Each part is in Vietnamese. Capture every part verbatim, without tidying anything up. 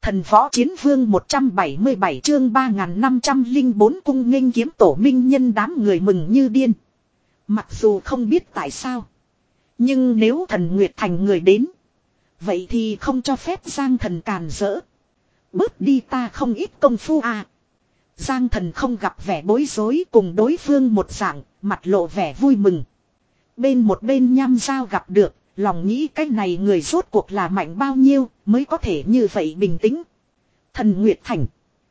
Thần võ chiến vương một trăm bảy mươi bảy chương ba nghìn năm trăm lẻ bốn cung nghênh kiếm tổ minh nhân đám người mừng như điên. Mặc dù không biết tại sao. Nhưng nếu thần Nguyệt Thành người đến. Vậy thì không cho phép Giang thần càn rỡ. Bớt đi ta không ít công phu à. Giang thần không gặp vẻ bối rối cùng đối phương một dạng, mặt lộ vẻ vui mừng. Bên một bên nham dao gặp được, lòng nghĩ cái này người rốt cuộc là mạnh bao nhiêu mới có thể như vậy bình tĩnh. Thần Nguyệt Thành.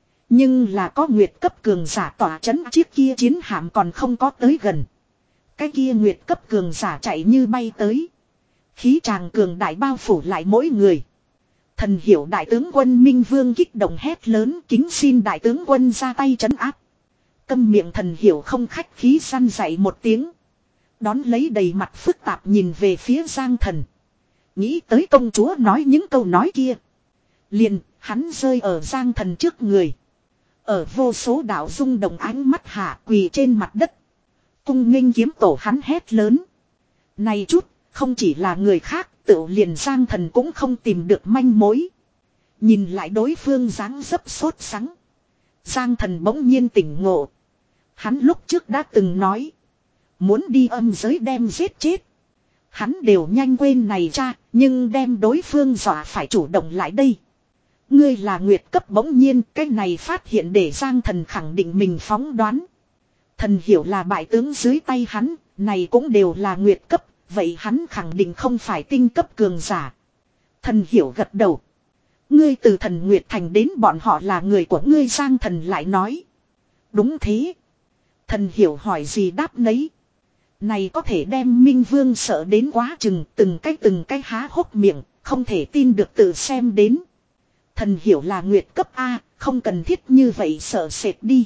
Nhưng là có Nguyệt cấp cường giả tỏa chấn chiếc kia chiến hạm còn không có tới gần. Cái kia Nguyệt cấp cường giả chạy như bay tới. Khí tràng cường đại bao phủ lại mỗi người. Thần hiểu đại tướng quân Minh Vương kích động hét lớn kính xin đại tướng quân ra tay trấn áp. Câm miệng thần hiểu không khách khí săn dậy một tiếng. Đón lấy đầy mặt phức tạp nhìn về phía Giang thần. Nghĩ tới công chúa nói những câu nói kia. Liền hắn rơi ở Giang thần trước người. Ở vô số đạo rung động ánh mắt hạ quỳ trên mặt đất. Cung nghênh kiếm tổ hắn hét lớn. Này chút không chỉ là người khác. Tự liền Giang thần cũng không tìm được manh mối. Nhìn lại đối phương dáng dấp sốt sắng. Giang thần bỗng nhiên tỉnh ngộ. Hắn lúc trước đã từng nói. Muốn đi âm giới đem giết chết. Hắn đều nhanh quên này cha. Nhưng đem đối phương dọa phải chủ động lại đây. Ngươi là Nguyệt cấp bỗng nhiên. Cái này phát hiện để Giang thần khẳng định mình phóng đoán. Thần hiểu là bại tướng dưới tay hắn. Này cũng đều là Nguyệt cấp. Vậy hắn khẳng định không phải tinh cấp cường giả. Thần hiểu gật đầu. Ngươi từ thần Nguyệt Thành đến bọn họ là người của ngươi. Giang thần lại nói. Đúng thế. Thần hiểu hỏi gì đáp nấy. Này có thể đem Minh Vương sợ đến quá chừng. Từng cái từng cái há hốc miệng. Không thể tin được tự xem đến. Thần hiểu là Nguyệt cấp A. Không cần thiết như vậy sợ sệt đi.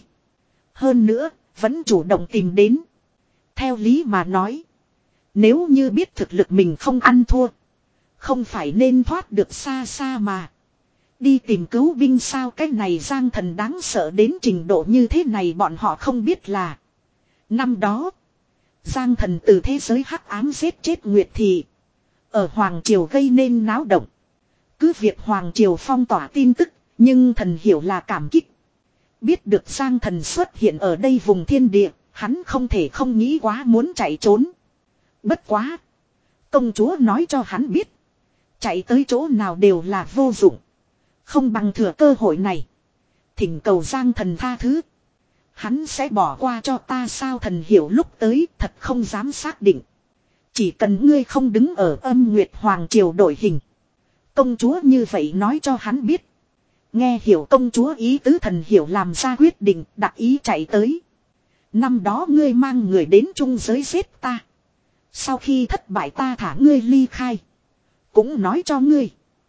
Hơn nữa vẫn chủ động tìm đến. Theo lý mà nói. Nếu như biết thực lực mình không ăn thua. Không phải nên thoát được xa xa mà. Đi tìm cứu binh sao cái này Giang thần đáng sợ đến trình độ như thế này bọn họ không biết là. Năm đó. Giang thần từ thế giới hắc ám giết chết Nguyệt Thị. Ở Hoàng Triều gây nên náo động. Cứ việc Hoàng Triều phong tỏa tin tức. Nhưng thần hiểu là cảm kích. Biết được Giang thần xuất hiện ở đây vùng thiên địa. Hắn không thể không nghĩ quá muốn chạy trốn. Bất quá. Công chúa nói cho hắn biết. Chạy tới chỗ nào đều là vô dụng. Không bằng thừa cơ hội này. Thỉnh cầu Giang thần tha thứ. Hắn sẽ bỏ qua cho ta sao thần hiểu lúc tới thật không dám xác định. Chỉ cần ngươi không đứng ở âm Nguyệt Hoàng Triều đổi hình. Công chúa như vậy nói cho hắn biết. Nghe hiểu công chúa ý tứ thần hiểu làm ra quyết định đặc ý chạy tới. Năm đó ngươi mang người đến trung giới giết ta. Sau khi thất bại ta thả ngươi ly khai. Cũng nói cho ngươi.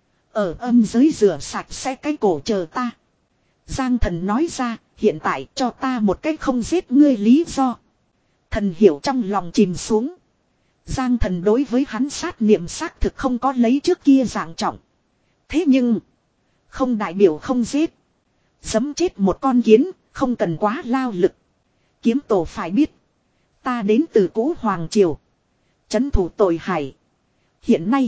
Ở âm giới rửa sạch sẽ cái cổ chờ ta. Giang thần nói ra. Hiện tại cho ta một cách không giết ngươi lý do. Thần hiểu trong lòng chìm xuống. Giang thần đối với hắn sát niệm xác thực không có lấy trước kia dạng trọng. Thế nhưng. Không đại biểu không giết. Giấm chết một con kiến. Không cần quá lao lực. Kiếm tổ phải biết. Ta đến từ cũ Hoàng Triều. Chấn thủ tội hải. Hiện nay.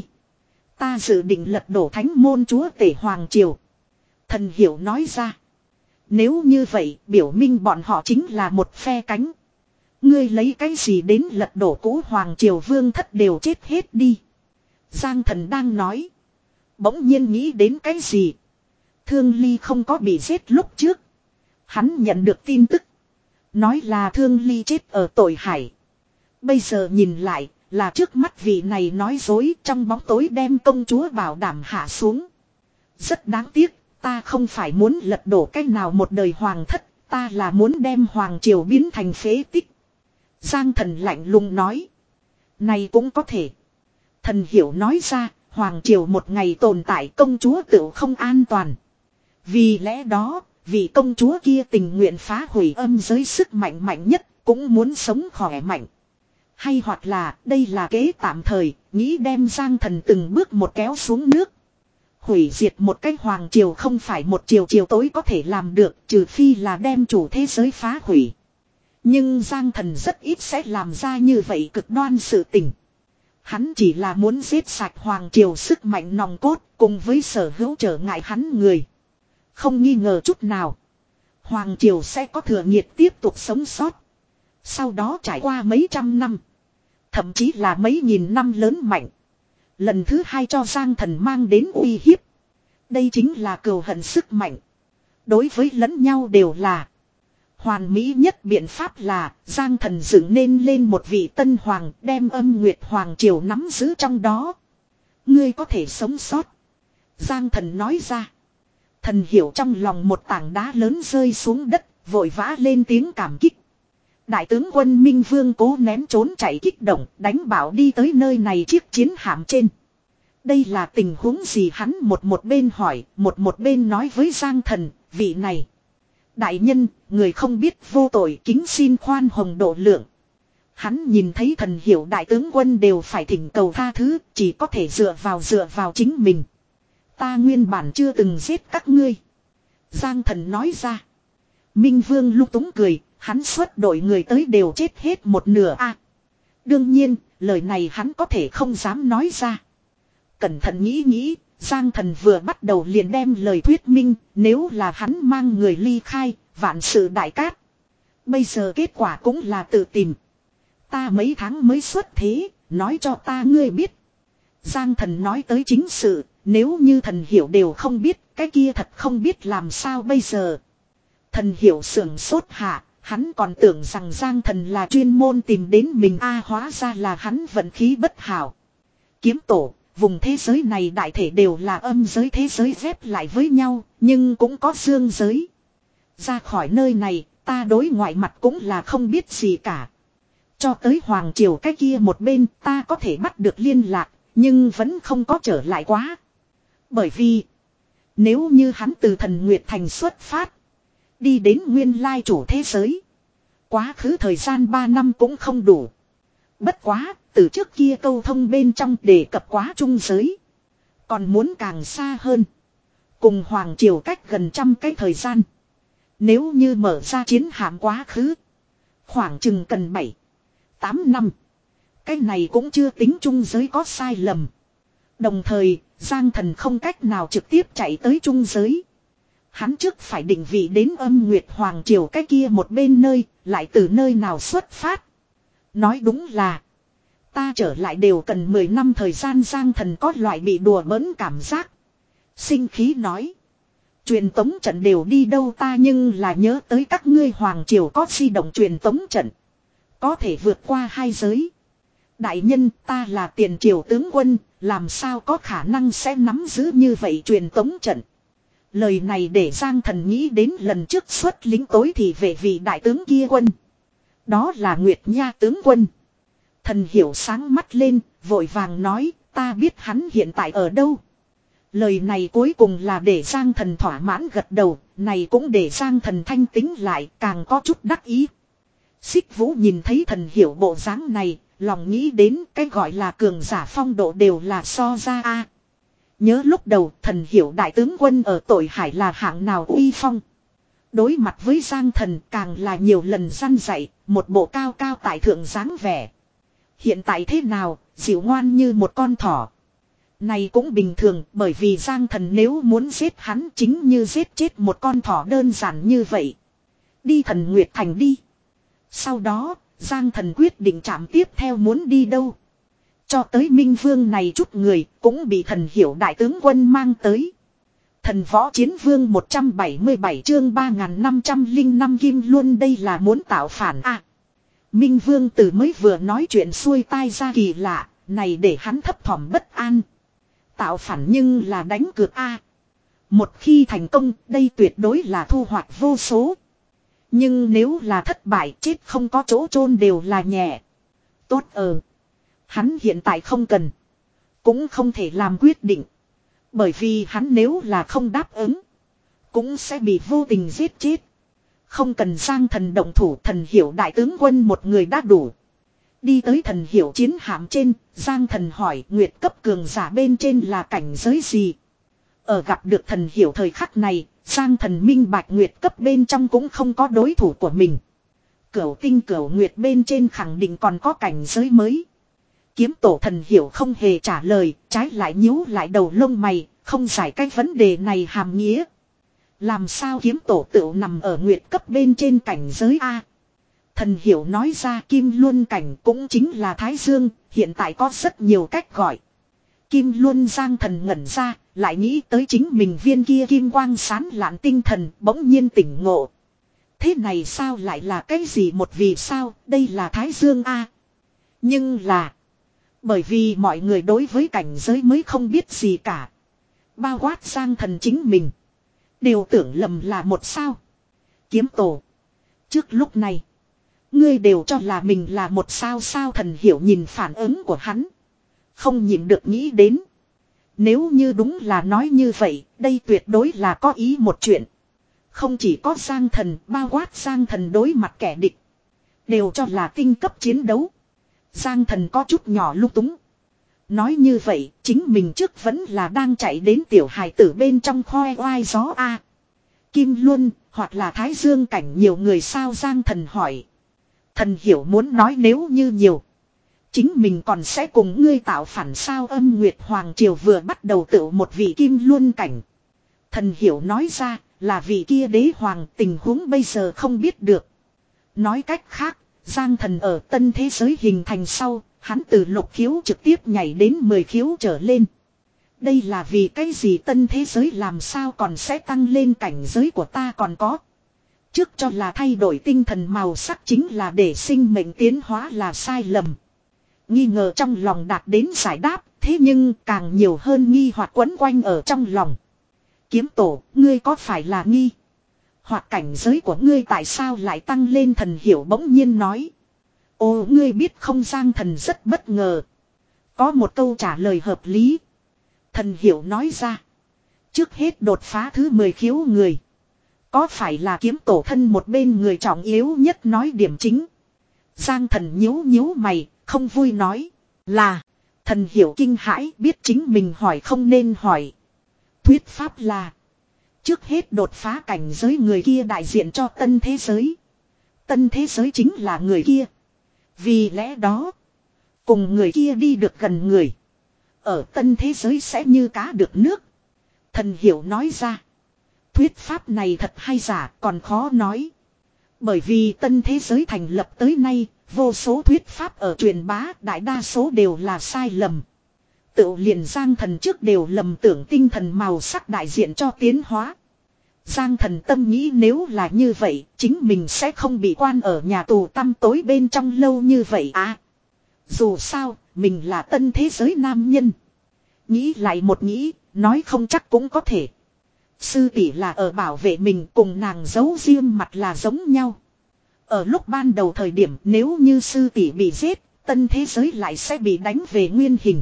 Ta dự định lật đổ thánh môn chúa tể Hoàng Triều. Thần hiểu nói ra. Nếu như vậy biểu minh bọn họ chính là một phe cánh. Ngươi lấy cái gì đến lật đổ cũ Hoàng Triều vương thất đều chết hết đi. Giang thần đang nói. Bỗng nhiên nghĩ đến cái gì. Thương Ly không có bị giết lúc trước. Hắn nhận được tin tức. Nói là Thương Ly chết ở tội hải. Bây giờ nhìn lại. Là trước mắt vị này nói dối trong bóng tối đem công chúa bảo đảm hạ xuống. Rất đáng tiếc, ta không phải muốn lật đổ cách nào một đời hoàng thất, ta là muốn đem Hoàng Triều biến thành phế tích. Giang thần lạnh lùng nói. Này cũng có thể. Thần hiểu nói ra, Hoàng Triều một ngày tồn tại công chúa tự không an toàn. Vì lẽ đó, vị công chúa kia tình nguyện phá hủy âm giới sức mạnh mạnh nhất, cũng muốn sống khỏe mạnh. Hay hoặc là đây là kế tạm thời, nghĩ đem Giang thần từng bước một kéo xuống nước. Hủy diệt một cái Hoàng Triều không phải một chiều chiều tối có thể làm được, trừ phi là đem chủ thế giới phá hủy. Nhưng Giang thần rất ít sẽ làm ra như vậy cực đoan sự tình. Hắn chỉ là muốn giết sạch Hoàng Triều sức mạnh nòng cốt cùng với sở hữu trở ngại hắn người. Không nghi ngờ chút nào. Hoàng triều sẽ có thừa nhiệt tiếp tục sống sót. Sau đó trải qua mấy trăm năm. Thậm chí là mấy nghìn năm lớn mạnh. Lần thứ hai cho Giang Thần mang đến uy hiếp. Đây chính là cừu hận sức mạnh. Đối với lẫn nhau đều là. Hoàn mỹ nhất biện pháp là Giang Thần dựng nên lên một vị tân hoàng đem âm nguyệt hoàng triều nắm giữ trong đó. Ngươi có thể sống sót. Giang Thần nói ra. Thần hiểu trong lòng một tảng đá lớn rơi xuống đất, vội vã lên tiếng cảm kích. Đại tướng quân Minh Vương cố nén trốn chạy kích động, đánh bảo đi tới nơi này chiếc chiến hạm trên. Đây là tình huống gì hắn một một bên hỏi, một một bên nói với Giang Thần, vị này. Đại nhân, người không biết vô tội kính xin khoan hồng độ lượng. Hắn nhìn thấy thần hiểu đại tướng quân đều phải thỉnh cầu tha thứ, chỉ có thể dựa vào dựa vào chính mình. Ta nguyên bản chưa từng giết các ngươi. Giang Thần nói ra. Minh Vương lúc túng cười, hắn xuất đội người tới đều chết hết một nửa a. À, đương nhiên, lời này hắn có thể không dám nói ra. Cẩn thận nghĩ nghĩ, Giang Thần vừa bắt đầu liền đem lời thuyết minh, nếu là hắn mang người ly khai, vạn sự đại cát. Bây giờ kết quả cũng là tự tìm. Ta mấy tháng mới xuất thế, nói cho ta ngươi biết. Giang Thần nói tới chính sự, nếu như thần hiểu đều không biết, cái kia thật không biết làm sao bây giờ. Thần hiểu sưởng sốt hạ, hắn còn tưởng rằng Giang Thần là chuyên môn tìm đến mình a, hóa ra là hắn vận khí bất hảo. Kiếm tổ, vùng thế giới này đại thể đều là âm giới thế giới ghép lại với nhau, nhưng cũng có dương giới. Ra khỏi nơi này, ta đối ngoại mặt cũng là không biết gì cả. Cho tới Hoàng Triều cái kia một bên ta có thể bắt được liên lạc, nhưng vẫn không có trở lại quá. Bởi vì, nếu như hắn từ Thần Nguyệt Thành xuất phát, đi đến nguyên lai chủ thế giới, quá khứ thời gian ba năm cũng không đủ. Bất quá, từ trước kia câu thông bên trong đề cập quá trung giới. Còn muốn càng xa hơn. Cùng Hoàng Triều cách gần trăm cái thời gian. Nếu như mở ra chiến hạm quá khứ, khoảng chừng cần bảy tám năm. Cái này cũng chưa tính trung giới có sai lầm. Đồng thời, Giang Thần không cách nào trực tiếp chạy tới trung giới. Hắn trước phải định vị đến âm nguyệt Hoàng Triều cái kia một bên nơi, lại từ nơi nào xuất phát. Nói đúng là, ta trở lại đều cần mười năm thời gian. Giang Thần có loại bị đùa bỡn cảm giác. Sinh khí nói. Truyền tống trận đều đi đâu ta nhưng là nhớ tới các ngươi Hoàng Triều có di động truyền tống trận. Có thể vượt qua hai giới. Đại nhân ta là tiền triều tướng quân, làm sao có khả năng sẽ nắm giữ như vậy truyền tống trận. Lời này để Giang Thần nghĩ đến lần trước xuất lính tối thì về vị đại tướng kia quân. Đó là Nguyệt Nha tướng quân. Thần hiểu sáng mắt lên, vội vàng nói, ta biết hắn hiện tại ở đâu. Lời này cuối cùng là để Giang Thần thỏa mãn gật đầu, này cũng để Giang Thần thanh tính lại, càng có chút đắc ý. Xích Vũ nhìn thấy thần hiểu bộ dáng này, lòng nghĩ đến cái gọi là cường giả phong độ đều là so ra a. Nhớ lúc đầu thần hiểu đại tướng quân ở Tội Hải là hạng nào uy phong. Đối mặt với Giang Thần càng là nhiều lần răn dạy, một bộ cao cao tại thượng dáng vẻ. Hiện tại thế nào, dịu ngoan như một con thỏ. Này cũng bình thường, bởi vì Giang Thần nếu muốn giết hắn chính như giết chết một con thỏ đơn giản như vậy. Đi Thần Nguyệt Thành đi. Sau đó, Giang Thần quyết định chạm tiếp theo muốn đi đâu. Cho tới Minh Vương này chút người cũng bị thần hiểu đại tướng quân mang tới. Thần võ chiến vương một trăm bảy mươi bảy chương ba nghìn năm trăm lẻ năm kim luôn đây là muốn tạo phản à. Minh Vương từ mới vừa nói chuyện xuôi tai ra kỳ lạ, này để hắn thấp thỏm bất an. Tạo phản nhưng là đánh cược a. Một khi thành công, đây tuyệt đối là thu hoạch vô số. Nhưng nếu là thất bại chết không có chỗ chôn đều là nhẹ. Tốt ở. Hắn hiện tại không cần. Cũng không thể làm quyết định. Bởi vì hắn nếu là không đáp ứng. Cũng sẽ bị vô tình giết chết. Không cần Giang Thần động thủ, thần hiểu đại tướng quân một người đã đủ. Đi tới thần hiểu chiến hạm trên, Giang Thần hỏi nguyệt cấp cường giả bên trên là cảnh giới gì. Ở gặp được thần hiểu thời khắc này, Giang Thần minh bạch nguyệt cấp bên trong cũng không có đối thủ của mình. Cửu tinh cửu nguyệt bên trên khẳng định còn có cảnh giới mới. Kiếm tổ thần hiểu không hề trả lời, trái lại nhíu lại đầu lông mày, không giải cái vấn đề này hàm nghĩa. Làm sao kiếm tổ tựu nằm ở nguyệt cấp bên trên cảnh giới A. Thần hiểu nói ra kim luân cảnh cũng chính là Thái Dương, hiện tại có rất nhiều cách gọi. Kim luân giang thần ngẩn ra, lại nghĩ tới chính mình viên kia kim quang sán lạn tinh thần bỗng nhiên tỉnh ngộ. Thế này sao lại là cái gì một vì sao, đây là Thái Dương A. Nhưng là, bởi vì mọi người đối với cảnh giới mới không biết gì cả. Bao quát giang thần chính mình. Đều tưởng lầm là một sao. Kiếm tổ. Trước lúc này. Ngươi đều cho là mình là một sao sao thần hiểu nhìn phản ứng của hắn. Không nhịn được nghĩ đến. Nếu như đúng là nói như vậy. Đây tuyệt đối là có ý một chuyện. Không chỉ có giang thần. Bao quát giang thần đối mặt kẻ địch. Đều cho là tinh cấp chiến đấu. Giang thần có chút nhỏ lung túng. Nói như vậy, chính mình trước vẫn là đang chạy đến tiểu hài tử bên trong khoe oai gió A. Kim Luân, hoặc là Thái Dương cảnh nhiều người sao Giang thần hỏi. Thần hiểu muốn nói nếu như nhiều. Chính mình còn sẽ cùng ngươi tạo phản sao âm Nguyệt Hoàng Triều vừa bắt đầu tự một vị Kim Luân cảnh. Thần hiểu nói ra là vị kia đế hoàng tình huống bây giờ không biết được. Nói cách khác, Giang thần ở tân thế giới hình thành sau. Hắn từ lục khiếu trực tiếp nhảy đến mười khiếu trở lên. Đây là vì cái gì tân thế giới làm sao còn sẽ tăng lên cảnh giới của ta còn có. Trước cho là thay đổi tinh thần màu sắc chính là để sinh mệnh tiến hóa là sai lầm. Nghi ngờ trong lòng đạt đến giải đáp, thế nhưng càng nhiều hơn nghi hoặc quấn quanh ở trong lòng. Kiếm tổ, ngươi có phải là nghi? Hoặc cảnh giới của ngươi tại sao lại tăng lên thần hiểu bỗng nhiên nói. Ô ngươi biết không Giang thần rất bất ngờ. Có một câu trả lời hợp lý. Thần hiểu nói ra. Trước hết đột phá thứ mười khiếu người. Có phải là kiếm tổ thân một bên người trọng yếu nhất nói điểm chính. Giang thần nhíu nhíu mày, không vui nói. Là, thần hiểu kinh hãi biết chính mình hỏi không nên hỏi. Thuyết pháp là. Trước hết đột phá cảnh giới người kia đại diện cho tân thế giới. Tân thế giới chính là người kia. Vì lẽ đó, cùng người kia đi được gần người. Ở tân thế giới sẽ như cá được nước. Thần hiểu nói ra. Thuyết pháp này thật hay giả còn khó nói. Bởi vì tân thế giới thành lập tới nay, vô số thuyết pháp ở truyền bá đại đa số đều là sai lầm. Tự liền Giang thần trước đều lầm tưởng tinh thần màu sắc đại diện cho tiến hóa. Giang thần tâm nghĩ nếu là như vậy, chính mình sẽ không bị quan ở nhà tù tăm tối bên trong lâu như vậy à. Dù sao, mình là tân thế giới nam nhân. Nghĩ lại một nghĩ, nói không chắc cũng có thể. Sư tỷ là ở bảo vệ mình cùng nàng giấu riêng mặt là giống nhau. Ở lúc ban đầu thời điểm nếu như sư tỷ bị giết, tân thế giới lại sẽ bị đánh về nguyên hình.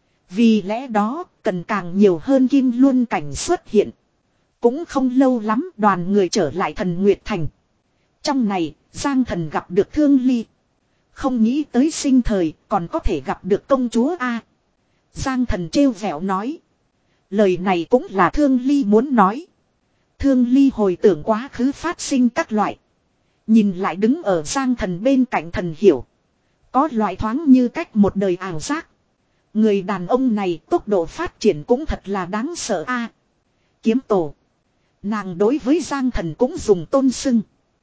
Vì lẽ đó, cần càng nhiều hơn kim luân cảnh xuất hiện. Cũng không lâu lắm đoàn người trở lại thần Nguyệt Thành. Trong này, Giang thần gặp được Thương Ly. Không nghĩ tới sinh thời còn có thể gặp được công chúa A. Giang thần trêu vẻo nói. Lời này cũng là Thương Ly muốn nói. Thương Ly hồi tưởng quá khứ phát sinh các loại. Nhìn lại đứng ở Giang thần bên cạnh thần hiểu. Có loại thoáng như cách một đời ảo giác. Người đàn ông này tốc độ phát triển cũng thật là đáng sợ A. Kiếm tổ. Nàng đối với Giang thần cũng dùng tôn xưng.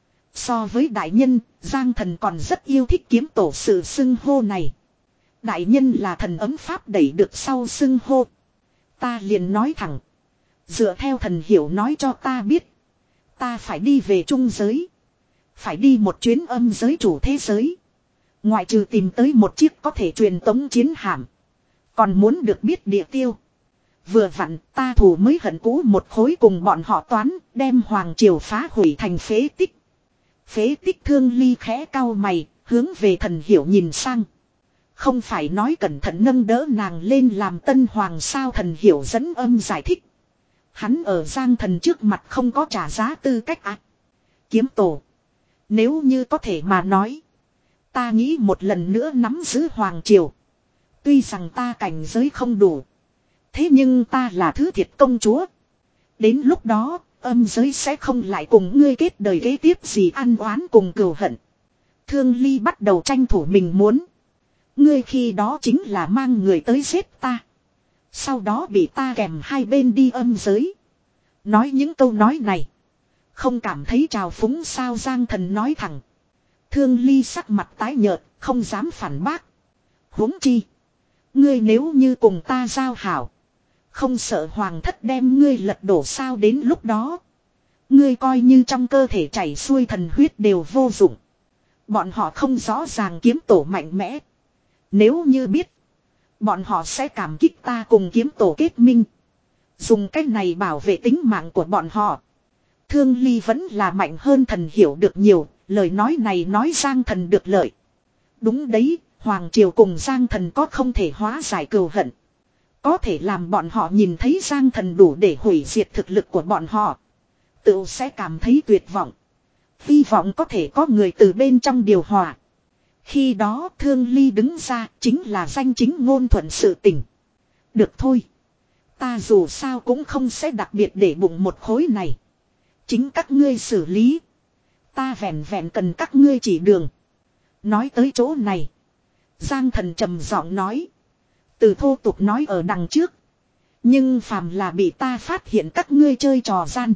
So với đại nhân, Giang thần còn rất yêu thích kiếm tổ sự xưng hô này. Đại nhân là thần ấm pháp đẩy được sau xưng hô. Ta liền nói thẳng. Dựa theo thần hiểu nói cho ta biết. Ta phải đi về trung giới. Phải đi một chuyến âm giới chủ thế giới. Ngoại trừ tìm tới một chiếc có thể truyền tống chiến hạm. Còn muốn được biết địa tiêu. Vừa vặn ta thù mới hận cũ một khối cùng bọn họ toán đem hoàng triều phá hủy thành phế tích. Phế tích Thương Ly khẽ cau mày hướng về thần hiểu nhìn sang. Không phải nói cẩn thận nâng đỡ nàng lên làm tân hoàng sao thần hiểu dẫn âm giải thích. Hắn ở Giang thần trước mặt không có trả giá tư cách ạ. À. Kiếm tổ. Nếu như có thể mà nói. Ta nghĩ một lần nữa nắm giữ hoàng triều. Tuy rằng ta cảnh giới không đủ. Thế nhưng ta là thứ thiệt công chúa. Đến lúc đó, âm giới sẽ không lại cùng ngươi kết đời kế tiếp gì ăn oán cùng cừu hận. Thương Ly bắt đầu tranh thủ mình muốn. Ngươi khi đó chính là mang người tới giết ta. Sau đó bị ta kèm hai bên đi âm giới. Nói những câu nói này. Không cảm thấy trào phúng sao Giang Thần nói thẳng. Thương Ly sắc mặt tái nhợt, không dám phản bác. Huống chi. Ngươi nếu như cùng ta giao hảo. Không sợ hoàng thất đem ngươi lật đổ sao đến lúc đó. Ngươi coi như trong cơ thể chảy xuôi thần huyết đều vô dụng. Bọn họ không rõ ràng kiếm tổ mạnh mẽ. Nếu như biết. Bọn họ sẽ cảm kích ta cùng kiếm tổ kết minh. Dùng cách này bảo vệ tính mạng của bọn họ. Thương Ly vẫn là mạnh hơn thần hiểu được nhiều. Lời nói này nói Giang Thần được lợi. Đúng đấy, Hoàng Triều cùng Giang Thần có không thể hóa giải cừu hận. Có thể làm bọn họ nhìn thấy Giang Thần đủ để hủy diệt thực lực của bọn họ. Tự sẽ cảm thấy tuyệt vọng. Hy vọng có thể có người từ bên trong điều hòa. Khi đó Thương Ly đứng ra chính là danh chính ngôn thuận sự tình. Được thôi. Ta dù sao cũng không sẽ đặc biệt để bụng một khối này. Chính các ngươi xử lý. Ta vẹn vẹn cần các ngươi chỉ đường. Nói tới chỗ này. Giang Thần trầm giọng nói. Từ thô tục nói ở đằng trước. Nhưng phàm là bị ta phát hiện các ngươi chơi trò gian.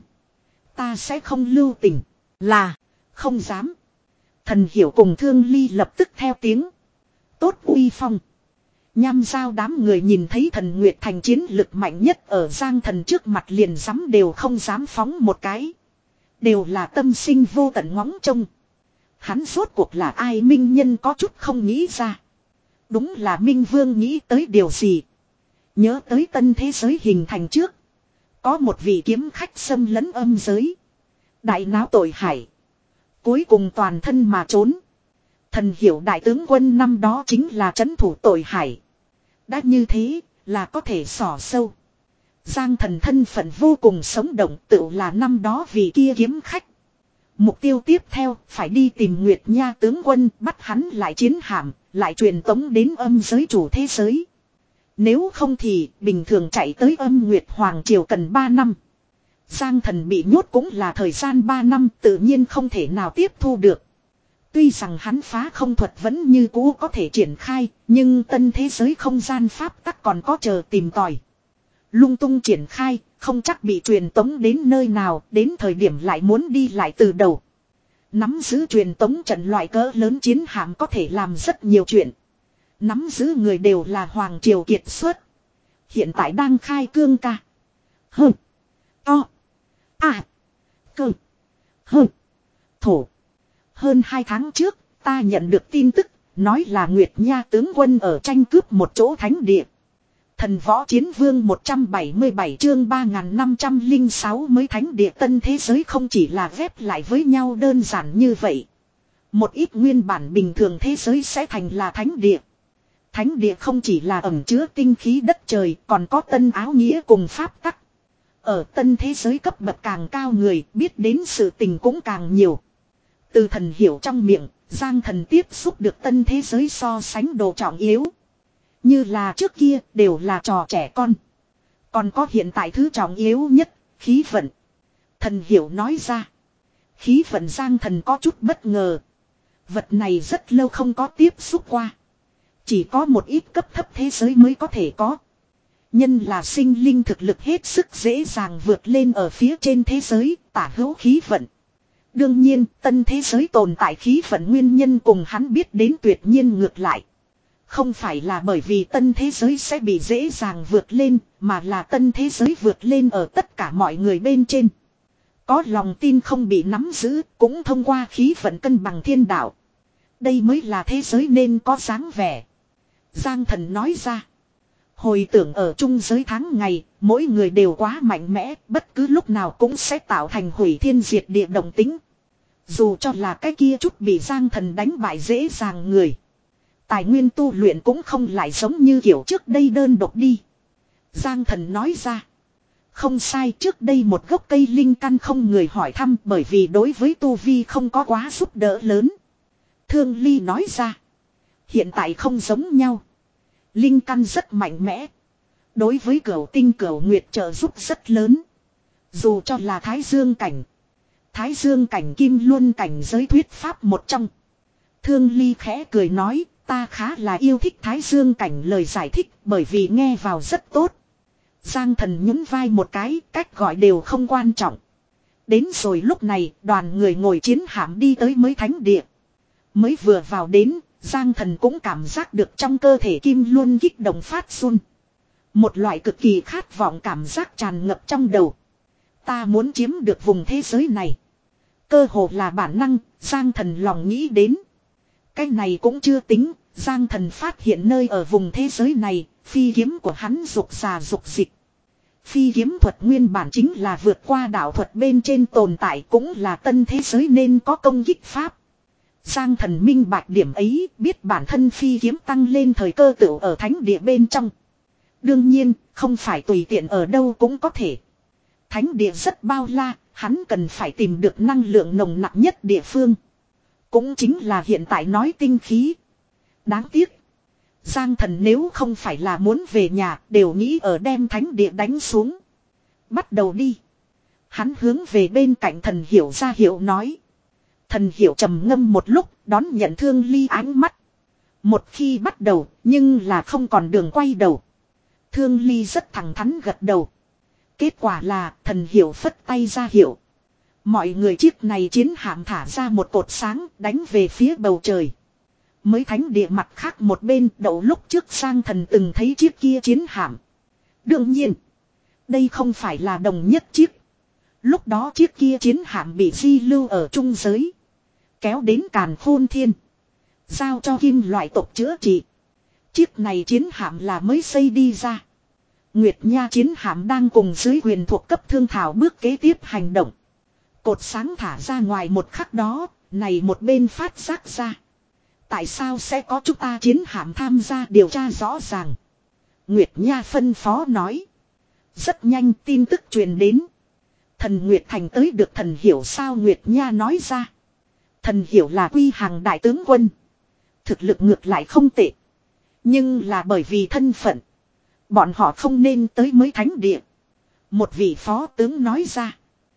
Ta sẽ không lưu tình. Là. Không dám. Thần hiểu cùng Thương Ly lập tức theo tiếng. Tốt uy phong. Nham giao đám người nhìn thấy Thần Nguyệt Thành chiến lực mạnh nhất ở Giang Thần trước mặt liền dám đều không dám phóng một cái. Đều là tâm sinh vô tận ngóng trông. Hắn rốt cuộc là ai Minh Nhân có chút không nghĩ ra. Đúng là Minh Vương nghĩ tới điều gì. Nhớ tới tân thế giới hình thành trước. Có một vị kiếm khách xâm lấn âm giới. Đại náo tội hải. Cuối cùng toàn thân mà trốn. Thần hiểu đại tướng quân năm đó chính là trấn thủ tội hải. Đã như thế là có thể xỏ sâu. Giang Thần thân phận vô cùng sống động tự là năm đó vì kia kiếm khách. Mục tiêu tiếp theo phải đi tìm Nguyệt Nha tướng quân bắt hắn lại chiến hạm, lại truyền tống đến âm giới chủ thế giới. Nếu không thì bình thường chạy tới âm Nguyệt Hoàng Triều cần ba năm. Giang Thần bị nhốt cũng là thời gian ba năm tự nhiên không thể nào tiếp thu được. Tuy rằng hắn phá không thuật vẫn như cũ có thể triển khai, nhưng tân thế giới không gian pháp tắc còn có chờ tìm tòi. Lung tung triển khai, không chắc bị truyền tống đến nơi nào, đến thời điểm lại muốn đi lại từ đầu. Nắm giữ truyền tống trận loại cỡ lớn chiến hạm có thể làm rất nhiều chuyện. Nắm giữ người đều là Hoàng Triều kiệt xuất. Hiện tại đang khai cương ca. Hơ. To. À. Cơ. Hơ. Thổ. Hơn hai tháng trước, ta nhận được tin tức, nói là Nguyệt Nha tướng quân ở tranh cướp một chỗ thánh địa. Thần võ chiến vương một trăm bảy mươi bảy chương ba nghìn năm trăm lẻ sáu mới thánh địa tân thế giới không chỉ là ghép lại với nhau đơn giản như vậy. Một ít nguyên bản bình thường thế giới sẽ thành là thánh địa. Thánh địa không chỉ là ẩn chứa tinh khí đất trời còn có tân áo nghĩa cùng pháp tắc. Ở tân thế giới cấp bậc càng cao người biết đến sự tình cũng càng nhiều. Từ thần hiểu trong miệng, Giang Thần tiếp xúc được tân thế giới so sánh đồ trọng yếu. Như là trước kia đều là trò trẻ con. Còn có hiện tại thứ trọng yếu nhất, khí vận. Thần hiểu nói ra. Khí vận Giang Thần có chút bất ngờ. Vật này rất lâu không có tiếp xúc qua. Chỉ có một ít cấp thấp thế giới mới có thể có. Nhân là sinh linh thực lực hết sức dễ dàng vượt lên ở phía trên thế giới, tả hữu khí vận. Đương nhiên, tân thế giới tồn tại khí vận nguyên nhân cùng hắn biết đến tuyệt nhiên ngược lại. Không phải là bởi vì tân thế giới sẽ bị dễ dàng vượt lên, mà là tân thế giới vượt lên ở tất cả mọi người bên trên. Có lòng tin không bị nắm giữ, cũng thông qua khí vận cân bằng thiên đạo. Đây mới là thế giới nên có dáng vẻ. Giang Thần nói ra. Hồi tưởng ở chung giới tháng ngày, mỗi người đều quá mạnh mẽ, bất cứ lúc nào cũng sẽ tạo thành hủy thiên diệt địa động tính. Dù cho là cái kia chút bị Giang Thần đánh bại dễ dàng người. Tài nguyên tu luyện cũng không lại giống như kiểu trước đây đơn độc đi. Giang Thần nói ra. Không sai, trước đây một gốc cây linh căn không người hỏi thăm bởi vì đối với tu vi không có quá giúp đỡ lớn. Thương Ly nói ra. Hiện tại không giống nhau. Linh căn rất mạnh mẽ. Đối với cửu tinh cửu nguyệt trợ giúp rất lớn. Dù cho là Thái Dương cảnh. Thái Dương cảnh kim luân cảnh giới thuyết pháp một trong. Thương Ly khẽ cười nói. Ta khá là yêu thích Thái Dương cảnh lời giải thích bởi vì nghe vào rất tốt. Giang Thần nhún vai một cái, cách gọi đều không quan trọng. Đến rồi lúc này, đoàn người ngồi chiến hạm đi tới mới thánh địa. Mới vừa vào đến, Giang Thần cũng cảm giác được trong cơ thể kim luôn kích động phát run. Một loại cực kỳ khát vọng cảm giác tràn ngập trong đầu. Ta muốn chiếm được vùng thế giới này. Cơ hồ là bản năng, Giang Thần lòng nghĩ đến. Cái này cũng chưa tính, Giang Thần phát hiện nơi ở vùng thế giới này, phi kiếm của hắn rục rà rục dịch. Phi kiếm thuật nguyên bản chính là vượt qua đạo thuật bên trên tồn tại, cũng là tân thế giới nên có công kích pháp. Giang Thần minh bạch điểm ấy, biết bản thân phi kiếm tăng lên thời cơ tựu ở thánh địa bên trong. Đương nhiên, không phải tùy tiện ở đâu cũng có thể. Thánh địa rất bao la, hắn cần phải tìm được năng lượng nồng nặng nhất địa phương. Cũng chính là hiện tại nói tinh khí. Đáng tiếc. Giang Thần nếu không phải là muốn về nhà, đều nghĩ ở đem thánh địa đánh xuống. Bắt đầu đi. Hắn hướng về bên cạnh Thần Hiểu ra hiệu nói. Thần Hiểu trầm ngâm một lúc, đón nhận Thương Ly ánh mắt. Một khi bắt đầu, nhưng là không còn đường quay đầu. Thương Ly rất thẳng thắn gật đầu. Kết quả là Thần Hiểu phất tay ra hiệu. Mọi người chiếc này chiến hạm thả ra một cột sáng đánh về phía bầu trời. Mới thánh địa mặt khác một bên đậu lúc trước Giang Thần từng thấy chiếc kia chiến hạm. Đương nhiên, đây không phải là đồng nhất chiếc. Lúc đó chiếc kia chiến hạm bị di lưu ở trung giới. Kéo đến Càn Khôn Thiên. Giao cho kim loại tộc chữa trị. Chiếc này chiến hạm là mới xây đi ra. Nguyệt Nha chiến hạm đang cùng dưới quyền thuộc cấp thương thảo bước kế tiếp hành động. Cột sáng thả ra ngoài một khắc đó, này một bên phát giác ra. Tại sao sẽ có chúng ta chiến hạm tham gia điều tra rõ ràng? Nguyệt Nha phân phó nói. Rất nhanh tin tức truyền đến. Thần Nguyệt Thành tới được Thần Hiểu sao Nguyệt Nha nói ra. Thần Hiểu là quy hàng đại tướng quân. Thực lực ngược lại không tệ. Nhưng là bởi vì thân phận. Bọn họ không nên tới mới thánh địa. Một vị phó tướng nói ra.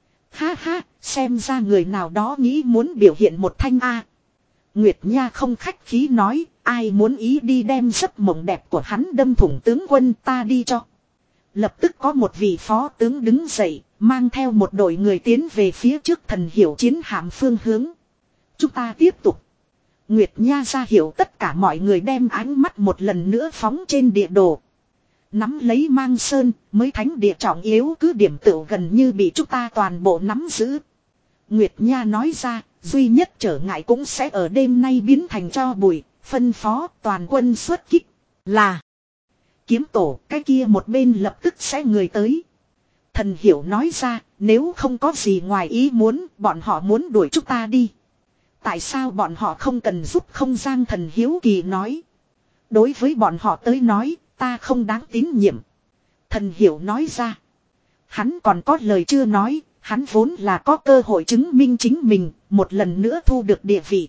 Ha ha, xem ra người nào đó nghĩ muốn biểu hiện một thanh A. Nguyệt Nha không khách khí nói, ai muốn ý đi đem giấc mộng đẹp của hắn đâm thủng tướng quân ta đi cho. Lập tức có một vị phó tướng đứng dậy, mang theo một đội người tiến về phía trước Thần Hiểu chiến hạm phương hướng. Chúng ta tiếp tục. Nguyệt Nha ra hiệu tất cả mọi người đem ánh mắt một lần nữa phóng trên địa đồ. Nắm lấy Mang Sơn, mới thánh địa trọng yếu cứ điểm tựu gần như bị chúng ta toàn bộ nắm giữ. Nguyệt Nha nói ra, duy nhất trở ngại cũng sẽ ở đêm nay biến thành tro bụi, phân phó toàn quân xuất kích. Là kiếm tổ, cái kia một bên lập tức sẽ người tới. Thần Hiểu nói ra, nếu không có gì ngoài ý muốn, bọn họ muốn đuổi chúng ta đi. Tại sao bọn họ không cần giúp không Giang Thần hiếu kỳ nói. Đối với bọn họ tới nói, ta không đáng tín nhiệm. Thần Hiểu nói ra. Hắn còn có lời chưa nói, hắn vốn là có cơ hội chứng minh chính mình, một lần nữa thu được địa vị.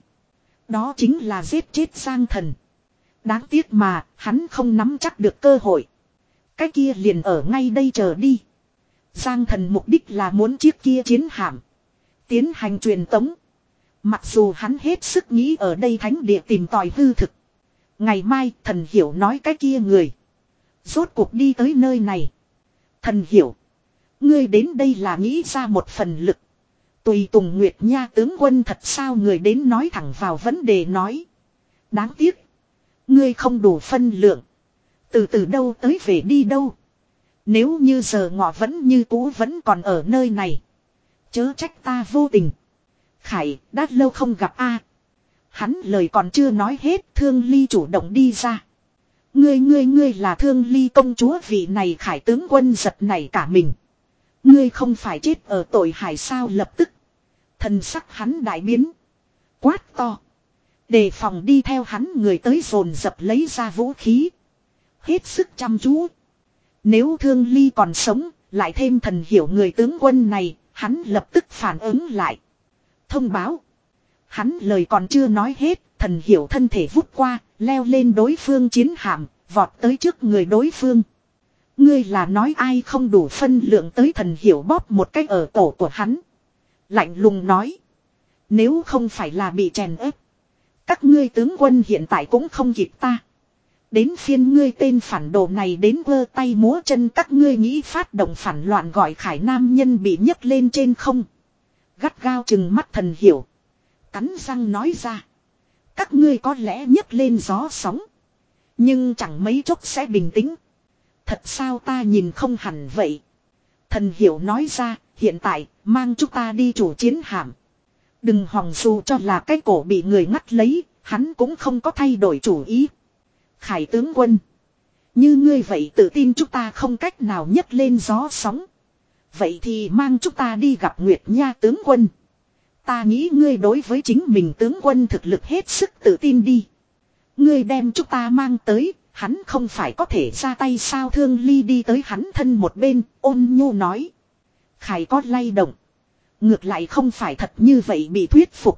Đó chính là giết chết Giang Thần. Đáng tiếc mà, hắn không nắm chắc được cơ hội. Cái kia liền ở ngay đây chờ đi. Giang Thần mục đích là muốn chiếc kia chiến hạm. Tiến hành truyền tống. Mặc dù hắn hết sức nghĩ ở đây thánh địa tìm tòi hư thực. Ngày mai Thần Hiểu nói cái kia người. Rốt cuộc đi tới nơi này. Thần Hiểu. Ngươi đến đây là nghĩ ra một phần lực. Tùy tùng Nguyệt Nha tướng quân thật sao người đến nói thẳng vào vấn đề nói. Đáng tiếc. Ngươi không đủ phân lượng. Từ từ đâu tới về đi đâu. Nếu như giờ ngọ vẫn như cũ vẫn còn ở nơi này. Chớ trách ta vô tình. Khải đã lâu không gặp a. Hắn lời còn chưa nói hết Thương Ly chủ động đi ra. Ngươi ngươi ngươi là Thương Ly công chúa vị này Khải tướng quân giật nảy cả mình. Ngươi không phải chết ở tội hải sao lập tức. Thần sắc hắn đại biến. Quát to. Đề phòng đi theo hắn người tới dồn dập lấy ra vũ khí. Hết sức chăm chú. Nếu Thương Ly còn sống, lại thêm Thần Hiểu người tướng quân này, hắn lập tức phản ứng lại. Thông báo. Hắn lời còn chưa nói hết, Thần Hiểu thân thể vút qua, leo lên đối phương chiến hạm, vọt tới trước người đối phương. Ngươi là nói ai không đủ phân lượng tới Thần Hiểu bóp một cách ở cổ của hắn. Lạnh lùng nói. Nếu không phải là bị chèn ép. Các ngươi tướng quân hiện tại cũng không kịp ta. Đến phiên ngươi tên phản đồ này đến vơ tay múa chân, các ngươi nghĩ phát động phản loạn gọi Khải nam nhân bị nhấc lên trên không. Gắt gao chừng mắt Thần Hiểu. Cắn răng nói ra. Các ngươi có lẽ nhấc lên gió sóng. Nhưng chẳng mấy chốc sẽ bình tĩnh. Thật sao ta nhìn không hẳn vậy. Thần Hiểu nói ra, hiện tại, mang chúng ta đi chủ chiến hạm. Đừng hòng, dù cho là cái cổ bị người ngắt lấy, hắn cũng không có thay đổi chủ ý. Khải tướng quân. Như ngươi vậy tự tin chúng ta không cách nào nhấc lên gió sóng. Vậy thì mang chúng ta đi gặp Nguyệt Nha tướng quân. Ta nghĩ ngươi đối với chính mình tướng quân thực lực hết sức tự tin đi. Ngươi đem chúng ta mang tới, hắn không phải có thể ra tay sao? Thương Ly đi tới hắn thân một bên, ôn nhu nói. Khải có lay động. Ngược lại không phải thật như vậy bị thuyết phục.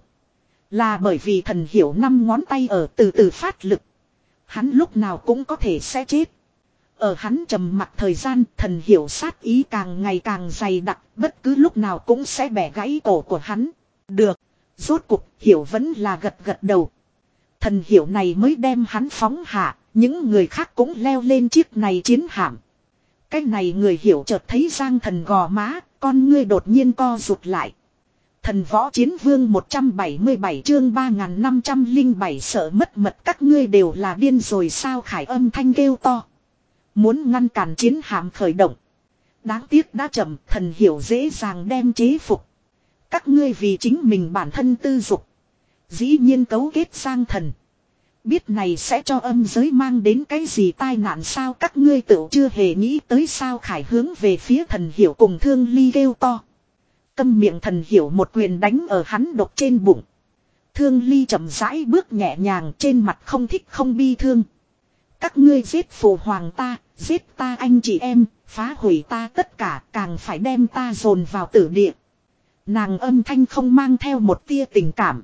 Là bởi vì Thần Hiểu năm ngón tay ở từ từ phát lực. Hắn lúc nào cũng có thể sẽ chết. Ở hắn trầm mặc thời gian, Thần Hiểu sát ý càng ngày càng dày đặc, bất cứ lúc nào cũng sẽ bẻ gãy cổ của hắn. Được, rốt cục Hiểu vẫn là gật gật đầu. Thần Hiểu này mới đem hắn phóng hạ, những người khác cũng leo lên chiếc này chiến hạm. Cái này người Hiểu chợt thấy Giang Thần gò má, con ngươi đột nhiên co rụt lại. Thần Võ Chiến Vương một trăm bảy mươi bảy chương ba nghìn năm trăm lẻ bảy sợ mất mật, các ngươi đều là điên rồi sao? Khải âm thanh kêu to. Muốn ngăn cản chiến hạm khởi động. Đáng tiếc đã chậm, Thần Hiểu dễ dàng đem chế phục. Các ngươi vì chính mình bản thân tư dục. Dĩ nhiên cấu kết Giang Thần. Biết này sẽ cho âm giới mang đến cái gì tai nạn sao? Các ngươi tự chưa hề nghĩ tới sao? Khải hướng về phía Thần Hiểu cùng Thương Ly kêu to. Câm miệng. Thần Hiểu một quyền đánh ở hắn độc trên bụng. Thương Ly chậm rãi bước nhẹ nhàng, trên mặt không thích không bi thương. Các ngươi giết phụ hoàng ta, giết ta anh chị em, phá hủy ta tất cả, càng phải đem ta dồn vào tử địa. Nàng âm thanh không mang theo một tia tình cảm.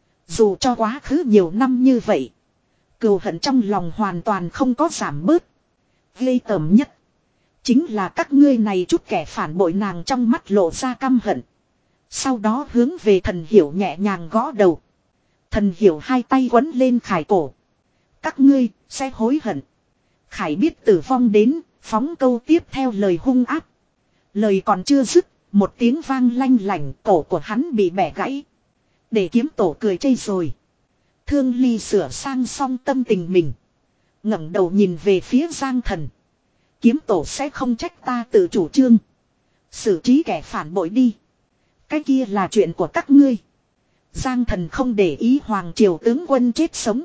Dù cho quá khứ nhiều năm như vậy, cừu hận trong lòng hoàn toàn không có giảm bớt. Ghê tởm nhất chính là các ngươi này chút kẻ phản bội. Nàng trong mắt lộ ra căm hận. Sau đó hướng về Thần Hiểu nhẹ nhàng gõ đầu. Thần Hiểu hai tay quấn lên Khải cổ. Các ngươi sẽ hối hận. Khải biết tử vong đến, phóng câu tiếp theo lời hung ác. Lời còn chưa dứt, một tiếng vang lanh lảnh, cổ của hắn bị bẻ gãy. Để Kiếm Tổ cười chây rồi. Thương Ly sửa sang xong tâm tình mình, ngẩng đầu nhìn về phía Giang Thần. Kiếm Tổ sẽ không trách ta tự chủ trương xử trí kẻ phản bội đi. Cái kia là chuyện của các ngươi. Giang Thần không để ý hoàng triều tướng quân chết sống.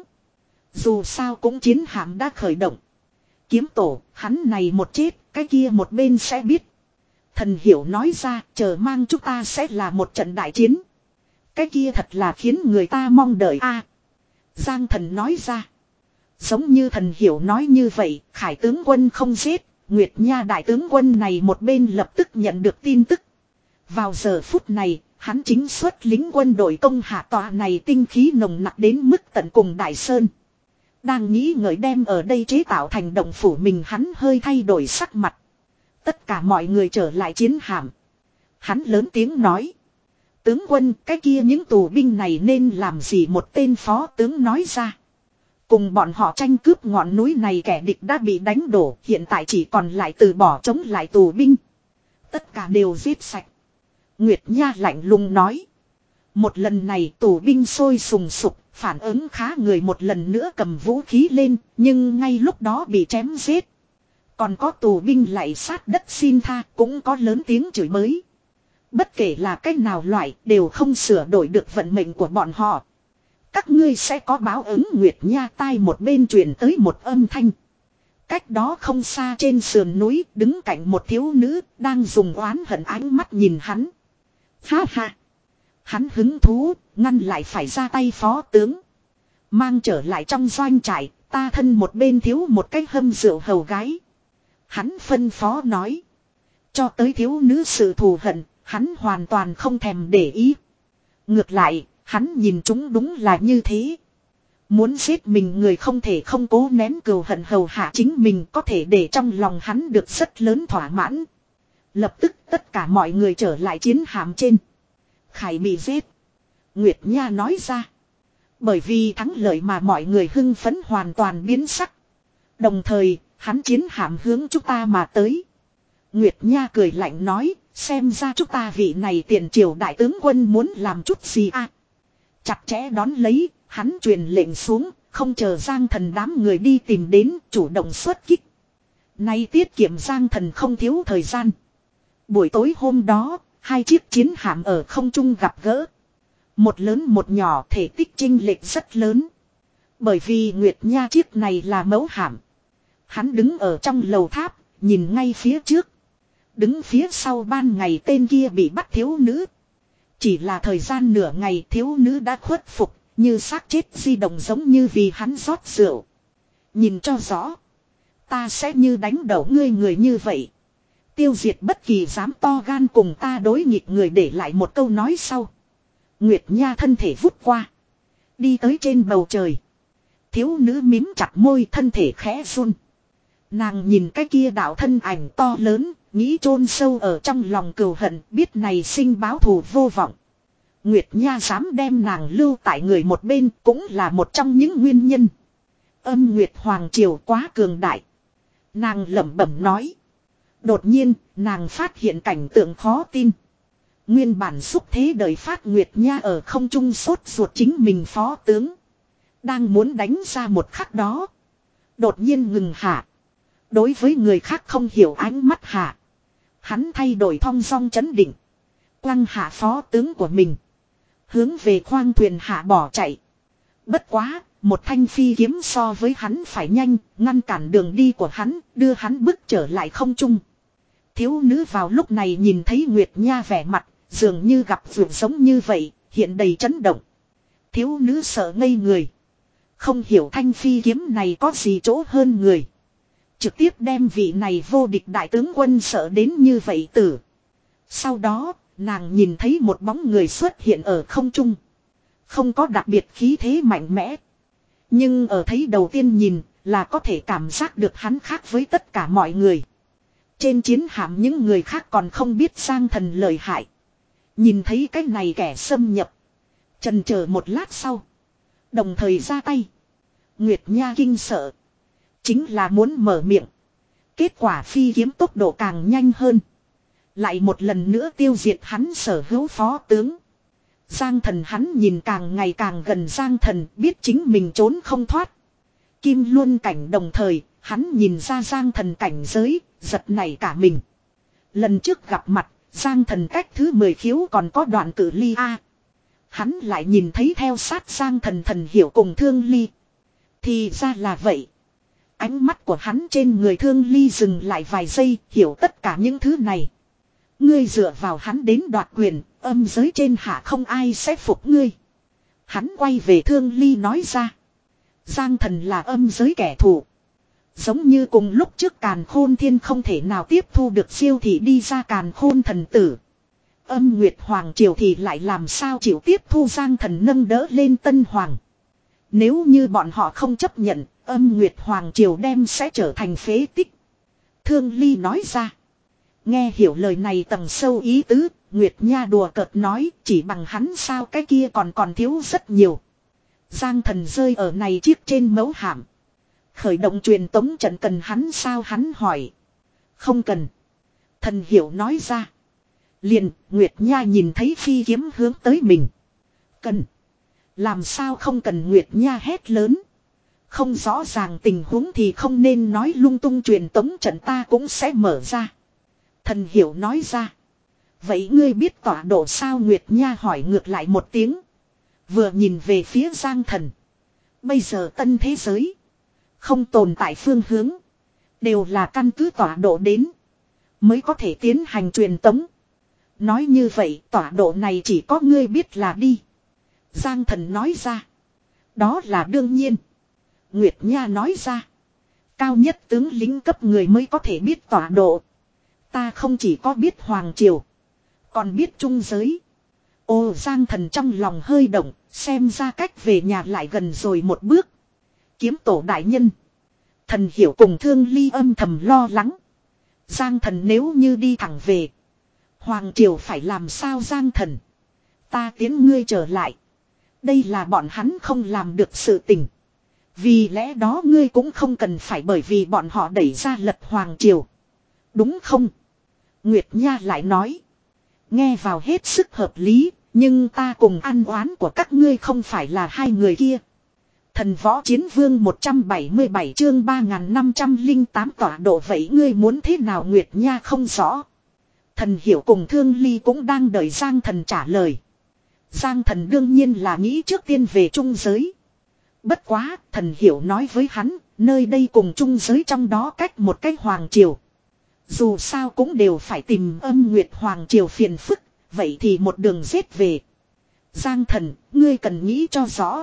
Dù sao cũng chiến hạm đã khởi động. Kiếm Tổ, hắn này một chết, cái kia một bên sẽ biết. Thần Hiểu nói ra, chờ mang chúng ta sẽ là một trận đại chiến. Cái kia thật là khiến người ta mong đợi a. Giang Thần nói ra. Giống như Thần Hiểu nói như vậy, Khải tướng quân không giết, Nguyệt Nha đại tướng quân này một bên lập tức nhận được tin tức. Vào giờ phút này, hắn chính xuất lính quân đội công hạ tòa này tinh khí nồng nặc đến mức tận cùng Đại Sơn. Đang nghĩ ngợi đem ở đây chế tạo thành động phủ mình, hắn hơi thay đổi sắc mặt. Tất cả mọi người trở lại chiến hạm. Hắn lớn tiếng nói. Tướng quân, cái kia những tù binh này nên làm gì? Một tên phó tướng nói ra. Cùng bọn họ tranh cướp ngọn núi này kẻ địch đã bị đánh đổ, hiện tại chỉ còn lại từ bỏ chống lại tù binh. Tất cả đều giết sạch. Nguyệt Nha lạnh lùng nói. Một lần này tù binh sôi sùng sục, phản ứng khá người một lần nữa cầm vũ khí lên, nhưng ngay lúc đó bị chém giết. Còn có tù binh lại sát đất xin tha, cũng có lớn tiếng chửi bới. Bất kể là cách nào loại, đều không sửa đổi được vận mệnh của bọn họ. Các ngươi sẽ có báo ứng. Nguyệt Nha tai một bên truyền tới một âm thanh. Cách đó không xa trên sườn núi, đứng cạnh một thiếu nữ, đang dùng oán hận ánh mắt nhìn hắn. Ha ha! Hắn hứng thú, ngăn lại phải ra tay phó tướng. Mang trở lại trong doanh trại, ta thân một bên thiếu một cái hâm rượu hầu gái. Hắn phân phó nói. Cho tới thiếu nữ sự thù hận, hắn hoàn toàn không thèm để ý. Ngược lại, hắn nhìn chúng đúng là như thế. Muốn giết mình người không thể không cố nén cừu hận hầu hạ chính mình, có thể để trong lòng hắn được rất lớn thỏa mãn. Lập tức tất cả mọi người trở lại chiến hạm trên. Khải bị giết. Nguyệt Nha nói ra. Bởi vì thắng lợi mà mọi người hưng phấn hoàn toàn biến sắc. Đồng thời, hắn chiến hạm hướng chúng ta mà tới. Nguyệt Nha cười lạnh nói, xem ra chúng ta vị này tiền triều đại tướng quân muốn làm chút gì à. Chặt chẽ đón lấy, hắn truyền lệnh xuống, không chờ Giang Thần đám người đi tìm đến, chủ động xuất kích. Nay tiết kiệm Giang Thần không thiếu thời gian. Buổi tối hôm đó, hai chiếc chiến hạm ở không trung gặp gỡ. Một lớn một nhỏ, thể tích chênh lệch rất lớn. Bởi vì Nguyệt Nha chiếc này là mẫu hạm. Hắn đứng ở trong lầu tháp, nhìn ngay phía trước. Đứng phía sau ban ngày tên kia bị bắt thiếu nữ. Chỉ là thời gian nửa ngày thiếu nữ đã khuất phục, như xác chết di động giống như vì hắn rót rượu. Nhìn cho rõ. Ta sẽ như đánh đổ ngươi người như vậy. Tiêu diệt bất kỳ dám to gan cùng ta đối nghịch người, để lại một câu nói sau. Nguyệt Nha thân thể vút qua. Đi tới trên bầu trời. Thiếu nữ mím chặt môi, thân thể khẽ run. Nàng nhìn cái kia đạo thân ảnh to lớn, nghĩ chôn sâu ở trong lòng cừu hận, biết này sinh báo thù vô vọng. Nguyệt Nha dám đem nàng lưu tại người một bên cũng là một trong những nguyên nhân. Âm Nguyệt Hoàng Triều quá cường đại. Nàng lẩm bẩm nói. Đột nhiên, nàng phát hiện cảnh tượng khó tin. Nguyên bản xúc thế đời phát Nguyệt Nha ở không trung sốt ruột chính mình phó tướng. Đang muốn đánh ra một khắc đó. Đột nhiên ngừng hạ. Đối với người khác không hiểu ánh mắt hạ. Hắn thay đổi thong dong chấn định. Quăng hạ phó tướng của mình. Hướng về khoang thuyền hạ bỏ chạy. Bất quá, một thanh phi kiếm so với hắn phải nhanh, ngăn cản đường đi của hắn, đưa hắn bước trở lại không trung. Thiếu nữ vào lúc này nhìn thấy Nguyệt Nha vẻ mặt, dường như gặp vượt giống như vậy, hiện đầy chấn động. Thiếu nữ sợ ngây người. Không hiểu thanh phi kiếm này có gì chỗ hơn người. Trực tiếp đem vị này vô địch đại tướng quân sợ đến như vậy tử. Sau đó, nàng nhìn thấy một bóng người xuất hiện ở không trung. Không có đặc biệt khí thế mạnh mẽ. Nhưng ở thấy đầu tiên nhìn là có thể cảm giác được hắn khác với tất cả mọi người. Trên chiến hạm những người khác còn không biết Giang Thần lợi hại. Nhìn thấy cái này kẻ xâm nhập. Chần chờ một lát sau. Đồng thời ra tay. Nguyệt Nha kinh sợ. Chính là muốn mở miệng. Kết quả phi kiếm tốc độ càng nhanh hơn. Lại một lần nữa tiêu diệt hắn sở hữu phó tướng. Giang Thần hắn nhìn càng ngày càng gần Giang Thần, biết chính mình trốn không thoát. Kim Luân cảnh đồng thời, hắn nhìn ra Giang Thần cảnh giới, giật nảy cả mình. Lần trước gặp mặt, Giang Thần cách thứ mười khiếu còn có đoạn cự ly A. Hắn lại nhìn thấy theo sát Giang Thần Thần Hiểu cùng Thương Ly. Thì ra là vậy. Ánh mắt của hắn trên người Thương Ly dừng lại vài giây, hiểu tất cả những thứ này. Ngươi dựa vào hắn đến đoạt quyền, âm giới trên hạ không ai sẽ phục ngươi. Hắn quay về Thương Ly nói ra. Giang Thần là âm giới kẻ thù. Giống như cùng lúc trước Càn Khôn Thiên không thể nào tiếp thu được siêu thị đi ra Càn Khôn thần tử. Âm Nguyệt Hoàng Triều thì lại làm sao chịu tiếp thu Giang Thần nâng đỡ lên Tân Hoàng. Nếu như bọn họ không chấp nhận, Âm Nguyệt Hoàng Triều đem sẽ trở thành phế tích. Thương Ly nói ra. Nghe hiểu lời này tầng sâu ý tứ, Nguyệt Nha đùa cợt nói chỉ bằng hắn sao cái kia còn còn thiếu rất nhiều. Giang Thần rơi ở này chiếc trên mấu hạm. Khởi động truyền tống trận cần hắn sao hắn hỏi. Không cần. Thần Hiểu nói ra. Liền, Nguyệt Nha nhìn thấy phi kiếm hướng tới mình. Cần. Làm sao không cần Nguyệt Nha hét lớn. Không rõ ràng tình huống thì không nên nói lung tung, truyền tống trận ta cũng sẽ mở ra. Thần Hiểu nói ra. Vậy ngươi biết tọa độ sao? Nguyệt Nha hỏi ngược lại một tiếng. Vừa nhìn về phía Giang Thần. Bây giờ tân thế giới. Không tồn tại phương hướng. Đều là căn cứ tọa độ đến. Mới có thể tiến hành truyền tống. Nói như vậy tọa độ này chỉ có ngươi biết là đi. Giang Thần nói ra. Đó là đương nhiên. Nguyệt Nha nói ra. Cao nhất tướng lính cấp người mới có thể biết tọa độ. Ta không chỉ có biết Hoàng Triều. Còn biết Trung Giới. Ô Giang Thần trong lòng hơi động. Xem ra cách về nhà lại gần rồi một bước. Kiếm tổ đại nhân. Thần Hiểu cùng Thương Ly âm thầm lo lắng. Giang Thần nếu như đi thẳng về. Hoàng Triều phải làm sao? Giang Thần. Ta tiến ngươi trở lại. Đây là bọn hắn không làm được sự tình. Vì lẽ đó ngươi cũng không cần phải bởi vì bọn họ đẩy ra lật hoàng triều. Đúng không? Nguyệt Nha lại nói. Nghe vào hết sức hợp lý, nhưng ta cùng ăn oán của các ngươi không phải là hai người kia. Thần võ chiến vương một trăm bảy mươi bảy chương ba nghìn năm trăm lẻ tám tọa độ vậy ngươi muốn thế nào Nguyệt Nha không rõ. Thần hiểu cùng Thương Ly cũng đang đợi Giang Thần trả lời. Giang Thần đương nhiên là nghĩ trước tiên về trung giới. Bất quá, thần hiểu nói với hắn, nơi đây cùng trung giới trong đó cách một cái hoàng triều. Dù sao cũng đều phải tìm âm nguyệt hoàng triều phiền phức, vậy thì một đường giết về. Giang Thần, ngươi cần nghĩ cho rõ.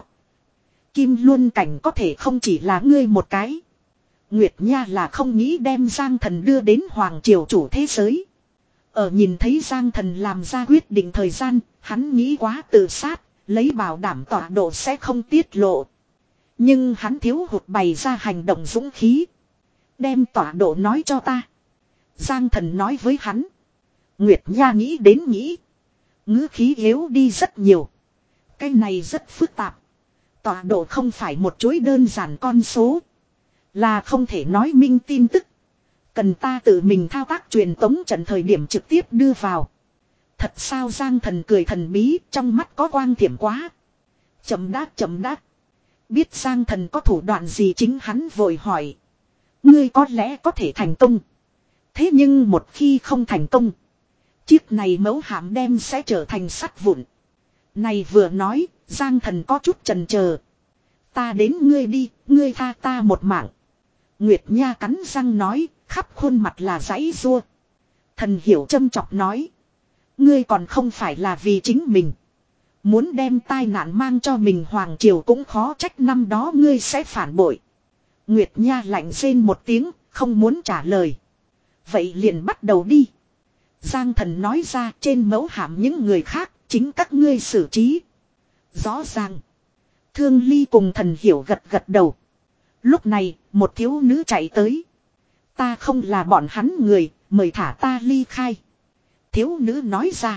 Kim Luân cảnh có thể không chỉ là ngươi một cái. Nguyệt Nha là không nghĩ đem Giang Thần đưa đến hoàng triều chủ thế giới. Ở nhìn thấy Giang Thần làm ra quyết định thời gian, hắn nghĩ quá tự sát, lấy bảo đảm tọa độ sẽ không tiết lộ. Nhưng hắn thiếu hụt bày ra hành động dũng khí. Đem tọa độ nói cho ta. Giang Thần nói với hắn. Nguyệt Nha nghĩ đến nghĩ. Ngữ khí yếu đi rất nhiều. Cái này rất phức tạp. Tọa độ không phải một chuỗi đơn giản con số. Là không thể nói minh tin tức. Cần ta tự mình thao tác truyền tống trận thời điểm trực tiếp đưa vào. Thật sao Giang Thần cười thần bí, trong mắt có quang thiểm quá. Chậm đáp chậm đáp. Biết Giang Thần có thủ đoạn gì chính hắn vội hỏi. Ngươi có lẽ có thể thành công. Thế nhưng một khi không thành công. Chiếc này mẫu hạm đem sẽ trở thành sắt vụn. Này vừa nói, Giang Thần có chút chần chờ. Ta đến ngươi đi, ngươi tha ta một mạng. Nguyệt Nha cắn răng nói, khắp khuôn mặt là giãy giụa. Thần hiểu châm chọc nói. Ngươi còn không phải là vì chính mình. Muốn đem tai nạn mang cho mình hoàng triều cũng khó trách năm đó ngươi sẽ phản bội. Nguyệt Nha lạnh rên một tiếng, không muốn trả lời. Vậy liền bắt đầu đi. Giang Thần nói ra trên mẫu hạm những người khác, chính các ngươi xử trí. Rõ ràng. Thương Ly cùng thần hiểu gật gật đầu. Lúc này, một thiếu nữ chạy tới. Ta không là bọn hắn người, mời thả ta ly khai. Thiếu nữ nói ra.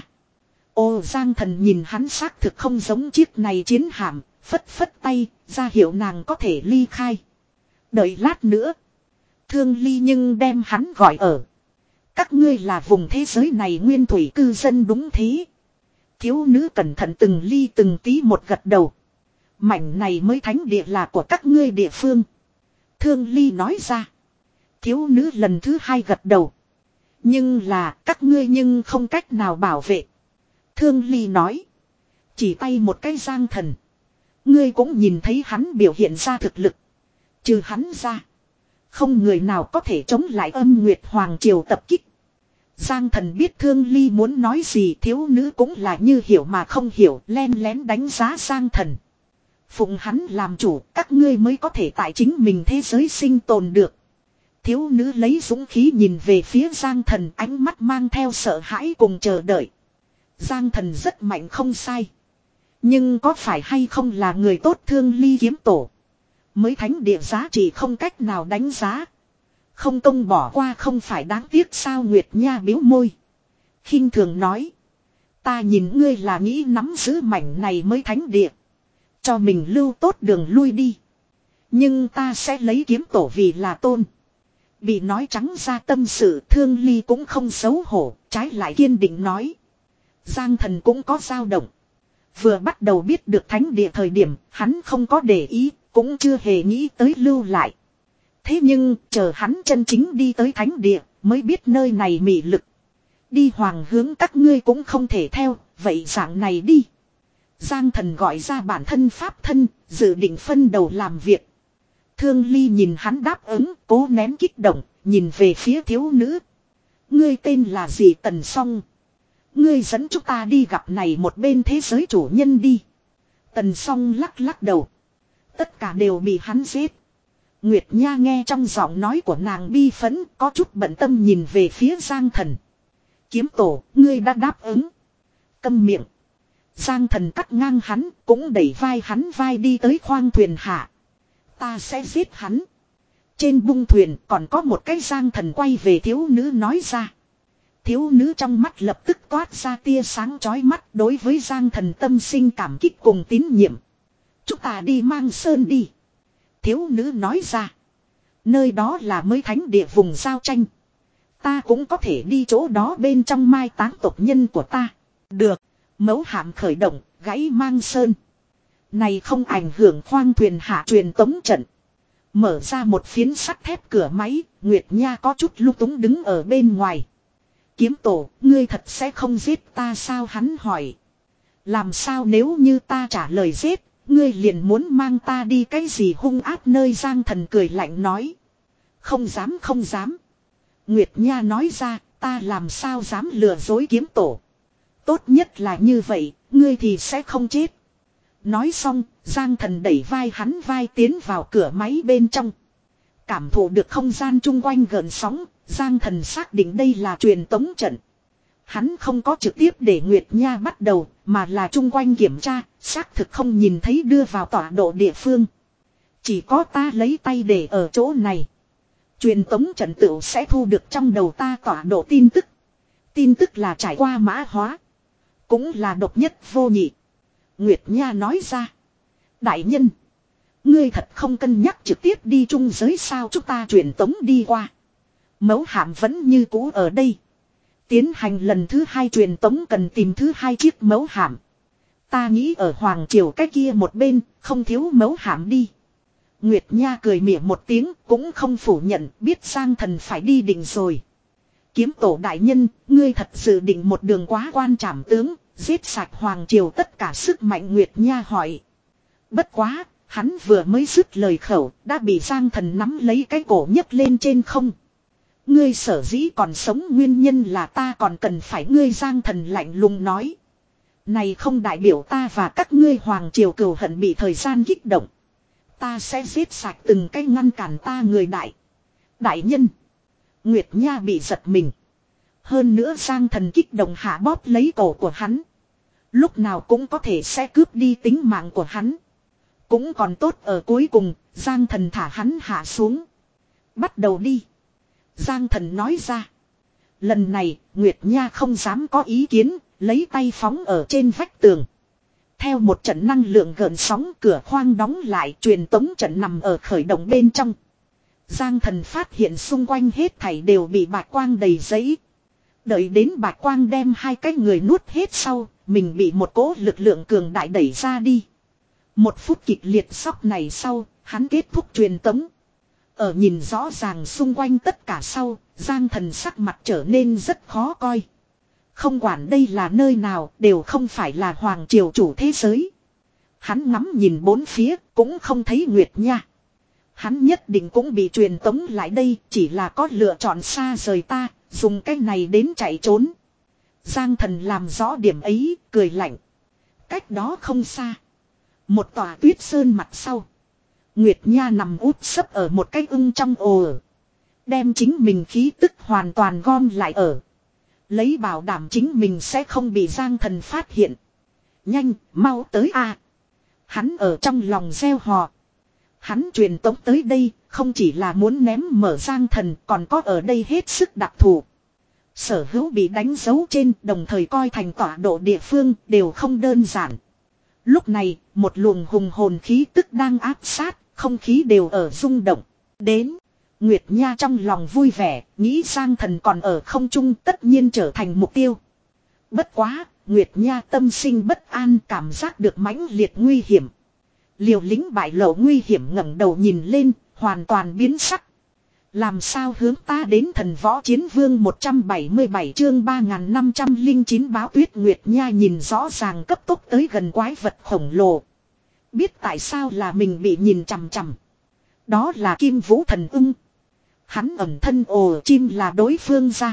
Ô Giang Thần nhìn hắn xác thực không giống chiếc này chiến hạm, phất phất tay, ra hiệu nàng có thể ly khai. Đợi lát nữa. Thương Ly nhưng đem hắn gọi ở. Các ngươi là vùng thế giới này nguyên thủy cư dân đúng thế. Thiếu nữ cẩn thận từng ly từng tí một gật đầu. Mảnh này mới thánh địa là của các ngươi địa phương. Thương Ly nói ra. Thiếu nữ lần thứ hai gật đầu. Nhưng là các ngươi nhưng không cách nào bảo vệ. Thương Ly nói. Chỉ tay một cái Giang Thần. Ngươi cũng nhìn thấy hắn biểu hiện ra thực lực. Trừ hắn ra. Không người nào có thể chống lại âm Nguyệt Hoàng Triều tập kích. Giang Thần biết Thương Ly muốn nói gì, thiếu nữ cũng là như hiểu mà không hiểu, len lén đánh giá Giang Thần. Phụng hắn làm chủ, các ngươi mới có thể tại chính mình thế giới sinh tồn được. Thiếu nữ lấy dũng khí nhìn về phía Giang Thần, ánh mắt mang theo sợ hãi cùng chờ đợi. Giang Thần rất mạnh không sai. Nhưng có phải hay không là người tốt Thương Ly kiếm tổ. Mới thánh địa giá trị không cách nào đánh giá. Không công bỏ qua không phải đáng tiếc sao Nguyệt Nha biếu môi. Khinh thường nói. Ta nhìn ngươi là nghĩ nắm giữ mảnh này mới thánh địa. Cho mình lưu tốt đường lui đi. Nhưng ta sẽ lấy kiếm tổ vì là tôn. Bị nói trắng ra tâm sự Thương Ly cũng không xấu hổ. Trái lại kiên định nói. Giang Thần cũng có dao động. Vừa bắt đầu biết được thánh địa thời điểm hắn không có để ý. Cũng chưa hề nghĩ tới lưu lại. Thế nhưng chờ hắn chân chính đi tới thánh địa mới biết nơi này mị lực. Đi hoàng hướng các ngươi cũng không thể theo. Vậy dạng này đi. Giang Thần gọi ra bản thân pháp thân. Dự định phân đầu làm việc. Thương Ly nhìn hắn đáp ứng. Cố nén kích động. Nhìn về phía thiếu nữ. Ngươi tên là gì Tần Song. Ngươi dẫn chúng ta đi gặp này một bên thế giới chủ nhân đi. Tần Song lắc lắc đầu. Tất cả đều bị hắn giết. Nguyệt Nha nghe trong giọng nói của nàng bi phẫn, có chút bận tâm nhìn về phía Giang Thần. Kiếm tổ, ngươi đã đáp ứng. Câm miệng. Giang Thần cắt ngang hắn, cũng đẩy vai hắn vai đi tới khoang thuyền hạ. Ta sẽ giết hắn. Trên bung thuyền còn có một cái Giang Thần quay về thiếu nữ nói ra. Thiếu nữ trong mắt lập tức toát ra tia sáng chói mắt đối với Giang Thần tâm sinh cảm kích cùng tín nhiệm. Chúng ta đi mang sơn đi. thiếu nữ nói ra. Nơi đó là mới thánh địa vùng giao tranh. Ta cũng có thể đi chỗ đó bên trong mai táng tộc nhân của ta. Được. Mẫu hạm khởi động, gãy mang sơn. Này không ảnh hưởng khoang thuyền hạ truyền tống trận. Mở ra một phiến sắt thép cửa máy, Nguyệt Nha có chút lung túng đứng ở bên ngoài. Kiếm tổ, ngươi thật sẽ không giết ta sao hắn hỏi. Làm sao nếu như ta trả lời giết, ngươi liền muốn mang ta đi cái gì hung ác nơi Giang Thần cười lạnh nói. Không dám không dám. Nguyệt Nha nói ra, ta làm sao dám lừa dối kiếm tổ. Tốt nhất là như vậy, ngươi thì sẽ không chết. Nói xong, Giang Thần đẩy vai hắn vai tiến vào cửa máy bên trong. Cảm thụ được không gian chung quanh gợn sóng, Giang Thần xác định đây là truyền tống trận. Hắn không có trực tiếp để Nguyệt Nha bắt đầu, mà là chung quanh kiểm tra, xác thực không nhìn thấy đưa vào tọa độ địa phương. Chỉ có ta lấy tay để ở chỗ này. Truyền tống trận tựu sẽ thu được trong đầu ta tọa độ tin tức. Tin tức là trải qua mã hóa. Cũng là độc nhất vô nhị. Nguyệt Nha nói ra. Đại nhân. Ngươi thật không cân nhắc trực tiếp đi trung giới sao chúng ta truyền tống đi qua. Mẫu hạm vẫn như cũ ở đây. Tiến hành lần thứ hai truyền tống cần tìm thứ hai chiếc mẫu hạm. Ta nghĩ ở Hoàng Triều cái kia một bên, không thiếu mẫu hạm đi. Nguyệt Nha cười mỉa một tiếng, cũng không phủ nhận, biết Giang Thần phải đi định rồi. Kiếm tổ đại nhân, ngươi thật sự định một đường quá quan trảm tướng, giết sạch Hoàng Triều tất cả sức mạnh Nguyệt Nha hỏi. Bất quá, hắn vừa mới dứt lời khẩu, đã bị Giang Thần nắm lấy cái cổ nhấc lên trên không. Ngươi sở dĩ còn sống nguyên nhân là ta còn cần phải ngươi Giang Thần lạnh lùng nói. Này không đại biểu ta và các ngươi Hoàng Triều cừu hận bị thời gian kích động. Ta sẽ giết sạch từng cái ngăn cản ta người đại. Đại nhân. Nguyệt Nha bị giật mình. Hơn nữa Giang Thần kích động hạ bóp lấy cổ của hắn. Lúc nào cũng có thể sẽ cướp đi tính mạng của hắn. Cũng còn tốt ở cuối cùng, Giang Thần thả hắn hạ xuống. Bắt đầu đi. Giang Thần nói ra. Lần này, Nguyệt Nha không dám có ý kiến, lấy tay phóng ở trên vách tường. Theo một trận năng lượng gợn sóng cửa khoang đóng lại truyền tống trận nằm ở khởi động bên trong. Giang Thần phát hiện xung quanh hết thảy đều bị bạch quang đầy giấy. Đợi đến bạch quang đem hai cái người nuốt hết sau, mình bị một cỗ lực lượng cường đại đẩy ra đi. Một phút kịch liệt sốc này sau, hắn kết thúc truyền tống. Ở nhìn rõ ràng xung quanh tất cả sau, Giang Thần sắc mặt trở nên rất khó coi. Không quản đây là nơi nào, đều không phải là Hoàng Triều chủ thế giới. Hắn ngắm nhìn bốn phía, cũng không thấy Nguyệt Nha. Hắn nhất định cũng bị truyền tống lại đây, chỉ là có lựa chọn xa rời ta, dùng cái này đến chạy trốn. Giang Thần làm rõ điểm ấy, cười lạnh. Cách đó không xa. Một tòa tuyết sơn mặt sau. Nguyệt Nha nằm úp sấp ở một cái ưng trong ồ. Đem chính mình khí tức hoàn toàn gom lại ở. Lấy bảo đảm chính mình sẽ không bị Giang Thần phát hiện. Nhanh, mau tới a. Hắn ở trong lòng gieo hò. Hắn truyền tống tới đây, không chỉ là muốn ném mở Giang Thần, còn có ở đây hết sức đặc thù. Sở hữu bị đánh dấu trên, đồng thời coi thành tọa độ địa phương, đều không đơn giản. Lúc này, một luồng hùng hồn khí tức đang áp sát, không khí đều ở rung động. Đến, Nguyệt Nha trong lòng vui vẻ, nghĩ Giang Thần còn ở không trung tất nhiên trở thành mục tiêu. Bất quá, Nguyệt Nha tâm sinh bất an, cảm giác được mãnh liệt nguy hiểm. Liều lính bại lộ nguy hiểm ngẩng đầu nhìn lên, hoàn toàn biến sắc. Làm sao hướng ta đến thần võ chiến vương một trăm bảy mươi bảy chương ba nghìn năm trăm lẻ chín báo tuyết Nguyệt Nha nhìn rõ ràng cấp tốc tới gần quái vật khổng lồ. Biết tại sao là mình bị nhìn chằm chằm. Đó là Kim Vũ Thần Ưng. Hắn ẩn thân ồ chim là đối phương ra.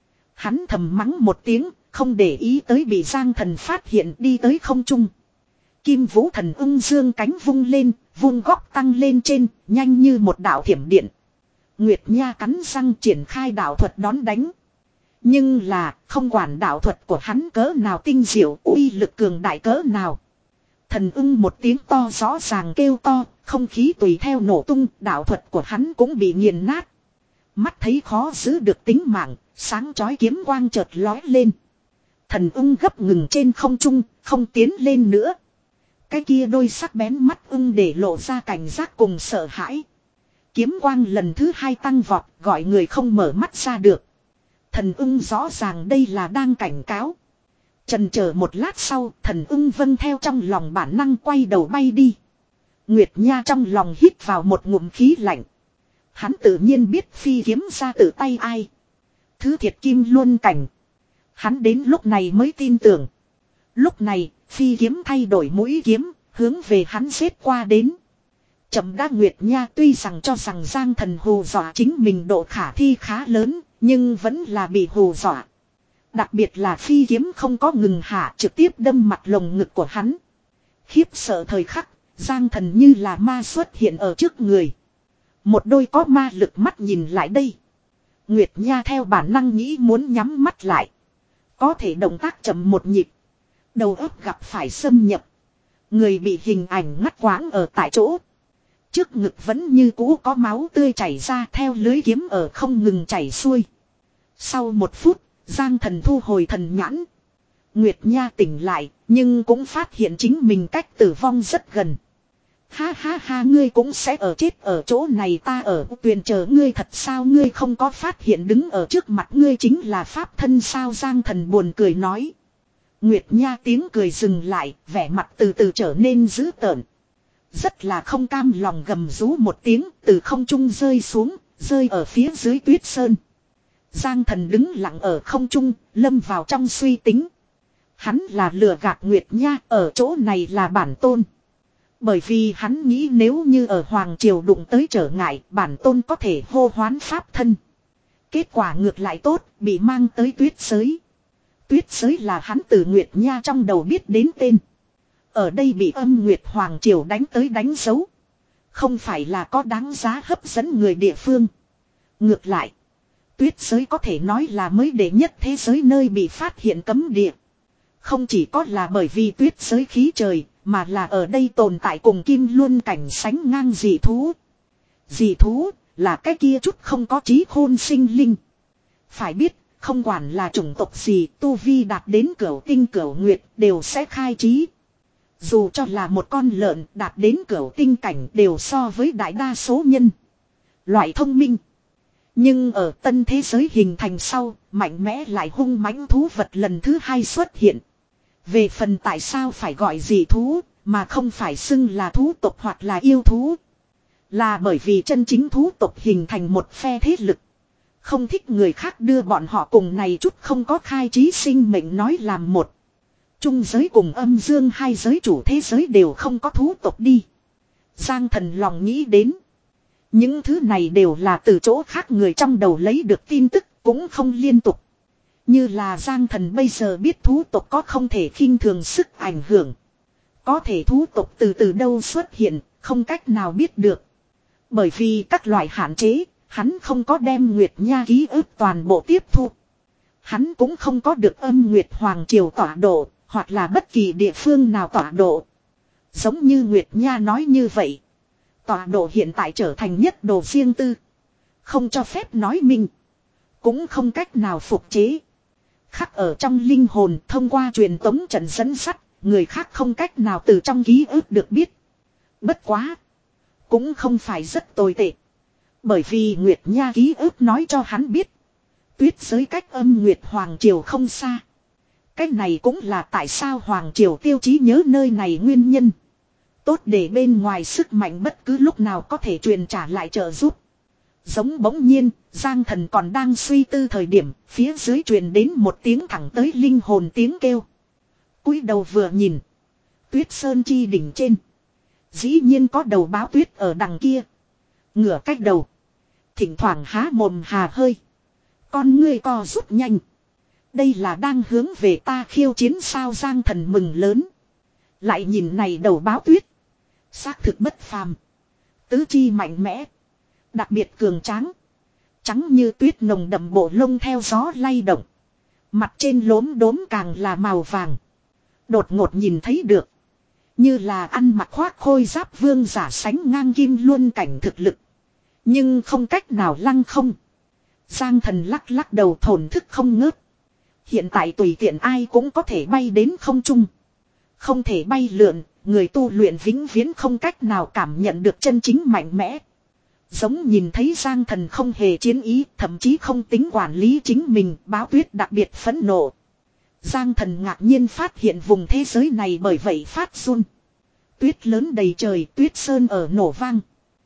Hắn thầm mắng một tiếng, không để ý tới bị Giang Thần phát hiện đi tới không trung. Kim Vũ Thần Ưng dương cánh vung lên, vung góc tăng lên trên, nhanh như một đạo thiểm điện. Nguyệt Nha cắn răng triển khai đạo thuật đón đánh. Nhưng là, không quản đạo thuật của hắn cỡ nào tinh diệu, uy lực cường đại cỡ nào. Thần ưng một tiếng to rõ ràng kêu to, không khí tùy theo nổ tung, đạo thuật của hắn cũng bị nghiền nát. Mắt thấy khó giữ được tính mạng, sáng chói kiếm quang chợt lói lên. Thần ưng gấp ngừng trên không trung, không tiến lên nữa. Cái kia đôi sắc bén mắt ưng để lộ ra cảnh giác cùng sợ hãi. Kiếm quang lần thứ hai tăng vọt, gọi người không mở mắt ra được. Thần ưng rõ ràng đây là đang cảnh cáo. Chần chờ một lát sau, thần ưng vâng theo trong lòng bản năng quay đầu bay đi. Nguyệt Nha trong lòng hít vào một ngụm khí lạnh. Hắn tự nhiên biết phi kiếm ra từ tay ai. Thứ thiệt kim luân cảnh. Hắn đến lúc này mới tin tưởng. Lúc này, phi kiếm thay đổi mũi kiếm, hướng về hắn xếp qua đến. Chậm đã Nguyệt Nha tuy rằng cho rằng Giang Thần hù dọa chính mình độ khả thi khá lớn, nhưng vẫn là bị hù dọa. Đặc biệt là phi kiếm không có ngừng hạ, trực tiếp đâm mặt lồng ngực của hắn. Khiếp sợ thời khắc, Giang Thần như là ma xuất hiện ở trước người. Một đôi có ma lực mắt nhìn lại đây. Nguyệt Nha theo bản năng nghĩ muốn nhắm mắt lại. Có thể động tác chậm một nhịp. Đầu óc gặp phải xâm nhập. Người bị hình ảnh ngắt quãng ở tại chỗ. Trước ngực vẫn như cũ có máu tươi chảy ra theo lưới kiếm ở không ngừng chảy xuôi. Sau một phút, Giang Thần thu hồi thần nhãn. Nguyệt Nha tỉnh lại, nhưng cũng phát hiện chính mình cách tử vong rất gần. Ha ha ha, ngươi cũng sẽ ở chết ở chỗ này, ta ở tuyền chờ ngươi thật sao, ngươi không có phát hiện đứng ở trước mặt ngươi chính là pháp thân sao? Giang Thần buồn cười nói. Nguyệt Nha tiếng cười dừng lại, vẻ mặt từ từ trở nên dữ tợn. Rất là không cam lòng gầm rú một tiếng, từ không trung rơi xuống, rơi ở phía dưới tuyết sơn. Giang Thần đứng lặng ở không trung, lâm vào trong suy tính. Hắn là lừa gạt Nguyệt Nha, ở chỗ này là bản tôn. Bởi vì hắn nghĩ nếu như ở Hoàng Triều đụng tới trở ngại, bản tôn có thể hô hoán pháp thân. Kết quả ngược lại tốt, bị mang tới tuyết giới. Tuyết giới là hắn từ Nguyệt Nha trong đầu biết đến tên. Ở đây bị âm Nguyệt Hoàng Triều đánh tới đánh dấu. Không phải là có đáng giá hấp dẫn người địa phương. Ngược lại, tuyết giới có thể nói là mới đệ nhất thế giới nơi bị phát hiện cấm địa. Không chỉ có là bởi vì tuyết giới khí trời, mà là ở đây tồn tại cùng kim luân cảnh sánh ngang dị thú. Dị thú là cái kia chút không có trí khôn sinh linh. Phải biết, không quản là chủng tộc gì, tu vi đạt đến cửu tinh cửu nguyệt đều sẽ khai trí. Dù cho là một con lợn đạt đến cửu tinh cảnh đều so với đại đa số nhân loại thông minh. Nhưng ở tân thế giới hình thành sau, mạnh mẽ lại hung mãnh thú vật lần thứ hai xuất hiện. Về phần tại sao phải gọi dị thú, mà không phải xưng là thú tộc hoặc là yêu thú. Là bởi vì chân chính thú tộc hình thành một phe thế lực. Không thích người khác đưa bọn họ cùng này chút không có khai trí sinh mệnh nói làm một. Trung giới cùng âm dương hai giới chủ thế giới đều không có thú tộc đi. Giang Thần lòng nghĩ đến. Những thứ này đều là từ chỗ khác người trong đầu lấy được tin tức, cũng không liên tục. Như là Giang Thần bây giờ biết thú tộc có không thể khinh thường sức ảnh hưởng. Có thể thú tộc từ từ đâu xuất hiện, không cách nào biết được. Bởi vì các loại hạn chế, hắn không có đem Nguyệt Nha ký ức toàn bộ tiếp thu. Hắn cũng không có được âm Nguyệt Hoàng Triều tọa độ, hoặc là bất kỳ địa phương nào tọa độ. Giống như Nguyệt Nha nói như vậy. Tọa độ hiện tại trở thành nhất đồ riêng tư. Không cho phép nói minh. Cũng không cách nào phục chế. Khắc ở trong linh hồn thông qua truyền tống trận dẫn sắt. Người khác không cách nào từ trong ký ức được biết. Bất quá. Cũng không phải rất tồi tệ. Bởi vì Nguyệt Nha ký ức nói cho hắn biết. Tuyết giới cách âm Nguyệt Hoàng Triều không xa. Cái này cũng là tại sao Hoàng Triều tiêu chí nhớ nơi này nguyên nhân. Tốt để bên ngoài sức mạnh bất cứ lúc nào có thể truyền trả lại trợ giúp. Giống bỗng nhiên, Giang Thần còn đang suy tư thời điểm, phía dưới truyền đến một tiếng thẳng tới linh hồn tiếng kêu. Cúi đầu vừa nhìn. Tuyết sơn chi đỉnh trên. Dĩ nhiên có đầu báo tuyết ở đằng kia. Ngửa cách đầu. Thỉnh thoảng há mồm hà hơi. Con ngươi co rút nhanh. Đây là đang hướng về ta khiêu chiến sao? Giang Thần mừng lớn. Lại nhìn này đầu báo tuyết. Xác thực bất phàm. Tứ chi mạnh mẽ. Đặc biệt cường tráng. Trắng như tuyết nồng đậm bộ lông theo gió lay động. Mặt trên lốm đốm càng là màu vàng. Đột ngột nhìn thấy được. Như là ăn mặc khoác khôi giáp vương giả sánh ngang kim luân cảnh thực lực. Nhưng không cách nào lăng không. Giang Thần lắc lắc đầu thổn thức không ngớt. Hiện tại tùy tiện ai cũng có thể bay đến không trung. Không thể bay lượn, người tu luyện vĩnh viễn không cách nào cảm nhận được chân chính mạnh mẽ. Giống nhìn thấy Giang Thần không hề chiến ý, thậm chí không tính quản lý chính mình, Báo Tuyết đặc biệt phẫn nộ. Giang Thần ngạc nhiên phát hiện vùng thế giới này bởi vậy phát run. Tuyết lớn đầy trời, tuyết sơn ở nổ vang.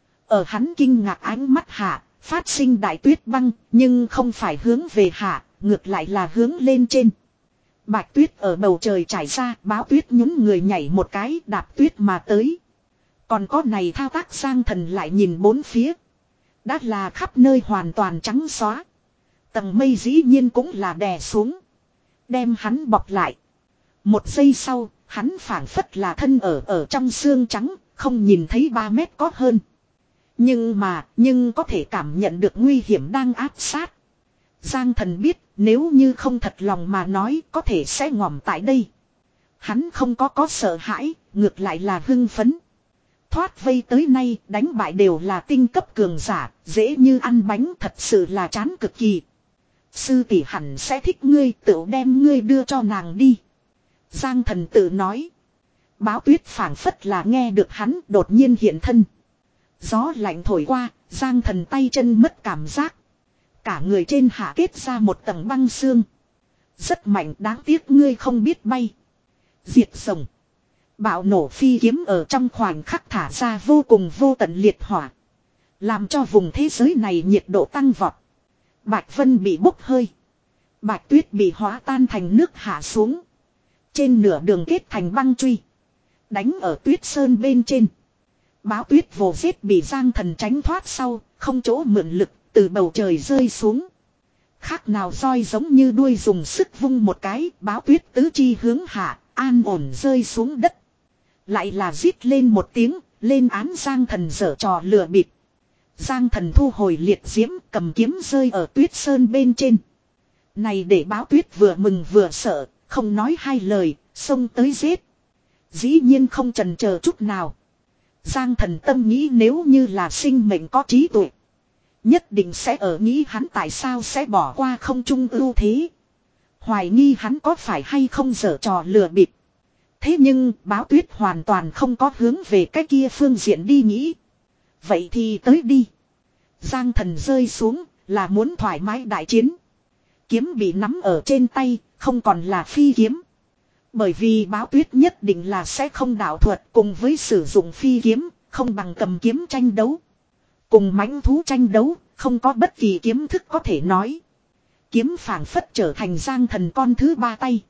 Ở hắn kinh ngạc ánh mắt hạ, phát sinh đại tuyết băng, nhưng không phải hướng về hạ, ngược lại là hướng lên trên. Bạch tuyết ở bầu trời trải ra, Báo Tuyết nhún người nhảy một cái, đạp tuyết mà tới. Còn có này thao tác Giang Thần lại nhìn bốn phía. Đã là khắp nơi hoàn toàn trắng xóa. Tầng mây dĩ nhiên cũng là đè xuống. Đem hắn bọc lại. Một giây sau, hắn phảng phất là thân ở ở trong xương trắng, không nhìn thấy ba mét có hơn. Nhưng mà, nhưng có thể cảm nhận được nguy hiểm đang áp sát. Giang Thần biết, nếu như không thật lòng mà nói, có thể sẽ ngỏm tại đây. Hắn không có có sợ hãi, ngược lại là hưng phấn. Thoát vây tới nay, đánh bại đều là tinh cấp cường giả, dễ như ăn bánh, thật sự là chán cực kỳ. Sư tỷ hẳn sẽ thích ngươi, tự đem ngươi đưa cho nàng đi. Giang Thần tự nói. Báo Tuyết phảng phất là nghe được hắn đột nhiên hiện thân. Gió lạnh thổi qua, Giang Thần tay chân mất cảm giác. Cả người trên hạ kết ra một tầng băng xương. Rất mạnh, đáng tiếc ngươi không biết bay. Diệt rồng. Bạo nổ phi kiếm ở trong khoảnh khắc thả ra vô cùng vô tận liệt hỏa. Làm cho vùng thế giới này nhiệt độ tăng vọt. Bạch Vân bị bốc hơi. Bạch Tuyết bị hóa tan thành nước hạ xuống. Trên nửa đường kết thành băng truy. Đánh ở tuyết sơn bên trên. Báo Tuyết vồ giết bị Giang Thần tránh thoát sau, không chỗ mượn lực, từ bầu trời rơi xuống. Khác nào roi giống như đuôi dùng sức vung một cái, Báo Tuyết tứ chi hướng hạ, an ổn rơi xuống đất. Lại là rít lên một tiếng, lên án Giang Thần giở trò lừa bịp. Giang Thần thu hồi liệt diễm, cầm kiếm rơi ở tuyết sơn bên trên. Này để Báo Tuyết vừa mừng vừa sợ, không nói hai lời, xông tới giết. Dĩ nhiên không chần chờ chút nào. Giang Thần tâm nghĩ nếu như là sinh mệnh có trí tuệ, nhất định sẽ ở nghĩ hắn tại sao sẽ bỏ qua không trung ưu thế. Hoài nghi hắn có phải hay không giở trò lừa bịp. Thế nhưng Báo Tuyết hoàn toàn không có hướng về cái kia phương diện đi nghĩ. Vậy thì tới đi. Giang Thần rơi xuống là muốn thoải mái đại chiến. Kiếm bị nắm ở trên tay, không còn là phi kiếm. Bởi vì Báo Tuyết nhất định là sẽ không đạo thuật, cùng với sử dụng phi kiếm, không bằng cầm kiếm tranh đấu. Cùng mãnh thú tranh đấu, không có bất kỳ kiếm thức có thể nói. Kiếm phảng phất trở thành Giang Thần con thứ ba tay.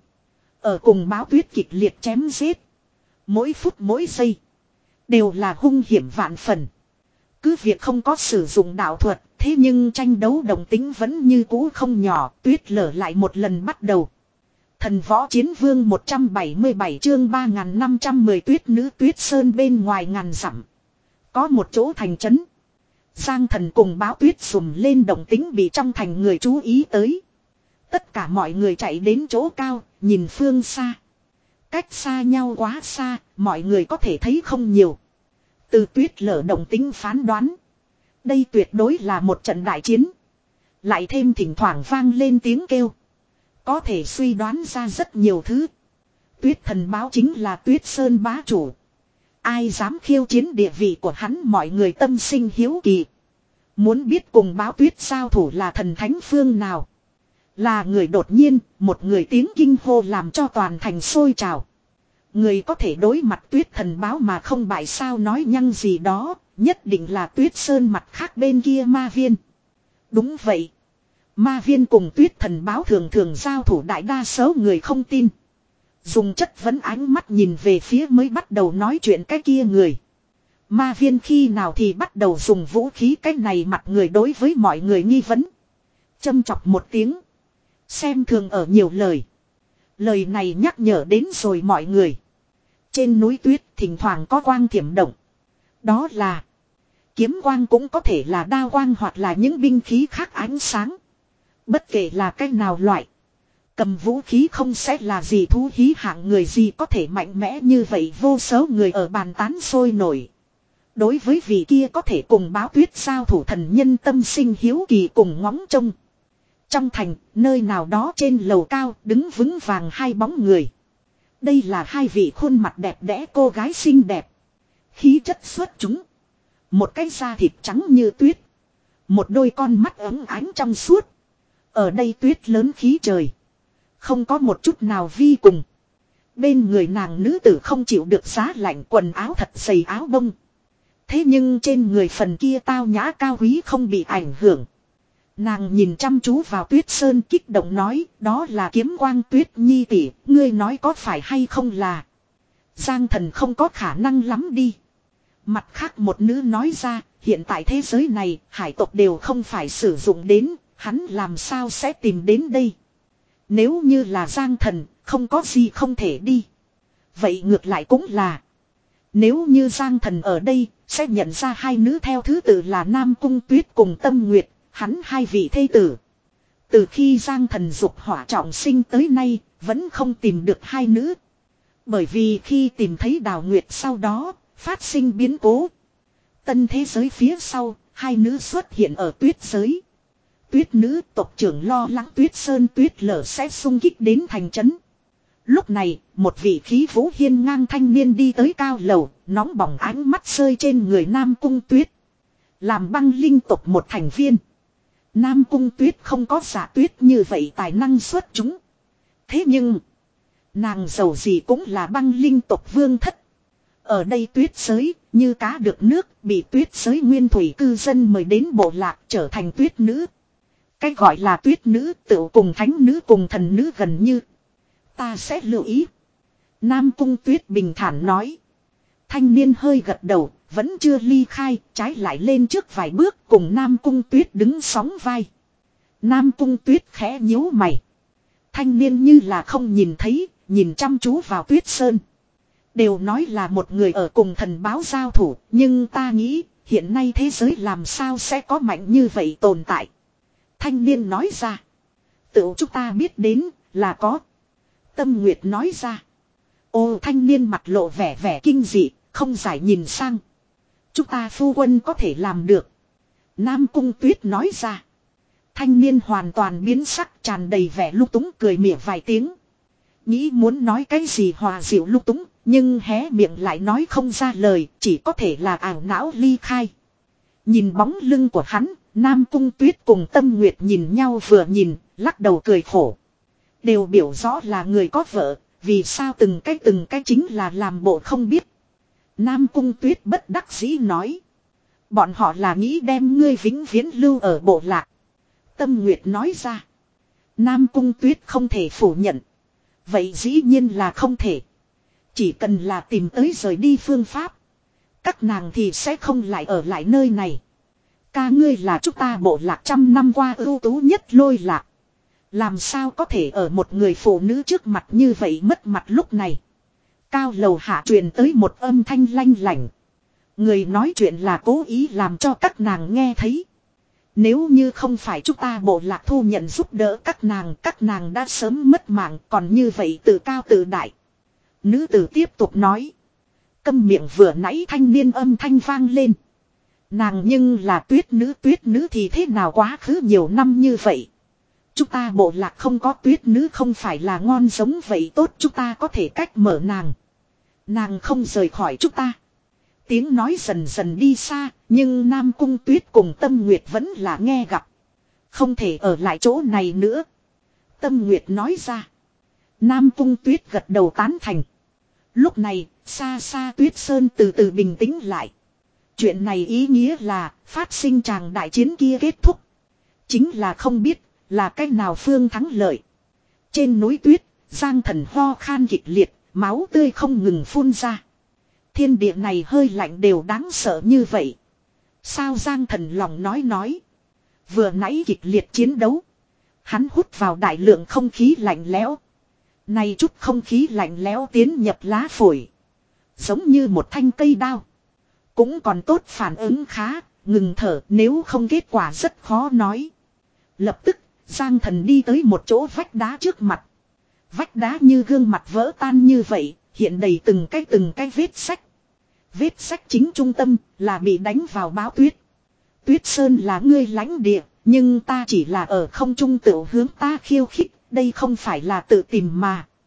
Ở cùng Báo Tuyết kịch liệt chém giết. Mỗi phút mỗi giây đều là hung hiểm vạn phần. Cứ việc không có sử dụng đạo thuật, thế nhưng tranh đấu đồng tính vẫn như cũ không nhỏ. Tuyết lở lại một lần bắt đầu. Thần võ chiến vương một trăm bảy mươi bảy chương ba nghìn năm trăm mười tuyết nữ tuyết sơn bên ngoài ngàn dặm. Có một chỗ thành trấn. Giang Thần cùng Báo Tuyết sùm lên động tính bị trong thành người chú ý tới. Tất cả mọi người chạy đến chỗ cao, nhìn phương xa. Cách xa nhau quá xa, mọi người có thể thấy không nhiều. Từ Tuyết lở động tính phán đoán. Đây tuyệt đối là một trận đại chiến. Lại thêm thỉnh thoảng vang lên tiếng kêu. Có thể suy đoán ra rất nhiều thứ. Tuyết Thần Báo chính là Tuyết Sơn bá chủ. Ai dám khiêu chiến địa vị của hắn, mọi người tâm sinh hiếu kỳ. Muốn biết cùng Báo Tuyết giao thủ là thần thánh phương nào. Là người đột nhiên, một người tiếng kinh hô làm cho toàn thành sôi trào. Người có thể đối mặt Tuyết Thần Báo mà không bại sao nói nhăng gì đó, nhất định là Tuyết Sơn mặt khác bên kia ma viên. Đúng vậy. Ma viên cùng Tuyết Thần Báo thường thường giao thủ, đại đa số người không tin. Dùng chất vấn ánh mắt nhìn về phía mới bắt đầu nói chuyện cái kia người. Ma viên khi nào thì bắt đầu dùng vũ khí cái này mặt người đối với mọi người nghi vấn. Châm chọc một tiếng. Xem thường ở nhiều lời. Lời này nhắc nhở đến rồi mọi người. Trên núi tuyết thỉnh thoảng có quang thiểm động. Đó là kiếm quang, cũng có thể là đao quang, hoặc là những binh khí khác ánh sáng. Bất kể là cách nào loại. Cầm vũ khí không sẽ là gì thú hí hạng người gì có thể mạnh mẽ như vậy. Vô số người ở bàn tán sôi nổi. Đối với vị kia có thể cùng Báo Tuyết giao thủ thần nhân tâm sinh hiếu kỳ cùng ngóng trông. Trong thành, nơi nào đó trên lầu cao đứng vững vàng hai bóng người. Đây là hai vị khuôn mặt đẹp đẽ cô gái xinh đẹp. Khí chất xuất chúng. Một cái da thịt trắng như tuyết. Một đôi con mắt ấm ánh trong suốt. Ở đây tuyết lớn khí trời. Không có một chút nào vi cùng. Bên người nàng nữ tử không chịu được giá lạnh, quần áo thật dày áo bông. Thế nhưng trên người phần kia tao nhã cao quý không bị ảnh hưởng. Nàng nhìn chăm chú vào Tuyết Sơn kích động nói, đó là Kiếm Quang Tuyết Nhi tỷ, ngươi nói có phải hay không là. Giang Thần không có khả năng lắm đi. Mặt khác một nữ nói ra, hiện tại thế giới này, hải tộc đều không phải sử dụng đến, hắn làm sao sẽ tìm đến đây. Nếu như là Giang Thần, không có gì không thể đi. Vậy ngược lại cũng là. Nếu như Giang Thần ở đây, sẽ nhận ra hai nữ theo thứ tự là Nam Cung Tuyết cùng Tâm Nguyệt, hắn hai vị thê tử. Từ khi Giang Thần dục hỏa trọng sinh tới nay, vẫn không tìm được hai nữ. Bởi vì khi tìm thấy Đào Nguyệt sau đó, phát sinh biến cố. Tân thế giới phía sau, hai nữ xuất hiện ở tuyết giới. Tuyết nữ tộc trưởng lo lắng Tuyết Sơn tuyết lở sẽ xung kích đến thành trấn. Lúc này, một vị khí vũ hiên ngang thanh niên đi tới cao lầu, nóng bỏng ánh mắt rơi trên người Nam Cung Tuyết. Làm băng linh tộc một thành viên. Nam Cung Tuyết không có giả tuyết như vậy tài năng xuất chúng. Thế nhưng, nàng giàu gì cũng là băng linh tộc vương thất. Ở đây tuyết giới, như cá được nước, bị tuyết giới nguyên thủy cư dân mời đến bộ lạc trở thành tuyết nữ. Cái gọi là tuyết nữ tự cùng thánh nữ cùng thần nữ gần như. Ta sẽ lưu ý. Nam Cung Tuyết bình thản nói. Thanh niên hơi gật đầu, vẫn chưa ly khai, trái lại lên trước vài bước cùng Nam Cung Tuyết đứng sóng vai. Nam Cung Tuyết khẽ nhíu mày. Thanh niên như là không nhìn thấy, nhìn chăm chú vào Tuyết Sơn. Đều nói là một người ở cùng thần báo giao thủ, nhưng ta nghĩ, hiện nay thế giới làm sao sẽ có mạnh như vậy tồn tại. Thanh niên nói ra. Tự chúng ta biết đến, là có. Tâm Nguyệt nói ra. Ô thanh niên mặt lộ vẻ vẻ kinh dị, không giải nhìn sang. Chúng ta phu quân có thể làm được. Nam Cung Tuyết nói ra. Thanh niên hoàn toàn biến sắc, tràn đầy vẻ lúc túng, cười mỉa vài tiếng. Nghĩ muốn nói cái gì hòa dịu lúc túng, nhưng hé miệng lại nói không ra lời, chỉ có thể là ảo não ly khai. Nhìn bóng lưng của hắn, Nam Cung Tuyết cùng Tâm Nguyệt nhìn nhau vừa nhìn, lắc đầu cười khổ. Đều biểu rõ là người có vợ, vì sao từng cái từng cái chính là làm bộ không biết. Nam Cung Tuyết bất đắc dĩ nói. Bọn họ là nghĩ đem ngươi vĩnh viễn lưu ở bộ lạc. Tâm Nguyệt nói ra. Nam Cung Tuyết không thể phủ nhận. Vậy dĩ nhiên là không thể. Chỉ cần là tìm tới rời đi phương pháp. Các nàng thì sẽ không lại ở lại nơi này. Ca ngươi là chúng ta bộ lạc trăm năm qua ưu tú nhất Lôi Lạc. Làm sao có thể ở một người phụ nữ trước mặt như vậy mất mặt lúc này. Cao lầu hạ truyền tới một âm thanh lanh lảnh. Người nói chuyện là cố ý làm cho các nàng nghe thấy. Nếu như không phải chúng ta bộ lạc thu nhận giúp đỡ các nàng, các nàng đã sớm mất mạng, còn như vậy tự cao tự đại. Nữ tử tiếp tục nói. Câm miệng vừa nãy thanh niên âm thanh vang lên. Nàng nhưng là tuyết nữ tuyết nữ thì thế nào quá khứ nhiều năm như vậy. Chúng ta bộ lạc không có tuyết nữ không phải là ngon giống vậy tốt chúng ta có thể cách mở nàng. Nàng không rời khỏi chúng ta. Tiếng nói dần dần đi xa, nhưng Nam Cung Tuyết cùng Tâm Nguyệt vẫn là nghe gặp. Không thể ở lại chỗ này nữa. Tâm Nguyệt nói ra. Nam Cung Tuyết gật đầu tán thành. Lúc này, xa xa Tuyết Sơn từ từ bình tĩnh lại. Chuyện này ý nghĩa là, phát sinh tràng đại chiến kia kết thúc. Chính là không biết, là cách nào phương thắng lợi. Trên núi tuyết, Giang Thần ho khan kịch liệt, máu tươi không ngừng phun ra. Thiên địa này hơi lạnh đều đáng sợ như vậy. Sao Giang Thần lòng nói nói. Vừa nãy kịch liệt chiến đấu. Hắn hút vào đại lượng không khí lạnh lẽo. Này chút không khí lạnh lẽo tiến nhập lá phổi. Giống như một thanh cây đao. Cũng còn tốt phản ứng khá, ngừng thở nếu không kết quả rất khó nói. Lập tức, Giang Thần đi tới một chỗ vách đá trước mặt. Vách đá như gương mặt vỡ tan như vậy, hiện đầy từng cái từng cái vết sách. Vết sách chính trung tâm là bị đánh vào báo tuyết. Tuyết Sơn là ngươi lãnh địa, nhưng ta chỉ là ở không trung tự hướng ta khiêu khích, đây không phải là tự tìm mà.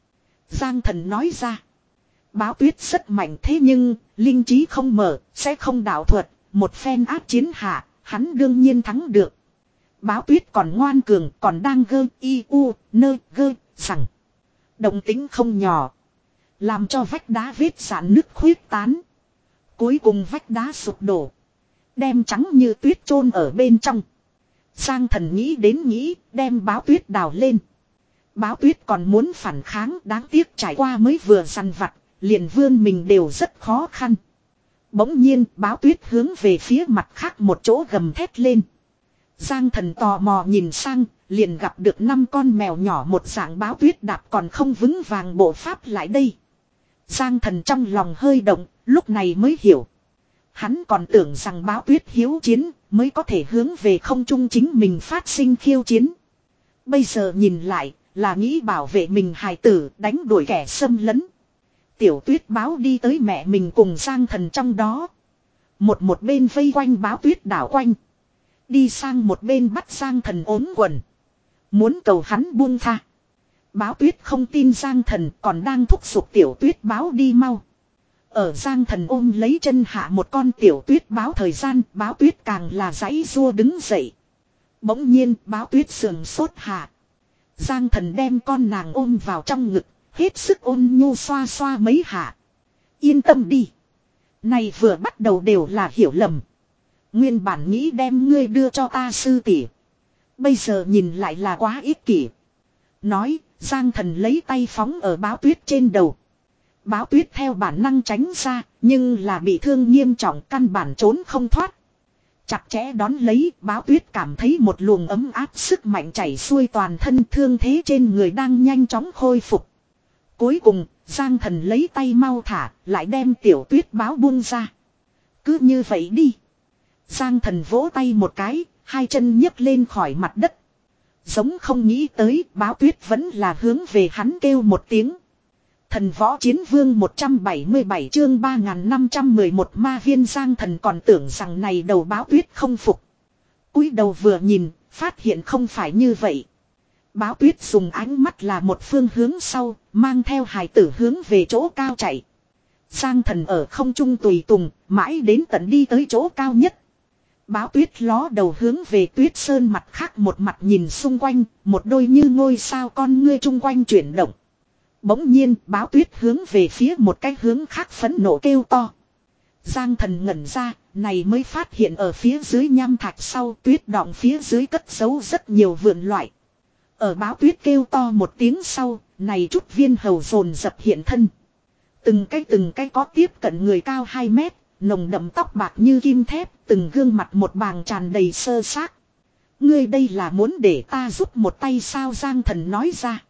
Giang Thần nói ra. Báo tuyết rất mạnh thế nhưng, linh trí không mở, sẽ không đạo thuật, một phen áp chiến hạ, hắn đương nhiên thắng được. Báo tuyết còn ngoan cường, còn đang gơ, y, u, nơ, gơ, rằng. Động tính không nhỏ. Làm cho vách đá vết sạn nứt khuyết tán. Cuối cùng vách đá sụp đổ. Đem trắng như tuyết chôn ở bên trong. Giang Thần nghĩ đến nghĩ, đem báo tuyết đào lên. Báo tuyết còn muốn phản kháng, đáng tiếc trải qua mới vừa săn vặt, liền vươn mình đều rất khó khăn. Bỗng nhiên báo tuyết hướng về phía mặt khác một chỗ gầm thét lên. Giang Thần tò mò nhìn sang, liền gặp được năm con mèo nhỏ một dạng báo tuyết đạp còn không vững vàng bộ pháp lại đây. Giang Thần trong lòng hơi động, lúc này mới hiểu. Hắn còn tưởng rằng báo tuyết hiếu chiến mới có thể hướng về không trung chính mình phát sinh khiêu chiến. Bây giờ nhìn lại là nghĩ bảo vệ mình hài tử đánh đuổi kẻ xâm lấn. Tiểu tuyết báo đi tới mẹ mình cùng Giang Thần trong đó. Một một bên vây quanh báo tuyết đảo quanh. Đi sang một bên bắt Giang Thần ốm quần. Muốn cầu hắn buông tha. Báo tuyết không tin Giang Thần còn đang thúc giục tiểu tuyết báo đi mau. Ở Giang Thần ôm lấy chân hạ một con tiểu tuyết báo thời gian, báo tuyết càng là giãy giụa đứng dậy. Bỗng nhiên báo tuyết sườn sốt hạ. Giang Thần đem con nàng ôm vào trong ngực, hết sức ôn nhu xoa xoa mấy hạ. Yên tâm đi. Này vừa bắt đầu đều là hiểu lầm. Nguyên bản nghĩ đem ngươi đưa cho ta sư tỷ. Bây giờ nhìn lại là quá ích kỷ. Nói, Giang Thần lấy tay phóng ở báo tuyết trên đầu. Báo tuyết theo bản năng tránh ra, nhưng là bị thương nghiêm trọng căn bản trốn không thoát. Chặt chẽ đón lấy, báo tuyết cảm thấy một luồng ấm áp sức mạnh chảy xuôi toàn thân, thương thế trên người đang nhanh chóng khôi phục. Cuối cùng, Giang Thần lấy tay mau thả, lại đem tiểu tuyết báo buông ra. Cứ như vậy đi. Giang Thần vỗ tay một cái, hai chân nhấc lên khỏi mặt đất. Giống không nghĩ tới, báo tuyết vẫn là hướng về hắn kêu một tiếng. Thần võ chiến vương một trăm bảy mươi bảy chương ba nghìn năm trăm mười một ma viên. Giang Thần còn tưởng rằng này đầu báo tuyết không phục. Cúi đầu vừa nhìn, phát hiện không phải như vậy. Báo tuyết dùng ánh mắt là một phương hướng sau, mang theo hài tử hướng về chỗ cao chạy. Giang Thần ở không trung tùy tùng, mãi đến tận đi tới chỗ cao nhất. Báo tuyết ló đầu hướng về tuyết sơn mặt khác một mặt nhìn xung quanh, một đôi như ngôi sao con ngươi chung quanh chuyển động. Bỗng nhiên báo tuyết hướng về phía một cái hướng khác phẫn nộ kêu to. Giang Thần ngẩn ra, này mới phát hiện ở phía dưới nham thạch sau tuyết đọng phía dưới cất giấu rất nhiều vượn loại. Ở báo tuyết kêu to một tiếng sau, này chút viên hầu dồn dập hiện thân. Từng cái từng cái có tiếp cận người cao hai mét, nồng đậm tóc bạc như kim thép, từng gương mặt một bàng tràn đầy sơ xác. Ngươi đây là muốn để ta giúp một tay sao? Giang Thần nói ra.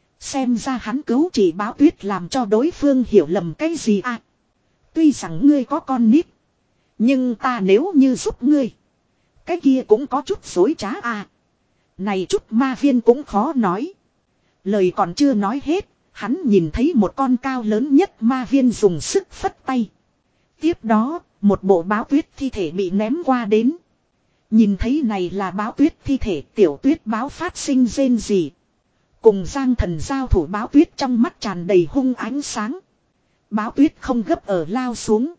Xem ra hắn cứu chỉ báo tuyết làm cho đối phương hiểu lầm cái gì à. Tuy rằng ngươi có con nít, nhưng ta nếu như giúp ngươi, cái kia cũng có chút dối trá à. Này chút ma viên cũng khó nói. Lời còn chưa nói hết, hắn nhìn thấy một con cao lớn nhất ma viên dùng sức phất tay. Tiếp đó, một bộ báo tuyết thi thể bị ném qua đến. Nhìn thấy này là báo tuyết thi thể, tiểu tuyết báo phát sinh rên rỉ. Cùng Giang Thần giao thủ, báo tuyết trong mắt tràn đầy hung ánh sáng. Báo tuyết không gấp ở lao xuống,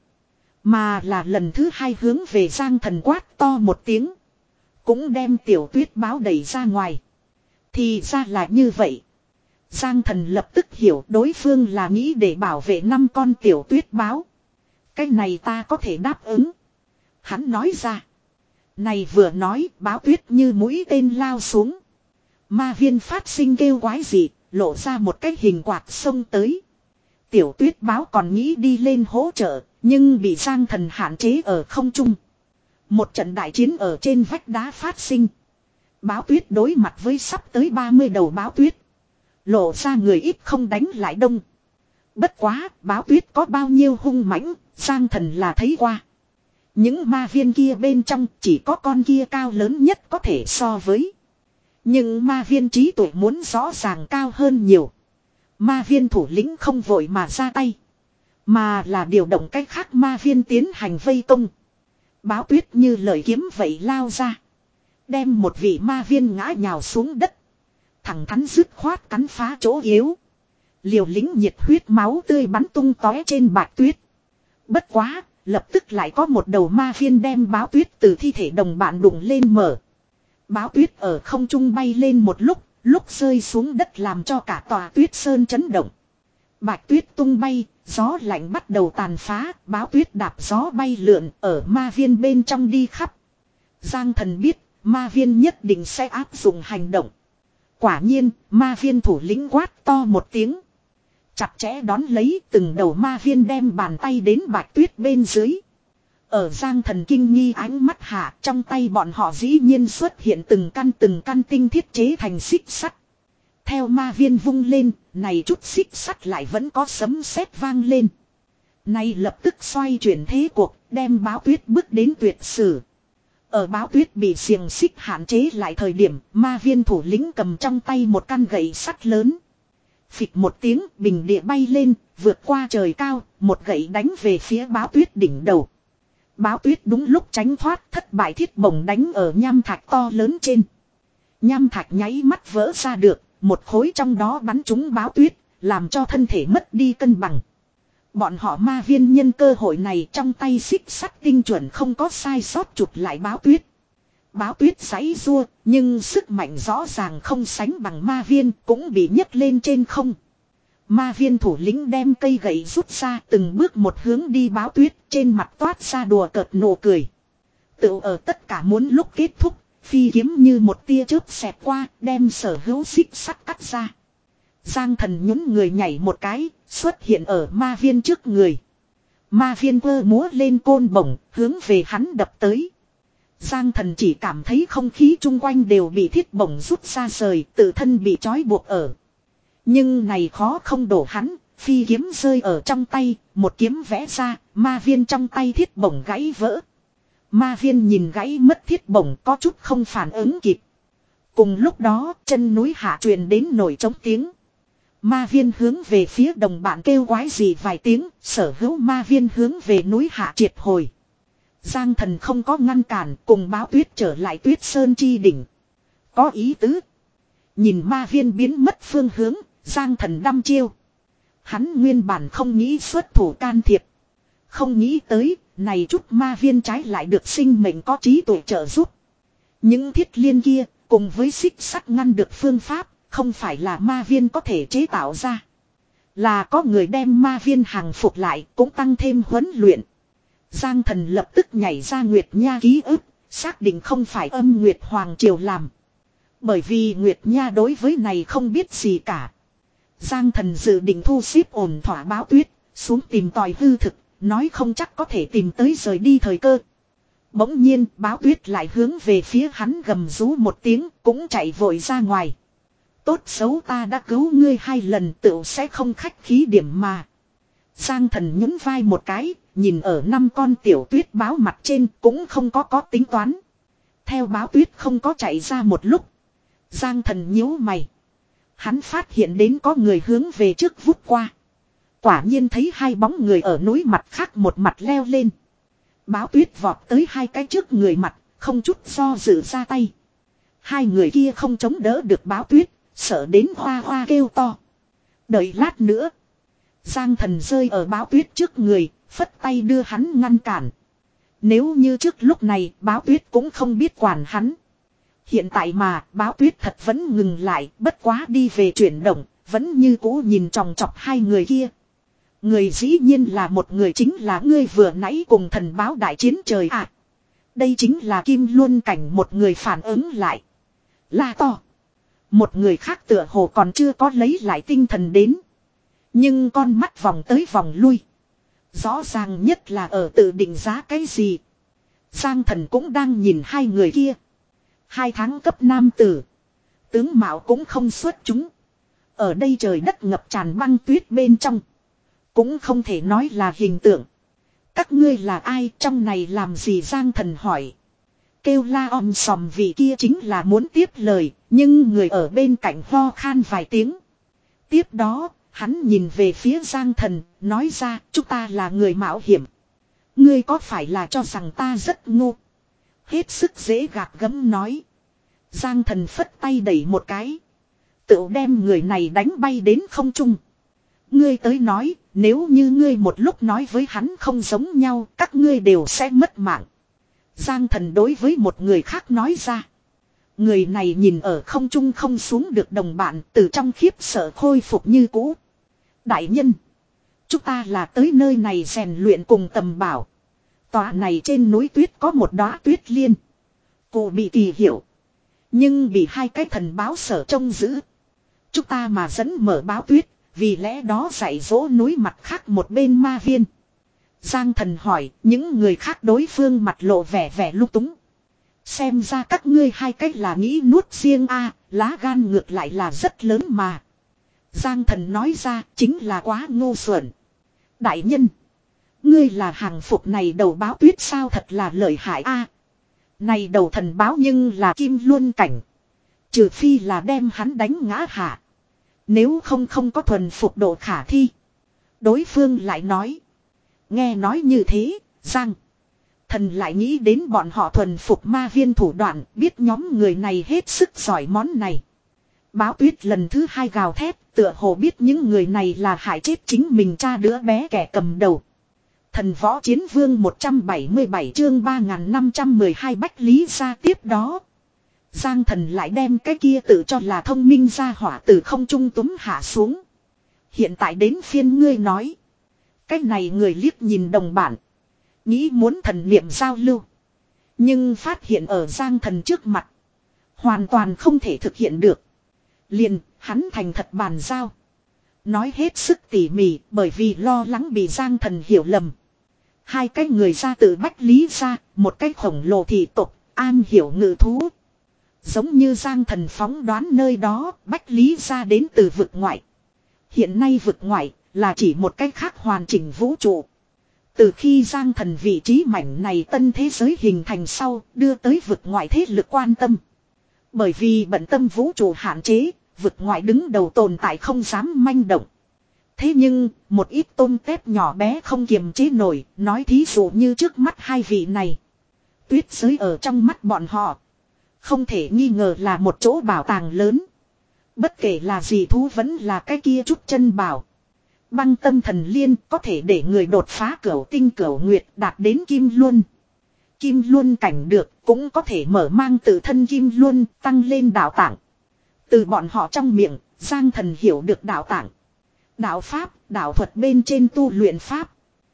mà là lần thứ hai hướng về Giang Thần quát to một tiếng. Cũng đem tiểu tuyết báo đẩy ra ngoài. Thì ra là như vậy. Giang Thần lập tức hiểu đối phương là nghĩ để bảo vệ năm con tiểu tuyết báo. Cái này ta có thể đáp ứng. Hắn nói ra. Này vừa nói, báo tuyết như mũi tên lao xuống. Ma viên phát sinh kêu quái dị, lộ ra một cái hình quạt xông tới. Tiểu tuyết báo còn nghĩ đi lên hỗ trợ, nhưng bị Giang Thần hạn chế ở không trung. Một trận đại chiến ở trên vách đá phát sinh. Báo tuyết đối mặt với sắp tới ba mươi đầu báo tuyết. Lộ ra người ít không đánh lại đông. Bất quá, báo tuyết có bao nhiêu hung mãnh, Giang Thần là thấy qua. Những ma viên kia bên trong chỉ có con kia cao lớn nhất có thể so với. Nhưng ma viên trí tuệ muốn rõ ràng cao hơn nhiều. Ma viên thủ lĩnh không vội mà ra tay, mà là điều động cách khác ma viên tiến hành vây công. Báo tuyết như lời kiếm vậy lao ra, đem một vị ma viên ngã nhào xuống đất. Thẳng thắn dứt khoát cắn phá chỗ yếu. Liều lĩnh nhiệt huyết máu tươi bắn tung tóe trên bạch tuyết. Bất quá, lập tức lại có một đầu ma viên đem báo tuyết từ thi thể đồng bạn đụng lên mở. Báo tuyết ở không trung bay lên một lúc, lúc rơi xuống đất làm cho cả tòa tuyết sơn chấn động. Bạch tuyết tung bay, gió lạnh bắt đầu tàn phá, báo tuyết đạp gió bay lượn ở ma viên bên trong đi khắp. Giang Thần biết, ma viên nhất định sẽ áp dụng hành động. Quả nhiên, ma viên thủ lĩnh quát to một tiếng. Chặt chẽ đón lấy từng đầu ma viên đem bàn tay đến bạch tuyết bên dưới. Ở Giang Thần kinh nghi ánh mắt hạ, trong tay bọn họ dĩ nhiên xuất hiện từng căn từng căn tinh thiết chế thành xích sắt. Theo ma viên vung lên, này chút xích sắt lại vẫn có sấm sét vang lên. Này lập tức xoay chuyển thế cuộc, đem báo tuyết bước đến tuyệt sử. Ở báo tuyết bị xiềng xích hạn chế lại thời điểm, ma viên thủ lĩnh cầm trong tay một căn gậy sắt lớn. Phịch một tiếng, bình địa bay lên, vượt qua trời cao, một gậy đánh về phía báo tuyết đỉnh đầu. Báo tuyết đúng lúc tránh thoát, thất bại thiết bổng đánh ở nham thạch to lớn trên. Nham thạch nháy mắt vỡ ra được, một khối trong đó bắn trúng báo tuyết, làm cho thân thể mất đi cân bằng. Bọn họ ma viên nhân cơ hội này trong tay xích sắt tinh chuẩn không có sai sót chụp lại báo tuyết. Báo tuyết giãy giụa, nhưng sức mạnh rõ ràng không sánh bằng ma viên, cũng bị nhấc lên trên không. Ma viên thủ lĩnh đem cây gậy rút ra, từng bước một hướng đi báo tuyết, trên mặt toát ra đùa cợt nụ cười. Tự ở tất cả muốn lúc kết thúc, phi kiếm như một tia chớp xẹt qua, đem sở hữu xích sắt cắt ra. Giang Thần nhún người nhảy một cái, xuất hiện ở ma viên trước người. Ma viên quơ múa lên côn bổng, hướng về hắn đập tới. Giang Thần chỉ cảm thấy không khí chung quanh đều bị thiết bổng rút ra rời, tự thân bị trói buộc ở. Nhưng này khó không đổ hắn, phi kiếm rơi ở trong tay, một kiếm vẽ ra, ma viên trong tay thiết bổng gãy vỡ. Ma viên nhìn gãy mất thiết bổng có chút không phản ứng kịp. Cùng lúc đó, chân núi hạ truyền đến nổi trống tiếng. Ma viên hướng về phía đồng bạn kêu quái gì vài tiếng, sở hữu ma viên hướng về núi hạ triệt hồi. Giang Thần không có ngăn cản, cùng báo tuyết trở lại tuyết sơn chi đỉnh. Có ý tứ. Nhìn ma viên biến mất phương hướng, Giang Thần đăm chiêu. Hắn nguyên bản không nghĩ xuất thủ can thiệp. Không nghĩ tới, này chút ma viên trái lại được sinh mệnh có trí tuệ trợ giúp. Những thiết liên kia, cùng với xích sắt ngăn được phương pháp, không phải là ma viên có thể chế tạo ra. Là có người đem ma viên hàng phục lại, cũng tăng thêm huấn luyện. Giang Thần lập tức nhảy ra Nguyệt Nha ký ức, xác định không phải âm Nguyệt Hoàng Triều làm. Bởi vì Nguyệt Nha đối với này không biết gì cả. Giang Thần dự định thu xếp ổn thỏa báo tuyết, xuống tìm tòi hư thực, nói không chắc có thể tìm tới rời đi thời cơ. Bỗng nhiên báo tuyết lại hướng về phía hắn gầm rú một tiếng, cũng chạy vội ra ngoài. Tốt xấu ta đã cứu ngươi hai lần, tựu sẽ không khách khí điểm mà. Giang Thần nhún vai một cái, nhìn ở năm con tiểu tuyết báo mặt trên cũng không có có tính toán. Theo báo tuyết không có chạy ra một lúc. Giang Thần nhíu mày. Hắn phát hiện đến có người hướng về trước vút qua. Quả nhiên thấy hai bóng người ở núi mặt khác một mặt leo lên. Báo tuyết vọt tới hai cái trước người mặt, không chút do dự ra tay. Hai người kia không chống đỡ được báo tuyết, sợ đến hoa hoa kêu to. Đợi lát nữa. Giang Thần rơi ở báo tuyết trước người, phất tay đưa hắn ngăn cản. Nếu như trước lúc này báo tuyết cũng không biết quản hắn. Hiện tại mà báo tuyết thật vẫn ngừng lại, bất quá đi về chuyển động, vẫn như cũ nhìn tròng trọc hai người kia. Người dĩ nhiên là một người chính là ngươi vừa nãy cùng thần báo đại chiến trời ạ. À, đây chính là Kim Luân Cảnh, một người phản ứng lại. La to. Một người khác tựa hồ còn chưa có lấy lại tinh thần đến. Nhưng con mắt vòng tới vòng lui. Rõ ràng nhất là ở tự định giá cái gì. Giang Thần cũng đang nhìn hai người kia. Hai tháng cấp nam tử. Tướng mạo cũng không xuất chúng. Ở đây trời đất ngập tràn băng tuyết bên trong. Cũng không thể nói là hình tượng. Các ngươi là ai, trong này làm gì? Giang Thần hỏi. Kêu la om sòm vị kia chính là muốn tiếp lời. Nhưng người ở bên cạnh ho khan vài tiếng. Tiếp đó hắn nhìn về phía Giang Thần, nói ra, chúng ta là người mạo hiểm. Ngươi có phải là cho rằng ta rất ngu? Hết sức dễ gạt gẫm nói. Giang Thần phất tay đẩy một cái. Tự đem người này đánh bay đến không trung. Ngươi tới nói, nếu như ngươi một lúc nói với hắn không giống nhau, các ngươi đều sẽ mất mạng. Giang Thần đối với một người khác nói ra. Người này nhìn ở không trung không xuống được đồng bạn, từ trong khiếp sợ khôi phục như cũ. Đại nhân, chúng ta là tới nơi này rèn luyện cùng tầm bảo. Tòa này trên núi tuyết có một đóa tuyết liên. Cụ bị kỳ hiệu, nhưng bị hai cái thần báo sở trông giữ. Chúng ta mà dẫn mở báo tuyết, vì lẽ đó dạy dỗ núi mặt khác một bên ma viên. Giang Thần hỏi, những người khác đối phương mặt lộ vẻ vẻ lung túng. Xem ra các ngươi hai cách là nghĩ nuốt riêng a, lá gan ngược lại là rất lớn mà. Giang Thần nói ra, chính là quá ngu xuẩn. Đại nhân, ngươi là hàng phục này đầu báo tuyết sao, thật là lợi hại a. Này đầu thần báo nhưng là kim luân cảnh. Trừ phi là đem hắn đánh ngã hạ. Nếu không không có thuần phục độ khả thi. Đối phương lại nói. Nghe nói như thế, Giang Thần lại nghĩ đến bọn họ thuần phục ma viên thủ đoạn, biết nhóm người này hết sức giỏi món này. Báo tuyết lần thứ hai gào thét, tựa hồ biết những người này là hại chết chính mình cha đứa bé kẻ cầm đầu. Thần võ chiến vương một trăm bảy mươi bảy chương ba nghìn năm trăm mười hai Bách Lý ra tiếp đó. Giang Thần lại đem cái kia tự cho là thông minh ra hỏa từ không trung túm hạ xuống. Hiện tại đến phiên ngươi nói. Cái này người liếc nhìn đồng bản. Nghĩ muốn thần niệm giao lưu. Nhưng phát hiện ở Giang Thần trước mặt. Hoàn toàn không thể thực hiện được. Liền, hắn thành thật bàn giao. Nói hết sức tỉ mỉ bởi vì lo lắng bị Giang Thần hiểu lầm. Hai cái người ra từ Bách Lý ra, một cái khổng lồ thị tộc, an hiểu ngự thú. Giống như Giang Thần phóng đoán nơi đó, Bách Lý ra đến từ vực ngoại. Hiện nay vực ngoại là chỉ một cách khác hoàn chỉnh vũ trụ. Từ khi Giang Thần vị trí mảnh này tân thế giới hình thành sau, đưa tới vực ngoại thế lực quan tâm. Bởi vì bận tâm vũ trụ hạn chế, vực ngoại đứng đầu tồn tại không dám manh động. Thế nhưng, một ít tôm tép nhỏ bé không kiềm chế nổi, nói thí dụ như trước mắt hai vị này. Tuyết giới ở trong mắt bọn họ. Không thể nghi ngờ là một chỗ bảo tàng lớn. Bất kể là gì thú vẫn là cái kia chút chân bảo. Băng tâm thần liên có thể để người đột phá cửu tinh cửu nguyệt đạt đến kim luân. Kim luân cảnh được cũng có thể mở mang tự thân kim luân tăng lên đạo tạng. Từ bọn họ trong miệng, Giang Thần hiểu được đạo tạng. Đạo pháp, đạo thuật bên trên tu luyện pháp.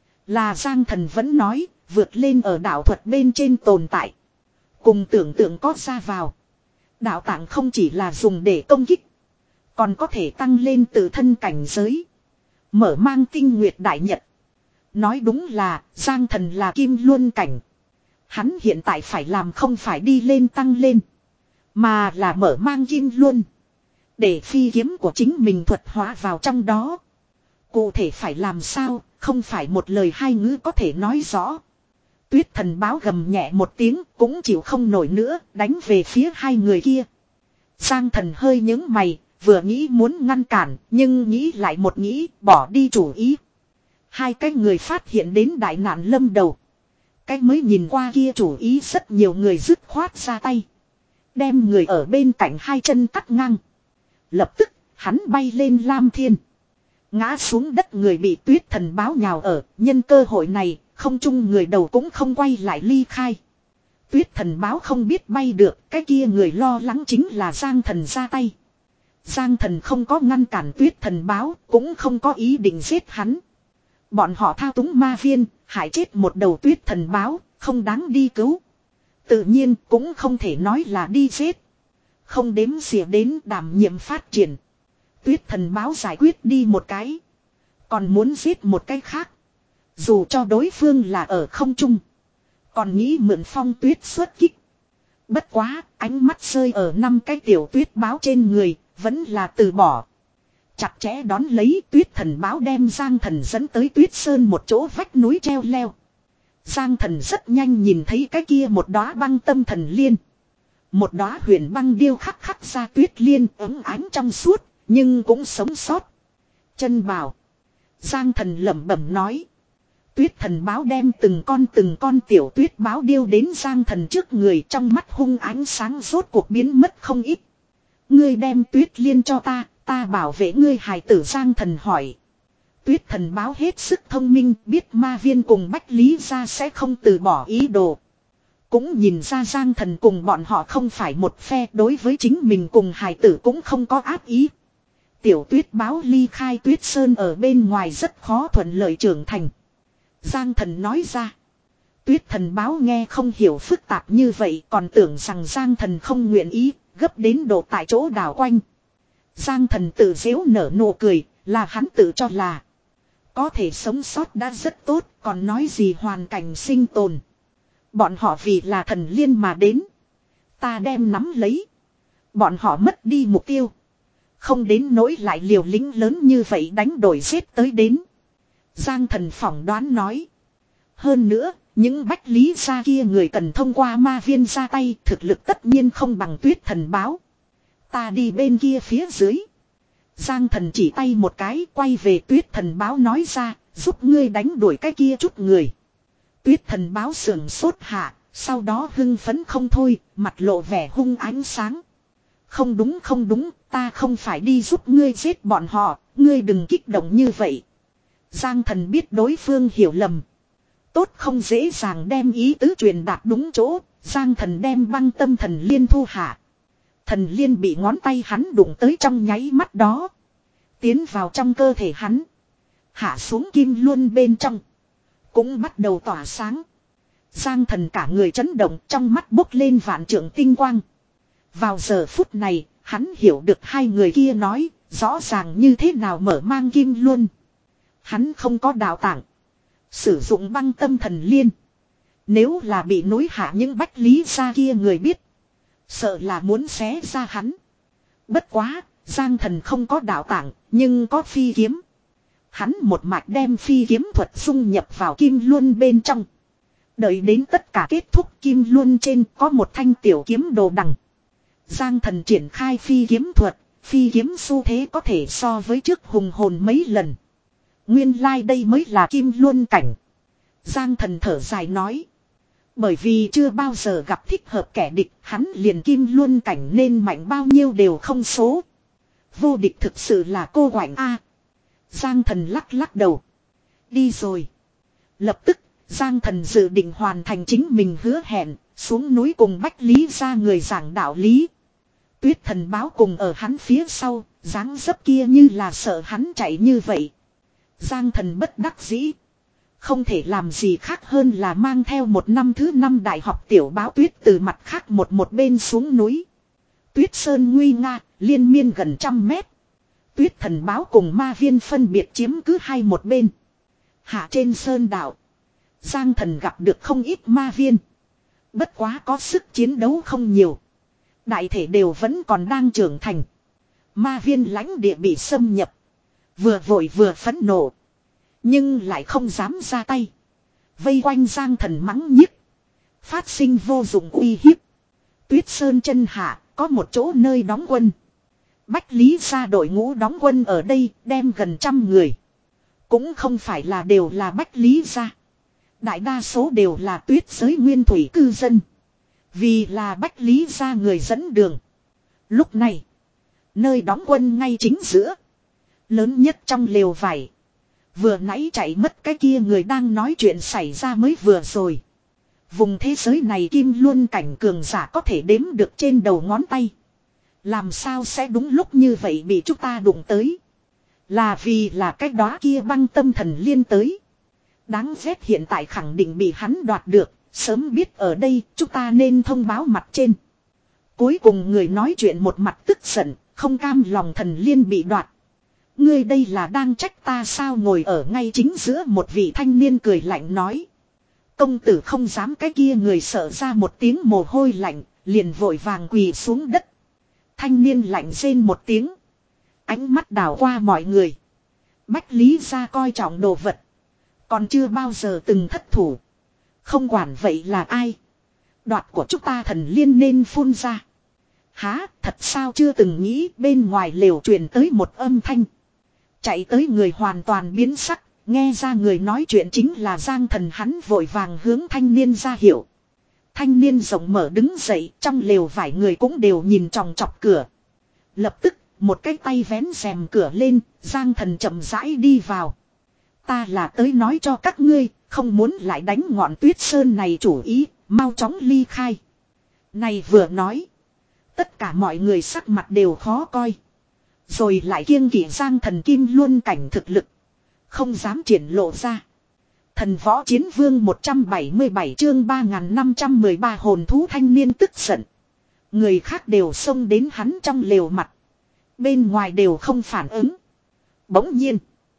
Là Giang Thần vẫn nói, vượt lên ở đạo thuật bên trên tồn tại. Cùng tưởng tượng có ra vào. Đạo tạng không chỉ là dùng để công kích. Còn có thể tăng lên tự thân cảnh giới. Mở mang tinh nguyệt đại nhật. Nói đúng là, Giang Thần là kim luân cảnh. Hắn hiện tại phải làm không phải đi lên tăng lên. Mà là mở mang kim luân. Để phi kiếm của chính mình thuật hóa vào trong đó. Cụ thể phải làm sao, không phải một lời hai ngữ có thể nói rõ. Tuyết thần báo gầm nhẹ một tiếng, cũng chịu không nổi nữa, đánh về phía hai người kia. Giang Thần hơi nhướng mày, vừa nghĩ muốn ngăn cản, nhưng nghĩ lại một nghĩ, bỏ đi chủ ý. Hai cái người phát hiện đến đại nạn lâm đầu. Cái mới nhìn qua kia chủ ý rất nhiều người dứt khoát ra tay. Đem người ở bên cạnh hai chân cắt ngang. Lập tức, hắn bay lên Lam Thiên. Ngã xuống đất người bị tuyết thần báo nhào ở, nhân cơ hội này, không chung người đầu cũng không quay lại ly khai. Tuyết thần báo không biết bay được, cái kia người lo lắng chính là Giang Thần ra tay. Giang Thần không có ngăn cản tuyết thần báo, cũng không có ý định giết hắn. Bọn họ thao túng ma viên, hại chết một đầu tuyết thần báo, không đáng đi cứu. Tự nhiên cũng không thể nói là đi giết. Không đếm xỉa đến đảm nhiệm phát triển. Tuyết thần báo giải quyết đi một cái. Còn muốn giết một cái khác. Dù cho đối phương là ở không trung. Còn nghĩ mượn phong tuyết xuất kích. Bất quá, ánh mắt rơi ở năm cái tiểu tuyết báo trên người, vẫn là từ bỏ. Chặt chẽ đón lấy tuyết thần báo đem Giang Thần dẫn tới tuyết sơn một chỗ vách núi treo leo. Giang Thần rất nhanh nhìn thấy cái kia một đóa băng tâm thần liên. Một đóa huyền băng điêu khắc khắc ra tuyết liên ấm ánh trong suốt, nhưng cũng sống sót. Chân bảo. Giang Thần lẩm bẩm nói. Tuyết thần báo đem từng con từng con tiểu tuyết báo điêu đến Giang Thần trước người, trong mắt hung ánh sáng rốt cuộc biến mất không ít. Ngươi đem tuyết liên cho ta, ta bảo vệ ngươi hài tử. Giang Thần hỏi. Tuyết thần báo hết sức thông minh, biết ma viên cùng Bách Lý gia sẽ không từ bỏ ý đồ. Cũng nhìn ra Giang Thần cùng bọn họ không phải một phe, đối với chính mình cùng hài tử cũng không có ác ý. Tiểu Tuyết báo ly khai Tuyết Sơn ở bên ngoài rất khó thuận lợi trưởng thành. Giang Thần nói ra. Tuyết thần báo nghe không hiểu phức tạp như vậy, còn tưởng rằng Giang Thần không nguyện ý, gấp đến độ tại chỗ đảo quanh. Giang Thần tự giễu nở nụ cười, là hắn tự cho là có thể sống sót đã rất tốt, còn nói gì hoàn cảnh sinh tồn. Bọn họ vì là thần liên mà đến. Ta đem nắm lấy. Bọn họ mất đi mục tiêu. Không đến nỗi lại liều lĩnh lớn như vậy đánh đổi giết tới đến. Giang Thần phỏng đoán nói. Hơn nữa, những Bách Lý gia kia người cần thông qua ma viên ra tay, thực lực tất nhiên không bằng Tuyết thần báo. Ta đi bên kia phía dưới. Giang Thần chỉ tay một cái, quay về Tuyết thần báo nói ra, giúp ngươi đánh đuổi cái kia chút người. Tuyết thần báo sườn sốt hạ, sau đó hưng phấn không thôi, mặt lộ vẻ hung ánh sáng. Không đúng không đúng, ta không phải đi giúp ngươi giết bọn họ, ngươi đừng kích động như vậy. Giang Thần biết đối phương hiểu lầm. Tốt không dễ dàng đem ý tứ truyền đạt đúng chỗ, Giang Thần đem băng tâm thần liên thu hạ. Thần liên bị ngón tay hắn đụng tới trong nháy mắt đó. Tiến vào trong cơ thể hắn. Hạ xuống kim luân bên trong. Cũng bắt đầu tỏa sáng. Giang Thần cả người chấn động, trong mắt bốc lên vạn trượng tinh quang. Vào giờ phút này, hắn hiểu được hai người kia nói, rõ ràng như thế nào mở mang kim luân. Hắn không có đạo tạng. Sử dụng băng tâm thần liên. Nếu là bị núi hạ những Bách Lý gia kia người biết. Sợ là muốn xé ra hắn. Bất quá, Giang Thần không có đạo tạng, nhưng có phi kiếm. Hắn một mạch đem phi kiếm thuật dung nhập vào kim luân bên trong. Đợi đến tất cả kết thúc, kim luân trên có một thanh tiểu kiếm đồ đằng. Giang Thần triển khai phi kiếm thuật, phi kiếm xu thế có thể so với trước hùng hồn mấy lần. Nguyên lai like đây mới là kim luân cảnh. Giang Thần thở dài nói. Bởi vì chưa bao giờ gặp thích hợp kẻ địch, hắn liền kim luân cảnh nên mạnh bao nhiêu đều không số. Vô địch thực sự là cô quạnh a. Giang Thần lắc lắc đầu. Đi rồi. Lập tức, Giang Thần dự định hoàn thành chính mình hứa hẹn, xuống núi cùng Bách Lý ra người giảng đạo lý. Tuyết thần báo cùng ở hắn phía sau, dáng dấp kia như là sợ hắn chạy như vậy. Giang Thần bất đắc dĩ. Không thể làm gì khác hơn là mang theo một năm thứ năm đại học tiểu báo tuyết từ mặt khác một một bên xuống núi. Tuyết sơn nguy nga, liên miên gần trăm mét. Tuyết thần báo cùng ma viên phân biệt chiếm cứ hai một bên. Hạ trên sơn đảo. Giang Thần gặp được không ít ma viên. Bất quá có sức chiến đấu không nhiều. Đại thể đều vẫn còn đang trưởng thành. Ma viên lãnh địa bị xâm nhập. Vừa vội vừa phẫn nộ. Nhưng lại không dám ra tay. Vây quanh Giang Thần mắng nhiếc. Phát sinh vô dụng uy hiếp. Tuyết sơn chân hạ có một chỗ nơi đóng quân. Bách Lý gia đội ngũ đóng quân ở đây đem gần trăm người. Cũng không phải là đều là Bách Lý gia. Đại đa số đều là tuyết giới nguyên thủy cư dân. Vì là Bách Lý gia người dẫn đường. Lúc này, nơi đóng quân ngay chính giữa. Lớn nhất trong lều vải. Vừa nãy chạy mất cái kia người đang nói chuyện xảy ra mới vừa rồi. Vùng thế giới này kim luân cảnh cường giả có thể đếm được trên đầu ngón tay. Làm sao sẽ đúng lúc như vậy bị chúng ta đụng tới. Là vì là cái đó kia băng tâm thần liên tới. Đáng ghét hiện tại khẳng định bị hắn đoạt được. Sớm biết ở đây chúng ta nên thông báo mặt trên. Cuối cùng người nói chuyện một mặt tức giận. Không cam lòng thần liên bị đoạt. Ngươi đây là đang trách ta sao, ngồi ở ngay chính giữa một vị thanh niên cười lạnh nói. Công tử không dám, cái kia người sợ ra một tiếng mồ hôi lạnh, liền vội vàng quỳ xuống đất. Thanh niên lạnh rên một tiếng. Ánh mắt đảo qua mọi người. Bách Lý gia coi trọng đồ vật. Còn chưa bao giờ từng thất thủ. Không quản vậy là ai. Đoạt của chúng ta thần liên nên phun ra. Há, thật sao chưa từng nghĩ. Bên ngoài lều truyền tới một âm thanh. Chạy tới người hoàn toàn biến sắc. Nghe ra người nói chuyện chính là Giang Thần, hắn vội vàng hướng thanh niên ra hiệu. Thanh niên rộng mở đứng dậy, trong lều vải người cũng đều nhìn tròng trọc cửa. Lập tức, một cái tay vén rèm cửa lên, Giang Thần chậm rãi đi vào. Ta là tới nói cho các ngươi, không muốn lại đánh ngọn tuyết sơn này chủ ý, mau chóng ly khai. Này vừa nói. Tất cả mọi người sắc mặt đều khó coi. Rồi lại kiêng kỵ Giang Thần Kim Luân cảnh thực lực. Không dám triển lộ ra. Thần võ chiến vương một trăm bảy mươi bảy chương ba nghìn năm trăm mười ba hồn thú thanh niên tức giận. Người khác đều xông đến hắn trong lều mặt. Bên ngoài đều không phản ứng. Bỗng nhiên.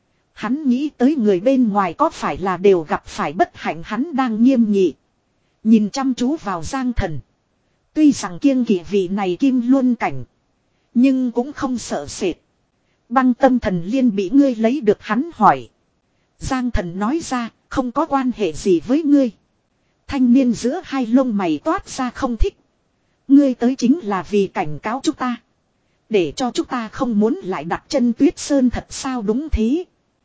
Hắn nghĩ tới người bên ngoài có phải là đều gặp phải bất hạnh, hắn đang nghiêm nghị. Nhìn chăm chú vào Giang Thần. Tuy rằng kiêng kỵ vị này Kim Luân cảnh. Nhưng cũng không sợ sệt. Băng tâm thần liên bị ngươi lấy được, hắn hỏi. Giang Thần nói ra, không có quan hệ gì với ngươi. Thanh niên giữa hai lông mày toát ra không thích. Ngươi tới chính là vì cảnh cáo chúng ta. Để cho chúng ta không muốn lại đặt chân tuyết sơn thật sao? Đúng thế.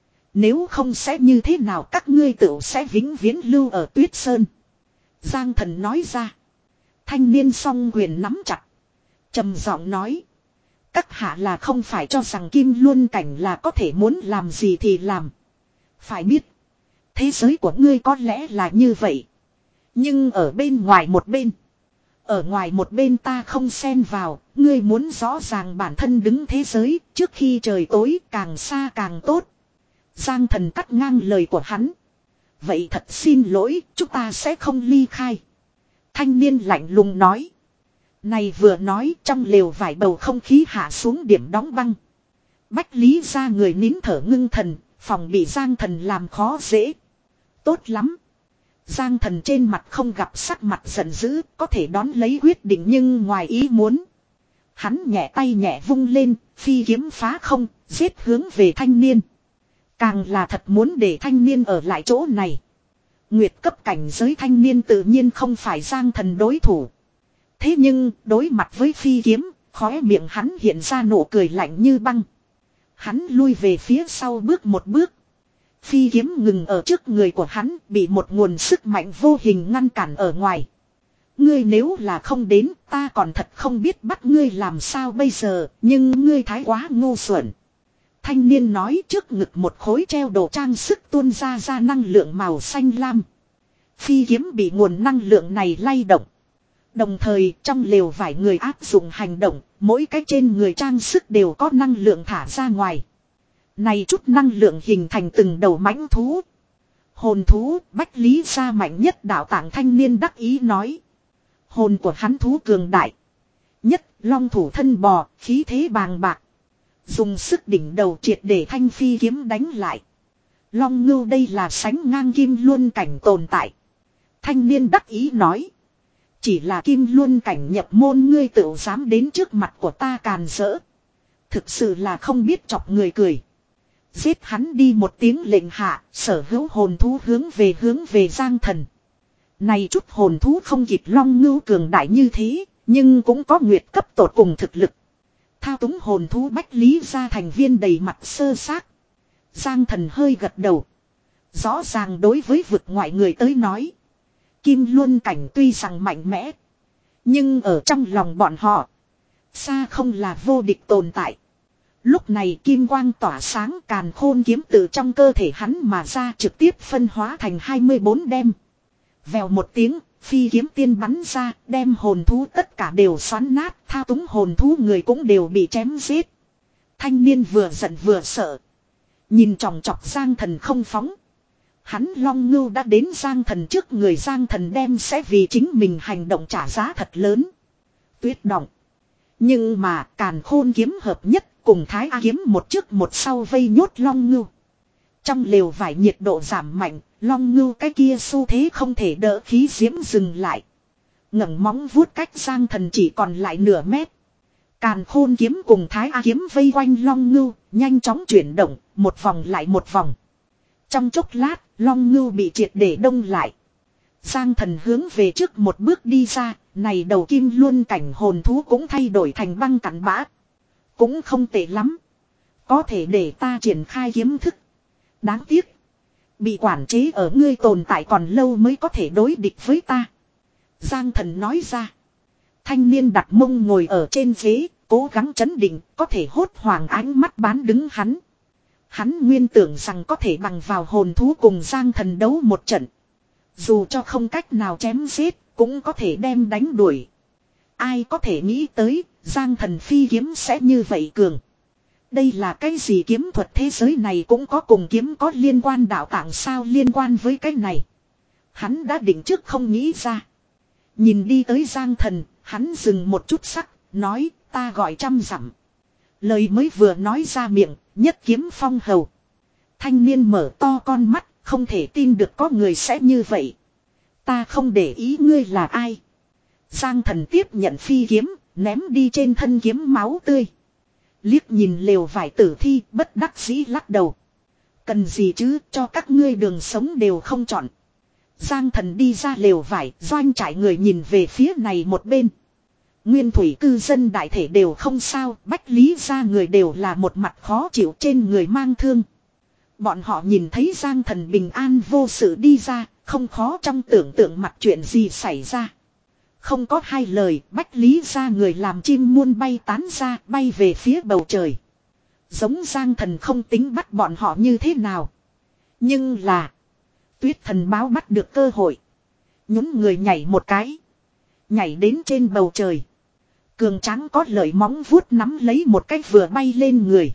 Nếu không sẽ như thế nào, các ngươi tự sẽ vĩnh viễn lưu ở tuyết sơn. Giang Thần nói ra. Thanh niên song quyền nắm chặt. Trầm giọng nói. Các hạ là không phải cho rằng Kim Luân cảnh là có thể muốn làm gì thì làm. Phải biết. Thế giới của ngươi có lẽ là như vậy. Nhưng ở bên ngoài một bên. Ở ngoài một bên ta không xen vào. Ngươi muốn rõ ràng bản thân đứng thế giới. Trước khi trời tối càng xa càng tốt. Giang Thần cắt ngang lời của hắn. Vậy thật xin lỗi, chúng ta sẽ không ly khai. Thanh niên lạnh lùng nói. Này vừa nói, trong lều vải bầu không khí hạ xuống điểm đóng băng. Bách Lý ra người nín thở ngưng thần, phòng bị Giang Thần làm khó dễ. Tốt lắm. Giang Thần trên mặt không gặp sắc mặt giận dữ, có thể đón lấy quyết định nhưng ngoài ý muốn. Hắn nhẹ tay nhẹ vung lên, phi kiếm phá không, giết hướng về thanh niên. Càng là thật muốn để thanh niên ở lại chỗ này. Nguyệt cấp cảnh giới thanh niên tự nhiên không phải Giang Thần đối thủ. Thế nhưng đối mặt với phi kiếm, khóe miệng hắn hiện ra nụ cười lạnh như băng. Hắn lui về phía sau bước một bước. Phi kiếm ngừng ở trước người của hắn, bị một nguồn sức mạnh vô hình ngăn cản ở ngoài. Ngươi nếu là không đến, ta còn thật không biết bắt ngươi làm sao bây giờ, nhưng ngươi thái quá ngu xuẩn. Thanh niên nói, trước ngực một khối treo đồ trang sức tuôn ra ra năng lượng màu xanh lam. Phi kiếm bị nguồn năng lượng này lay động. Đồng thời trong lều vải người áp dụng hành động, mỗi cái trên người trang sức đều có năng lượng thả ra ngoài. Này chút năng lượng hình thành từng đầu mãnh thú. Hồn thú, Bách Lý gia mạnh nhất đạo tạng, thanh niên đắc ý nói. Hồn của hắn thú cường đại. Nhất long thủ thân bò, khí thế bàng bạc. Dùng sức đỉnh đầu triệt để thanh phi kiếm đánh lại. Long ngưu đây là sánh ngang Kim Luân cảnh tồn tại. Thanh niên đắc ý nói. Chỉ là Kim Luân cảnh nhập môn ngươi tự dám đến trước mặt của ta càn rỡ. Thực sự là không biết chọc người cười. Giết hắn đi, một tiếng lệnh hạ, sở hữu hồn thú hướng về hướng về Giang Thần. Này chút hồn thú không kịp long ngưu cường đại như thế, nhưng cũng có nguyệt cấp tột cùng thực lực. Thao túng hồn thú Bách Lý ra thành viên đầy mặt sơ xác. Giang Thần hơi gật đầu. Rõ ràng đối với vực ngoại người tới nói. Kim Luân cảnh tuy rằng mạnh mẽ. Nhưng ở trong lòng bọn họ. Xa không là vô địch tồn tại. Lúc này kim quang tỏa sáng, càn khôn kiếm từ trong cơ thể hắn mà ra, trực tiếp phân hóa thành hai mươi bốn đem. Vèo một tiếng, phi kiếm tiên bắn ra, đem hồn thú tất cả đều xoắn nát, thao túng hồn thú người cũng đều bị chém giết. Thanh niên vừa giận vừa sợ. Nhìn chòng chọc Giang Thần không phóng. Hắn long ngưu đã đến Giang Thần trước người, Giang Thần đem sẽ vì chính mình hành động trả giá thật lớn. Tuyết động. Nhưng mà càn khôn kiếm hợp nhất cùng Thái A kiếm một trước một sau vây nhốt long ngưu. Trong lều vải nhiệt độ giảm mạnh, long ngưu cái kia xu thế không thể đỡ khí diễm dừng lại. Ngẩng móng vuốt cách Giang Thần chỉ còn lại nửa mét. Càn khôn kiếm cùng Thái A kiếm vây quanh long ngưu, nhanh chóng chuyển động, một vòng lại một vòng. Trong chốc lát, long ngưu bị triệt để đông lại. Giang Thần hướng về trước một bước đi ra, này đầu Kim Luân cảnh hồn thú cũng thay đổi thành băng cặn bã. Cũng không tệ lắm. Có thể để ta triển khai kiếm thức. Đáng tiếc. Bị quản chế ở ngươi tồn tại còn lâu mới có thể đối địch với ta. Giang Thần nói ra. Thanh niên đặt mông ngồi ở trên ghế, cố gắng chấn định, có thể hốt hoảng ánh mắt bán đứng hắn. Hắn nguyên tưởng rằng có thể bằng vào hồn thú cùng Giang Thần đấu một trận. Dù cho không cách nào chém giết, cũng có thể đem đánh đuổi. Ai có thể nghĩ tới, Giang Thần phi kiếm sẽ như vậy cường. Đây là cái gì kiếm thuật thế giới này cũng có cùng kiếm có liên quan đạo tạng sao liên quan với cái này. Hắn đã định trước không nghĩ ra. Nhìn đi tới Giang Thần, hắn dừng một chút sắc, nói ta gọi trăm dặm. Lời mới vừa nói ra miệng, nhất kiếm phong hầu. Thanh niên mở to con mắt, không thể tin được có người sẽ như vậy. Ta không để ý ngươi là ai. Giang Thần tiếp nhận phi kiếm, ném đi trên thân kiếm máu tươi. Liếc nhìn lều vải tử thi, bất đắc dĩ lắc đầu. Cần gì chứ, cho các ngươi đường sống đều không chọn. Giang Thần đi ra lều vải, doanh trại người nhìn về phía này một bên. Nguyên thủy cư dân đại thể đều không sao, bách lý ra người đều là một mặt khó chịu trên người mang thương. Bọn họ nhìn thấy Giang Thần bình an vô sự đi ra, không khó trong tưởng tượng mặt chuyện gì xảy ra. Không có hai lời, bách lý ra người làm chim muôn bay tán ra, bay về phía bầu trời. Giống Giang Thần không tính bắt bọn họ như thế nào. Nhưng là, Tuyết Thần báo bắt được cơ hội. Nhún người nhảy một cái. Nhảy đến trên bầu trời. Cường tráng có lợi móng vuốt nắm lấy một cách vừa bay lên người.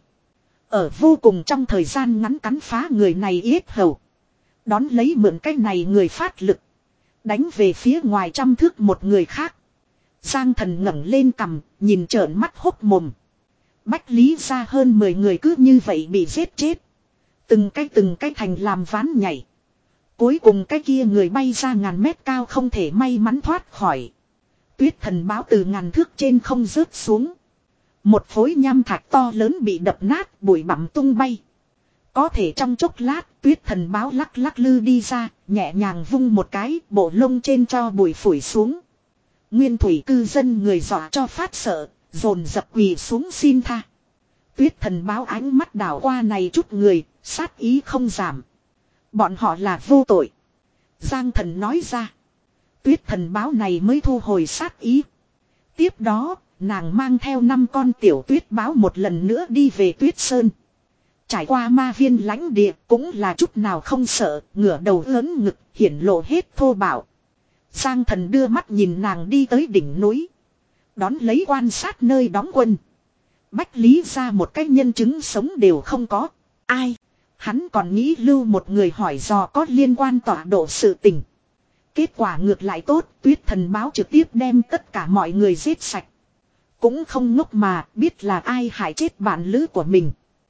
Ở vô cùng trong thời gian ngắn cắn phá người này yết hầu. Đón lấy mượn cái này người phát lực. Đánh về phía ngoài trăm thước một người khác. Giang Thần ngẩng lên cằm, nhìn trợn mắt hốc mồm. Bách lý ra hơn mười người cứ như vậy bị giết chết. Từng cái từng cái thành làm ván nhảy. Cuối cùng cái kia người bay ra ngàn mét cao không thể may mắn thoát khỏi. Tuyết Thần báo từ ngàn thước trên không rớt xuống. Một khối nham thạch to lớn bị đập nát, bụi bặm tung bay. Có thể trong chốc lát, Tuyết Thần báo lắc lắc lư đi ra, nhẹ nhàng vung một cái, bộ lông trên cho bụi phủi xuống. Nguyên thủy cư dân người dọa cho phát sợ, dồn dập quỳ xuống xin tha. Tuyết Thần báo ánh mắt đảo qua này chút người, sát ý không giảm. Bọn họ là vô tội. Giang Thần nói ra. Tuyết Thần báo này mới thu hồi sát ý. Tiếp đó, nàng mang theo năm con tiểu tuyết báo một lần nữa đi về Tuyết Sơn. Trải qua ma viên lãnh địa cũng là chút nào không sợ, ngửa đầu lớn ngực, hiển lộ hết thô bạo. Giang Thần đưa mắt nhìn nàng đi tới đỉnh núi. Đón lấy quan sát nơi đóng quân. Bách lý ra một cái nhân chứng sống đều không có. Ai? Hắn còn nghĩ lưu một người hỏi dò có liên quan tọa độ sự tình. Kết quả ngược lại tốt, Tuyết Thần báo trực tiếp đem tất cả mọi người giết sạch. Cũng không ngốc mà biết là ai hại chết bạn lữ của mình.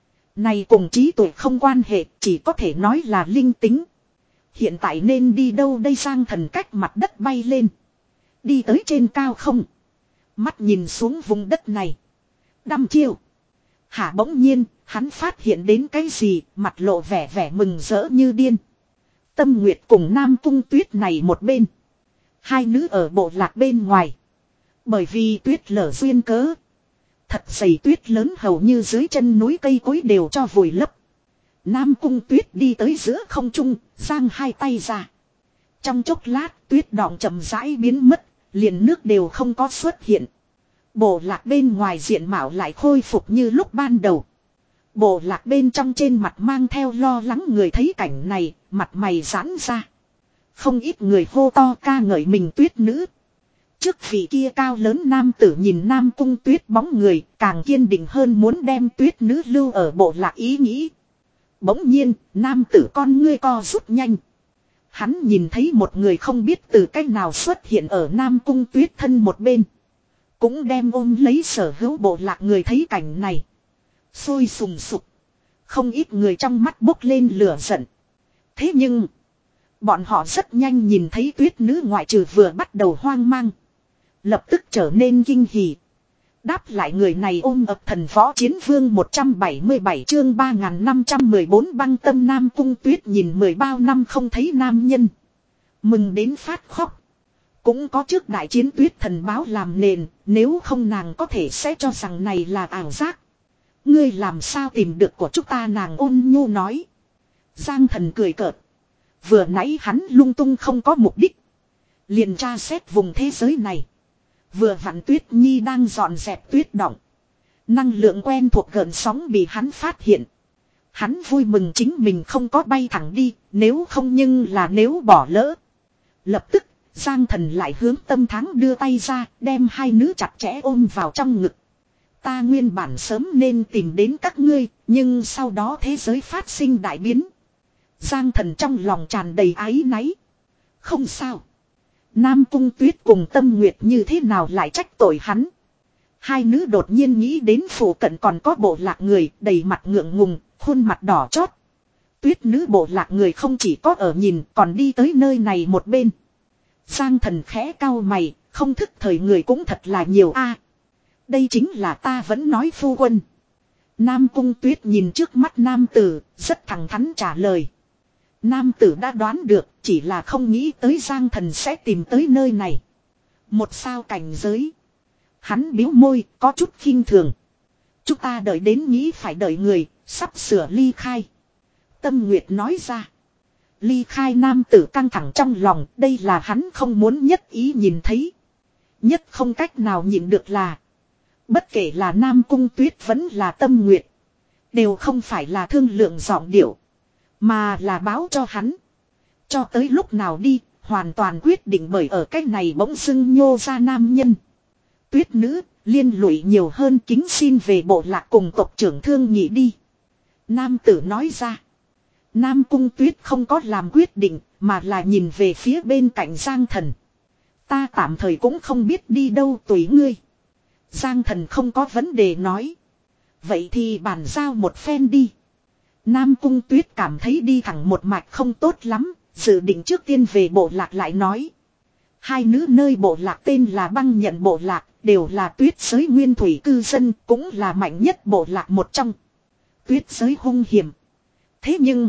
Này cùng trí tuệ không quan hệ, chỉ có thể nói là linh tính. Hiện tại nên đi đâu đây? Giang Thần cách mặt đất bay lên. Đi tới trên cao không. Mắt nhìn xuống vùng đất này. Đăm chiêu. Hả bỗng nhiên, hắn phát hiện đến cái gì, mặt lộ vẻ vẻ mừng rỡ như điên. Tâm Nguyệt cùng Nam Cung Tuyết này một bên. Hai nữ ở bộ lạc bên ngoài. Bởi vì tuyết lở duyên cớ. Thật dày tuyết lớn hầu như dưới chân núi cây cối đều cho vùi lấp. Nam Cung Tuyết đi tới giữa không trung, giang hai tay ra. Trong chốc lát tuyết đọng chậm rãi biến mất, liền nước đều không có xuất hiện. Bộ lạc bên ngoài diện mạo lại khôi phục như lúc ban đầu. Bộ lạc bên trong trên mặt mang theo lo lắng người thấy cảnh này, mặt mày giãn ra. Không ít người hô to ca ngợi mình Tuyết nữ. Trước vị kia cao lớn nam tử nhìn Nam Cung Tuyết bóng người, càng kiên định hơn muốn đem Tuyết nữ lưu ở bộ lạc ý nghĩ. Bỗng nhiên, nam tử con ngươi co rút nhanh. Hắn nhìn thấy một người không biết từ cách nào xuất hiện ở Nam Cung Tuyết thân một bên. Cũng đem ôm lấy sở hữu bộ lạc người thấy cảnh này. Sôi sùng sục. Không ít người trong mắt bốc lên lửa giận. Thế nhưng, bọn họ rất nhanh nhìn thấy Tuyết nữ ngoại trừ vừa bắt đầu hoang mang. Lập tức trở nên kinh hỉ. Đáp lại người này ôm ập thần võ chiến vương một trăm bảy mươi bảy chương ba nghìn năm trăm mười bốn băng tâm. Nam Cung Tuyết nhìn mười bao năm không thấy nam nhân. Mừng đến phát khóc. Cũng có trước đại chiến Tuyết Thần báo làm nền, nếu không nàng có thể sẽ cho rằng này là ảo giác. Ngươi làm sao tìm được của chúng ta? Nàng ôn nhu nói. Giang Thần cười cợt. Vừa nãy hắn lung tung không có mục đích. Liền tra xét vùng thế giới này. Vừa vặn Tuyết Nhi đang dọn dẹp tuyết động. Năng lượng quen thuộc gợn sóng bị hắn phát hiện. Hắn vui mừng chính mình không có bay thẳng đi, nếu không nhưng là nếu bỏ lỡ. Lập tức, Giang Thần lại hướng Tâm Thắng đưa tay ra, đem hai nữ chặt chẽ ôm vào trong ngực. Ta nguyên bản sớm nên tìm đến các ngươi, nhưng sau đó thế giới phát sinh đại biến. Giang Thần trong lòng tràn đầy áy náy. Không sao. Nam Cung Tuyết cùng Tâm Nguyệt như thế nào lại trách tội hắn. Hai nữ đột nhiên nghĩ đến phủ cận còn có bộ lạc người đầy mặt ngượng ngùng, khuôn mặt đỏ chót. Tuyết nữ bộ lạc người không chỉ có ở nhìn còn đi tới nơi này một bên. Giang Thần khẽ cau mày, không thức thời người cũng thật là nhiều a. Đây chính là ta vẫn nói phu quân. Nam Cung Tuyết nhìn trước mắt nam tử, rất thẳng thắn trả lời. Nam tử đã đoán được, chỉ là không nghĩ tới Giang Thần sẽ tìm tới nơi này. Một sao cảnh giới. Hắn biếu môi, có chút khinh thường. Chúng ta đợi đến nghĩ phải đợi người, sắp sửa ly khai. Tâm Nguyệt nói ra. Ly khai nam tử căng thẳng trong lòng, đây là hắn không muốn nhất ý nhìn thấy. Nhất không cách nào nhìn được là. Bất kể là Nam Cung Tuyết vẫn là Tâm Nguyệt. Đều không phải là thương lượng giọng điệu. Mà là báo cho hắn. Cho tới lúc nào đi, hoàn toàn quyết định bởi ở cách này bỗng dưng nhô ra nam nhân. Tuyết nữ, liên lụy nhiều hơn kính xin về bộ lạc cùng tộc trưởng thương nhị đi. Nam tử nói ra. Nam Cung Tuyết không có làm quyết định, mà là nhìn về phía bên cạnh Giang Thần. Ta tạm thời cũng không biết đi đâu tùy ngươi. Giang Thần không có vấn đề nói. Vậy thì bàn giao một phen đi. Nam Cung Tuyết cảm thấy đi thẳng một mạch không tốt lắm, dự định trước tiên về bộ lạc lại nói. Hai nữ nơi bộ lạc tên là Băng Nhận bộ lạc, đều là tuyết giới nguyên thủy cư dân, cũng là mạnh nhất bộ lạc một trong. Tuyết giới hung hiểm. Thế nhưng,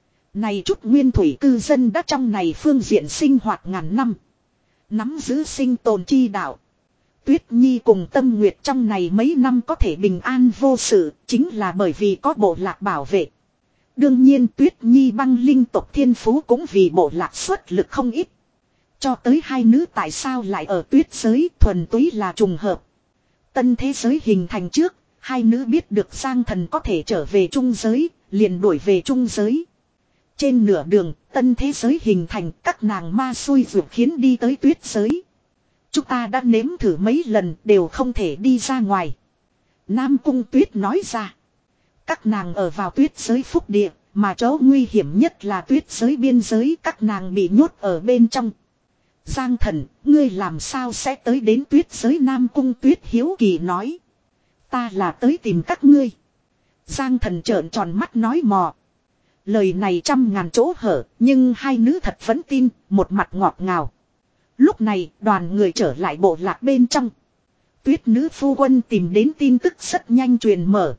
này chút nguyên thủy cư dân đã trong này phương diện sinh hoạt ngàn năm. Nắm giữ sinh tồn chi đạo. Tuyết Nhi cùng Tâm Nguyệt trong này mấy năm có thể bình an vô sự, chính là bởi vì có bộ lạc bảo vệ. Đương nhiên Tuyết Nhi băng linh tộc thiên phú cũng vì bộ lạc xuất lực không ít. Cho tới hai nữ tại sao lại ở tuyết giới thuần túy là trùng hợp. Tân thế giới hình thành trước, hai nữ biết được Giang Thần có thể trở về trung giới, liền đuổi về trung giới. Trên nửa đường, tân thế giới hình thành các nàng ma xui ruột khiến đi tới tuyết giới. Chúng ta đã nếm thử mấy lần đều không thể đi ra ngoài. Nam Cung Tuyết nói ra. Các nàng ở vào tuyết giới phúc địa, mà chỗ nguy hiểm nhất là tuyết giới biên giới các nàng bị nhốt ở bên trong. Giang Thần, ngươi làm sao sẽ tới đến tuyết giới? Nam Cung Tuyết hiếu kỳ nói. Ta là tới tìm các ngươi. Giang Thần trợn tròn mắt nói mò. Lời này trăm ngàn chỗ hở, nhưng hai nữ thật vẫn tin, một mặt ngọt ngào. Lúc này, đoàn người trở lại bộ lạc bên trong. Tuyết nữ phu quân tìm đến tin tức rất nhanh truyền mở.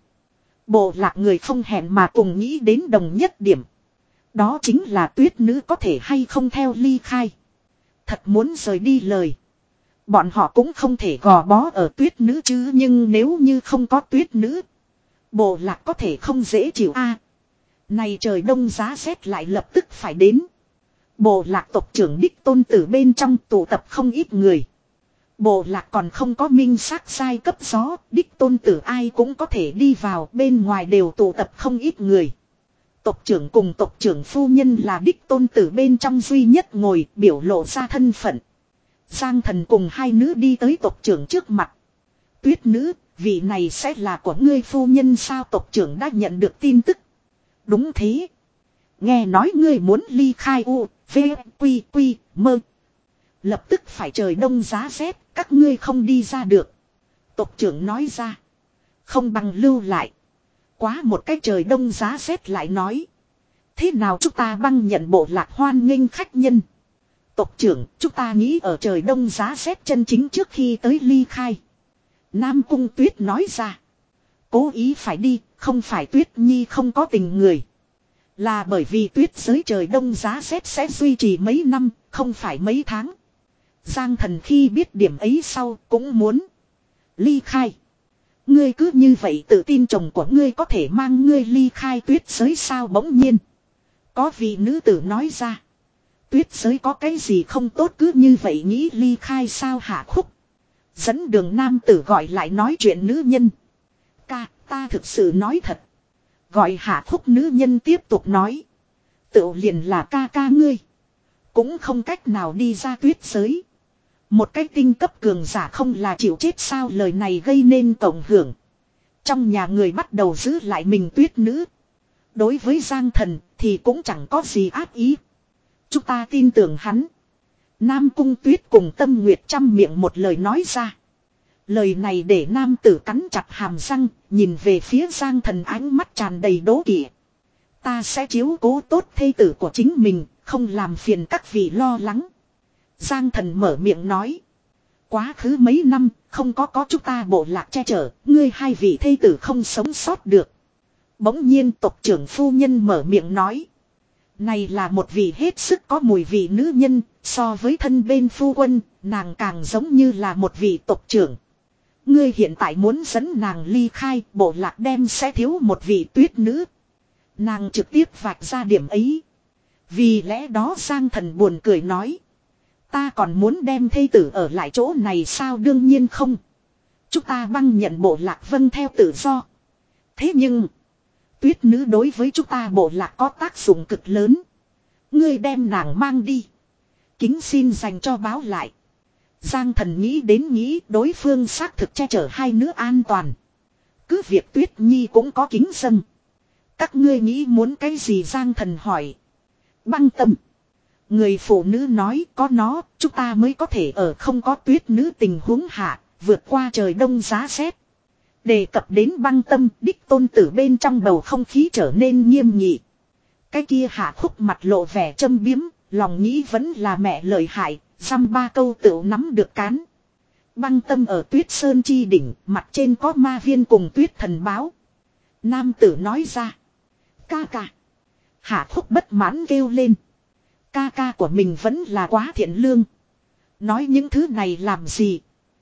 Bộ lạc người không hẹn mà cùng nghĩ đến đồng nhất điểm. Đó chính là tuyết nữ có thể hay không theo ly khai. Thật muốn rời đi lời. Bọn họ cũng không thể gò bó ở tuyết nữ chứ, nhưng nếu như không có tuyết nữ, bộ lạc có thể không dễ chịu a. À, này trời đông giá rét lại lập tức phải đến. Bộ lạc tộc trưởng đích tôn tử bên trong tụ tập không ít người. Bộ lạc còn không có minh xác sai cấp gió, đích tôn tử ai cũng có thể đi vào, bên ngoài đều tụ tập không ít người. Tộc trưởng cùng tộc trưởng phu nhân là đích tôn tử bên trong duy nhất ngồi, biểu lộ ra thân phận. Giang Thần cùng hai nữ đi tới tộc trưởng trước mặt. Tuyết nữ, vị này sẽ là của ngươi phu nhân sao? Tộc trưởng đã nhận được tin tức. Đúng thế. Nghe nói ngươi muốn ly khai u, v, quy, quy, mơ. Lập tức phải trời đông giá rét, các ngươi không đi ra được. Tộc trưởng nói ra. Không bằng lưu lại. Quá một cái trời đông giá rét lại nói. Thế nào chúng ta Băng Nhận bộ lạc hoan nghênh khách nhân. Tộc trưởng, chúng ta nghĩ ở trời đông giá rét chân chính trước khi tới ly khai. Nam Cung Tuyết nói ra. Cố ý phải đi, không phải Tuyết Nhi không có tình người. Là bởi vì tuyết giới trời đông giá rét sẽ duy trì mấy năm, không phải mấy tháng. Giang Thần khi biết điểm ấy sau cũng muốn ly khai. Ngươi cứ như vậy tự tin chồng của ngươi có thể mang ngươi ly khai tuyết giới sao? Bỗng nhiên có vị nữ tử nói ra. Tuyết giới có cái gì không tốt cứ như vậy nghĩ ly khai sao? Hạ Khúc dẫn đường nam tử gọi lại nói chuyện nữ nhân. Ca, ta thực sự nói thật. Gọi Hạ Thúc nữ nhân tiếp tục nói. Tựu liền là ca ca ngươi. Cũng không cách nào đi ra tuyết giới. Một cái tinh cấp cường giả không là chịu chết sao, lời này gây nên cộng hưởng. Trong nhà người bắt đầu giữ lại mình tuyết nữ. Đối với Giang Thần thì cũng chẳng có gì ác ý. Chúng ta tin tưởng hắn. Nam Cung Tuyết cùng Tâm Nguyệt trăm miệng một lời nói ra. Lời này để nam tử cắn chặt hàm răng, nhìn về phía Giang Thần ánh mắt tràn đầy đố kỵ. Ta sẽ chiếu cố tốt thê tử của chính mình, không làm phiền các vị lo lắng. Giang Thần mở miệng nói. Quá khứ mấy năm, không có có chúng ta bộ lạc che chở, ngươi hai vị thê tử không sống sót được. Bỗng nhiên tộc trưởng phu nhân mở miệng nói. Này là một vị hết sức có mùi vị nữ nhân, so với thân bên phu quân, nàng càng giống như là một vị tộc trưởng. Ngươi hiện tại muốn dẫn nàng ly khai, bộ lạc đem sẽ thiếu một vị tuyết nữ. Nàng trực tiếp vạch ra điểm ấy. Vì lẽ đó Giang Thần buồn cười nói. Ta còn muốn đem thê tử ở lại chỗ này sao, đương nhiên không. Chúng ta băng nhận bộ lạc vâng theo tự do. Thế nhưng, tuyết nữ đối với chúng ta bộ lạc có tác dụng cực lớn. Ngươi đem nàng mang đi. Kính xin dành cho báo lại. Giang Thần nghĩ đến nghĩ đối phương xác thực che chở hai nữ an toàn. Cứ việc Tuyết Nhi cũng có kính dâng. Các ngươi nghĩ muốn cái gì, Giang Thần hỏi. Băng tâm. Người phụ nữ nói có nó, chúng ta mới có thể ở không có tuyết nữ tình huống hạ, vượt qua trời đông giá rét. Đề cập đến băng tâm, Đích Tôn Tử bên trong bầu không khí trở nên nghiêm nghị. Cái kia Hạ Khúc mặt lộ vẻ châm biếm, lòng nghĩ vẫn là mẹ lợi hại, dăm ba câu tựu nắm được cán. Băng tâm ở Tuyết Sơn chi đỉnh, mặt trên có ma viên cùng tuyết thần báo. Nam tử nói ra. Ca ca. Hạ Khúc bất mãn kêu lên. Ca ca của mình vẫn là quá thiện lương. Nói những thứ này làm gì?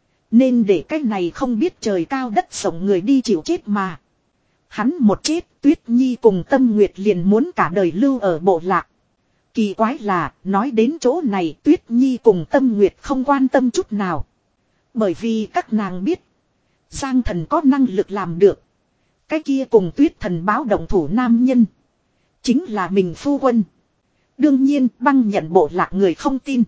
Nên để cái này không biết trời cao đất rộng người đi chịu chết mà. Hắn một chết, Tuyết Nhi cùng Tâm Nguyệt liền muốn cả đời lưu ở bộ lạc. Kỳ quái là, nói đến chỗ này Tuyết Nhi cùng Tâm Nguyệt không quan tâm chút nào. Bởi vì các nàng biết, Giang Thần có năng lực làm được. Cái kia cùng Tuyết Thần báo động thủ nam nhân, chính là mình phu quân. Đương nhiên băng nhận bộ lạc người không tin.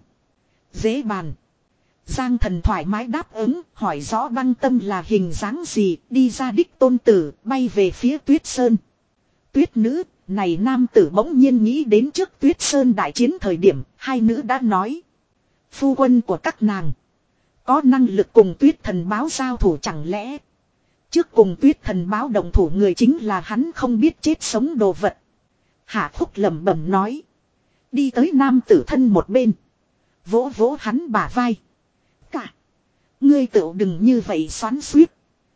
Dễ bàn. Giang Thần thoải mái đáp ứng, hỏi rõ băng tâm là hình dáng gì, đi ra Đích Tôn Tử, bay về phía Tuyết Sơn. Tuyết nữ, này nam tử bỗng nhiên nghĩ đến trước Tuyết Sơn đại chiến thời điểm, hai nữ đã nói. Phu quân của các nàng có năng lực cùng Tuyết Thần báo giao thủ, chẳng lẽ trước cùng Tuyết Thần báo đồng thủ người chính là hắn không biết chết sống đồ vật. Hạ Khúc lẩm bẩm nói. Đi tới nam tử thân một bên, vỗ vỗ hắn bả vai. Cả, ngươi tựu đừng như vậy xoắn xuýt.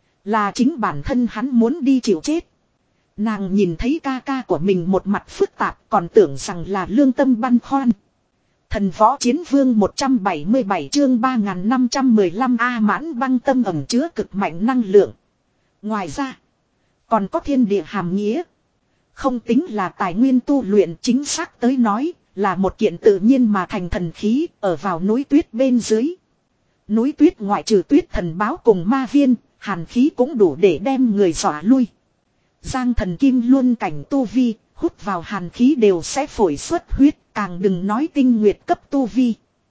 Là chính bản thân hắn muốn đi chịu chết. Nàng nhìn thấy ca ca của mình một mặt phức tạp, còn tưởng rằng là lương tâm băn khoăn. Thần Võ Chiến Vương một trăm bảy mươi bảy chương ba nghìn năm trăm mười lăm A mãn băng tâm ẩn chứa cực mạnh năng lượng. Ngoài ra, còn có thiên địa hàm nghĩa. Không tính là tài nguyên tu luyện, chính xác tới nói, là một kiện tự nhiên mà thành thần khí, ở vào núi tuyết bên dưới. Núi tuyết ngoại trừ Tuyết Thần báo cùng ma viên, hàn khí cũng đủ để đem người dọa lui. Giang Thần kim luôn cảnh tu vi, hút vào hàn khí đều sẽ phổi xuất huyết, càng đừng nói tinh nguyệt cấp tu vi.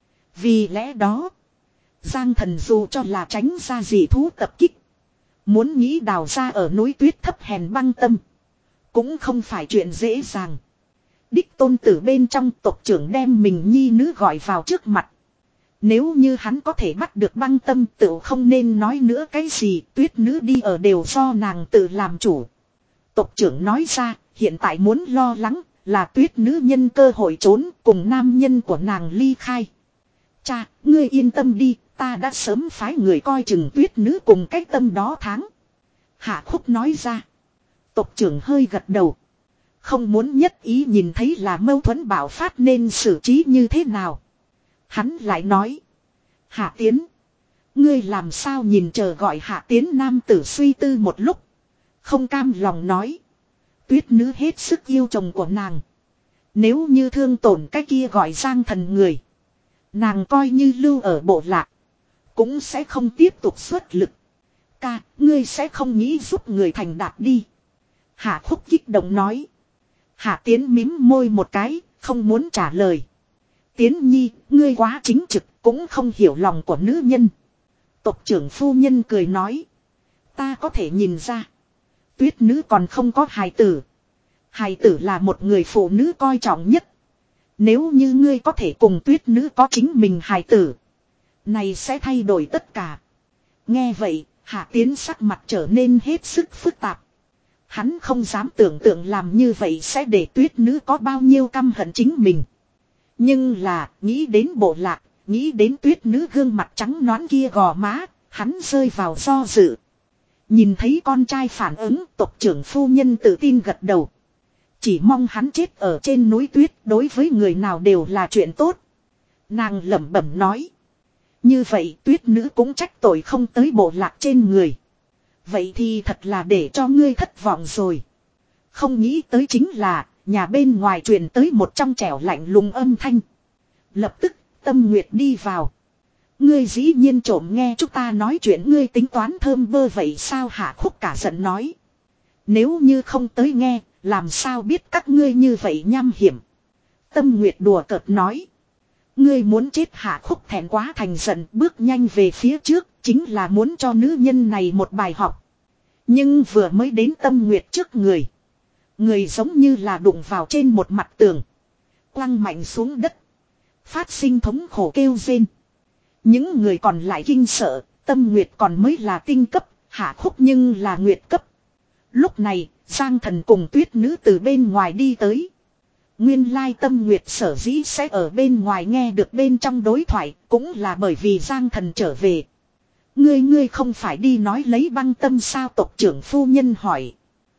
Vì lẽ đó, Giang Thần dù cho là tránh ra dị thú tập kích, muốn nghĩ đào ra ở núi tuyết thấp hèn băng tâm, cũng không phải chuyện dễ dàng. Đích Tôn Tử bên trong tộc trưởng đem mình nhi nữ gọi vào trước mặt. Nếu như hắn có thể bắt được băng tâm, tự không nên nói nữa cái gì, tuyết nữ đi ở đều do nàng tự làm chủ. Tộc trưởng nói ra, hiện tại muốn lo lắng là tuyết nữ nhân cơ hội trốn cùng nam nhân của nàng ly khai. Cha, ngươi yên tâm đi, ta đã sớm phái người coi chừng tuyết nữ cùng cái tâm đó tháng. Hạ Khúc nói ra. Tộc trưởng hơi gật đầu. Không muốn nhất ý nhìn thấy là mâu thuẫn bạo phát nên xử trí như thế nào. Hắn lại nói. Hạ Tiến. Ngươi làm sao nhìn chờ gọi Hạ Tiến nam tử suy tư một lúc. Không cam lòng nói. Tuyết nữ hết sức yêu chồng của nàng. Nếu như thương tổn cái kia gọi Giang Thần người, nàng coi như lưu ở bộ lạc, cũng sẽ không tiếp tục xuất lực. Ca, ngươi sẽ không nghĩ giúp người thành đạt đi. Hạ Khúc kích động nói. Hạ Tiến mím môi một cái, không muốn trả lời. Tiến nhi, ngươi quá chính trực, cũng không hiểu lòng của nữ nhân. Tộc trưởng phu nhân cười nói. Ta có thể nhìn ra. Tuyết nữ còn không có hài tử. Hài tử là một người phụ nữ coi trọng nhất. Nếu như ngươi có thể cùng tuyết nữ có chính mình hài tử. Này sẽ thay đổi tất cả. Nghe vậy, Hạ Tiến sắc mặt trở nên hết sức phức tạp. Hắn không dám tưởng tượng làm như vậy sẽ để tuyết nữ có bao nhiêu căm hận chính mình. Nhưng là, nghĩ đến bộ lạc, nghĩ đến tuyết nữ gương mặt trắng nõn kia gò má, hắn rơi vào do dự. Nhìn thấy con trai phản ứng, tộc trưởng phu nhân tự tin gật đầu. Chỉ mong hắn chết ở trên núi tuyết, đối với người nào đều là chuyện tốt. Nàng lẩm bẩm nói. Như vậy tuyết nữ cũng trách tội không tới bộ lạc trên người. Vậy thì thật là để cho ngươi thất vọng rồi. Không nghĩ tới chính là, nhà bên ngoài truyền tới một trong trẻo lạnh lùng âm thanh. Lập tức, Tâm Nguyệt đi vào. Ngươi dĩ nhiên trộm nghe chúng ta nói chuyện, ngươi tính toán thơm bơ vậy sao? Hạ Khúc cả giận nói. Nếu như không tới nghe, làm sao biết các ngươi như vậy nham hiểm. Tâm Nguyệt đùa cợt nói. Ngươi muốn chết. Hạ Khúc thẹn quá thành giận, bước nhanh về phía trước, chính là muốn cho nữ nhân này một bài học. Nhưng vừa mới đến Tâm Nguyệt trước người. Người giống như là đụng vào trên một mặt tường. Quăng mạnh xuống đất. Phát sinh thống khổ kêu rên. Những người còn lại kinh sợ, Tâm Nguyệt còn mới là tinh cấp, Hạ Khúc nhưng là nguyệt cấp. Lúc này, Giang Thần cùng tuyết nữ từ bên ngoài đi tới. Nguyên lai Tâm Nguyệt sở dĩ sẽ ở bên ngoài nghe được bên trong đối thoại, cũng là bởi vì Giang Thần trở về. Ngươi ngươi không phải đi nói lấy băng tâm sao? Tộc trưởng phu nhân hỏi.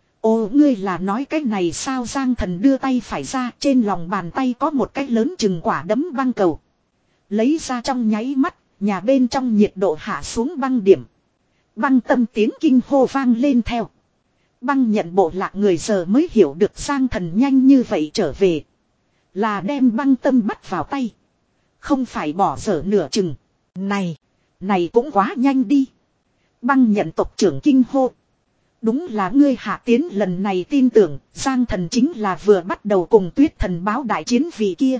Ồ, ngươi là nói cái này sao? Giang Thần đưa tay phải ra, trên lòng bàn tay có một cái lớn chừng quả đấm băng cầu. Lấy ra trong nháy mắt, nhà bên trong nhiệt độ hạ xuống băng điểm. Băng tâm tiếng kinh hô vang lên theo. Băng nhận bộ lạc người giờ mới hiểu được Giang Thần nhanh như vậy trở về. Là đem băng tâm bắt vào tay. Không phải bỏ dở nửa chừng. Này, này cũng quá nhanh đi. Băng nhận tộc trưởng kinh hô. Đúng là ngươi. Hạ Tiến lần này tin tưởng Giang Thần chính là vừa bắt đầu cùng Tuyết Thần báo đại chiến vị kia.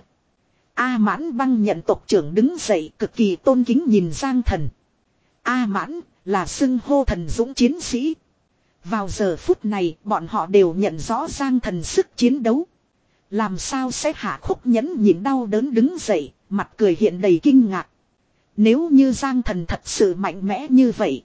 A Mãn băng nhận tộc trưởng đứng dậy cực kỳ tôn kính nhìn Giang Thần. A Mãn là xưng hô thần dũng chiến sĩ. Vào giờ phút này bọn họ đều nhận rõ Giang Thần sức chiến đấu. Làm sao sẽ? Hạ Khúc nhẫn nhịn đau đớn đứng dậy, mặt cười hiện đầy kinh ngạc. Nếu như Giang Thần thật sự mạnh mẽ như vậy,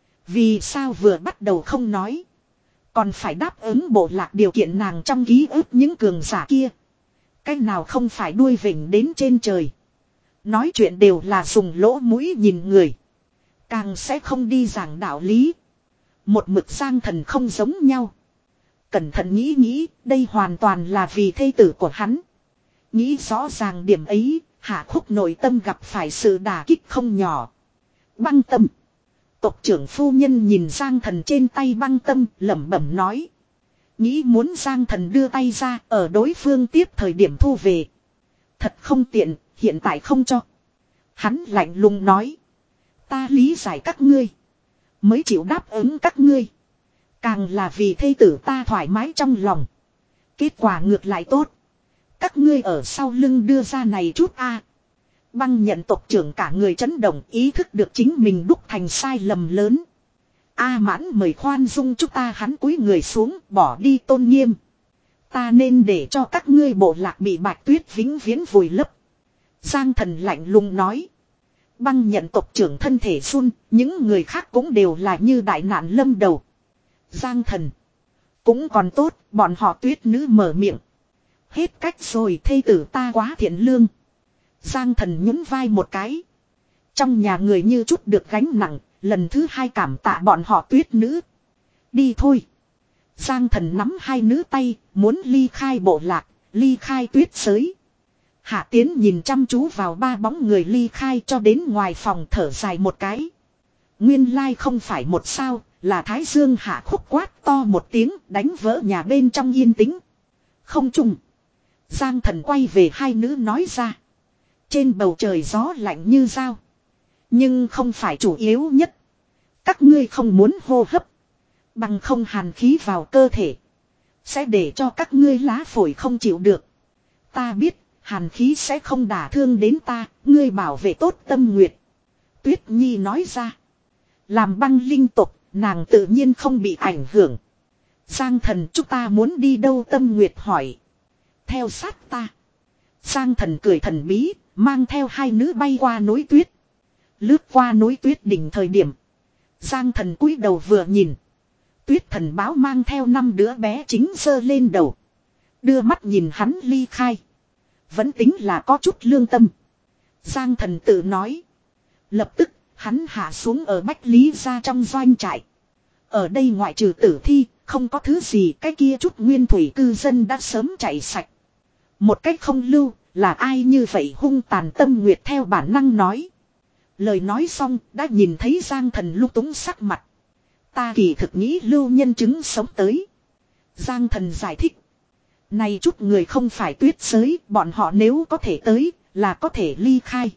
vì sao vừa bắt đầu không nói, còn phải đáp ứng bộ lạc điều kiện nàng trong ký ức những cường giả kia. Cái nào không phải đuôi vểnh đến trên trời. Nói chuyện đều là dùng lỗ mũi nhìn người. Càng sẽ không đi giảng đạo lý. Một mực Giang Thần không giống nhau. Cẩn thận nghĩ nghĩ, đây hoàn toàn là vì thê tử của hắn. Nghĩ rõ ràng điểm ấy, Hạ Khúc nội tâm gặp phải sự đả kích không nhỏ. Băng tâm. Tộc trưởng phu nhân nhìn Giang Thần trên tay băng tâm, lẩm bẩm nói. Nghĩ muốn Giang Thần đưa tay ra, ở đối phương tiếp thời điểm thu về. Thật không tiện, hiện tại không cho. Hắn lạnh lùng nói. Ta lý giải các ngươi. Mới chịu đáp ứng các ngươi. Càng là vì thê tử ta thoải mái trong lòng. Kết quả ngược lại tốt. Các ngươi ở sau lưng đưa ra này chút a. Băng nhận tộc trưởng cả người chấn động, ý thức được chính mình đúc thành sai lầm lớn. A Mãn mời khoan dung chúng ta. Hắn cúi người xuống, bỏ đi tôn nghiêm. Ta nên để cho các ngươi bộ lạc bị Bạch Tuyết vĩnh viễn vùi lấp. Giang Thần lạnh lùng nói. Băng nhận tộc trưởng thân thể run, những người khác cũng đều là như đại nạn lâm đầu. Giang Thần. Cũng còn tốt, bọn họ Tuyết nữ mở miệng. Hết cách rồi, thê tử ta quá thiện lương. Giang Thần nhún vai một cái. Trong nhà người như chút được gánh nặng, lần thứ hai cảm tạ bọn họ Tuyết nữ. Đi thôi. Giang Thần nắm hai nữ tay, muốn ly khai bộ lạc, ly khai tuyết giới. Hạ Tiến nhìn chăm chú vào ba bóng người ly khai cho đến ngoài phòng thở dài một cái. Nguyên lai không phải một sao, là Thái Dương. Hạ Khúc quát to một tiếng đánh vỡ nhà bên trong yên tĩnh. Không trùng. Giang Thần quay về hai nữ nói ra. Trên bầu trời gió lạnh như dao. Nhưng không phải chủ yếu nhất. Các ngươi không muốn hô hấp. Bằng không hàn khí vào cơ thể. Sẽ để cho các ngươi lá phổi không chịu được. Ta biết, hàn khí sẽ không đả thương đến ta, ngươi bảo vệ tốt Tâm Nguyệt. Tuyết Nhi nói ra. Làm băng linh tục, nàng tự nhiên không bị ảnh hưởng. Giang thần chúng ta muốn đi đâu Tâm Nguyệt hỏi. Theo sát ta. Giang thần cười thần bí, mang theo hai nữ bay qua núi tuyết. Lướt qua núi tuyết đỉnh thời điểm. Giang thần cúi đầu vừa nhìn. Tuyết thần báo mang theo năm đứa bé chính giơ lên đầu. Đưa mắt nhìn hắn ly khai. Vẫn tính là có chút lương tâm. Giang thần tự nói. Lập tức, hắn hạ xuống ở Bách Lý gia trong doanh trại. Ở đây ngoại trừ tử thi, không có thứ gì, cái kia chút nguyên thủy cư dân đã sớm chạy sạch. Một cách không lưu, là ai như vậy hung tàn Tâm Nguyệt theo bản năng nói. Lời nói xong, đã nhìn thấy Giang thần lúc túng sắc mặt. Ta kỳ thực nghĩ lưu nhân chứng sống tới. Giang thần giải thích. Này chút người không phải tuyết giới, bọn họ nếu có thể tới, là có thể ly khai.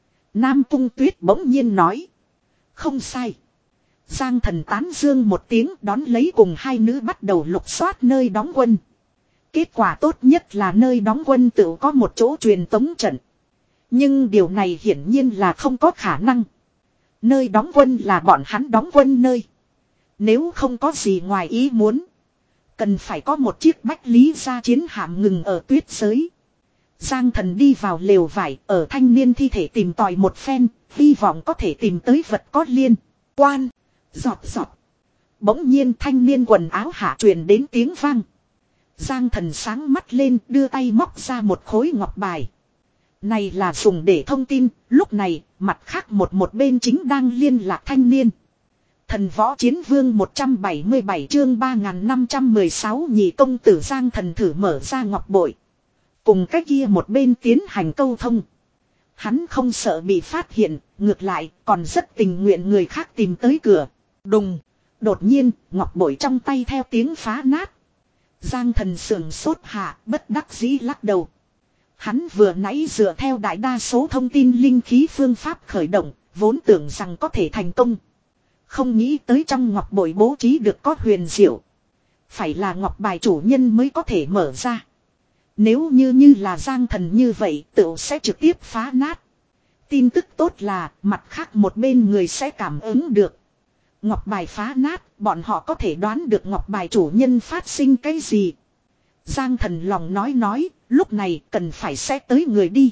Nam Cung Tuyết bỗng nhiên nói. Không sai. Giang thần tán dương một tiếng đón lấy cùng hai nữ bắt đầu lục soát nơi đóng quân. Kết quả tốt nhất là nơi đóng quân tự có một chỗ truyền tống trận. Nhưng điều này hiển nhiên là không có khả năng. Nơi đóng quân là bọn hắn đóng quân nơi. Nếu không có gì ngoài ý muốn. Cần phải có một chiếc Bách Lý gia chiến hạm ngừng ở tuyết giới. Giang thần đi vào lều vải ở thanh niên thi thể tìm tòi một phen. Hy vọng có thể tìm tới vật có liên quan. Giọt giọt. Bỗng nhiên thanh niên quần áo hạ truyền đến tiếng vang. Giang thần sáng mắt lên đưa tay móc ra một khối ngọc bài. Này là dùng để thông tin. Lúc này mặt khác một một bên chính đang liên lạc thanh niên. Thần võ chiến vương một trăm bảy mươi bảy chương ba nghìn năm trăm mười sáu nhị công tử Giang thần thử mở ra ngọc bội. Cùng cái kia một bên tiến hành câu thông. Hắn không sợ bị phát hiện, ngược lại còn rất tình nguyện người khác tìm tới cửa. Đùng, đột nhiên ngọc bội trong tay theo tiếng phá nát. Giang thần sườn sốt hạ, bất đắc dĩ lắc đầu. Hắn vừa nãy dựa theo đại đa số thông tin linh khí phương pháp khởi động, vốn tưởng rằng có thể thành công. Không nghĩ tới trong ngọc bội bố trí được có huyền diệu. Phải là ngọc bài chủ nhân mới có thể mở ra. Nếu như như là Giang thần như vậy tự sẽ trực tiếp phá nát. Tin tức tốt là mặt khác một bên người sẽ cảm ứng được. Ngọc bài phá nát, bọn họ có thể đoán được ngọc bài chủ nhân phát sinh cái gì. Giang thần lòng nói nói, lúc này cần phải sẽ tới người đi.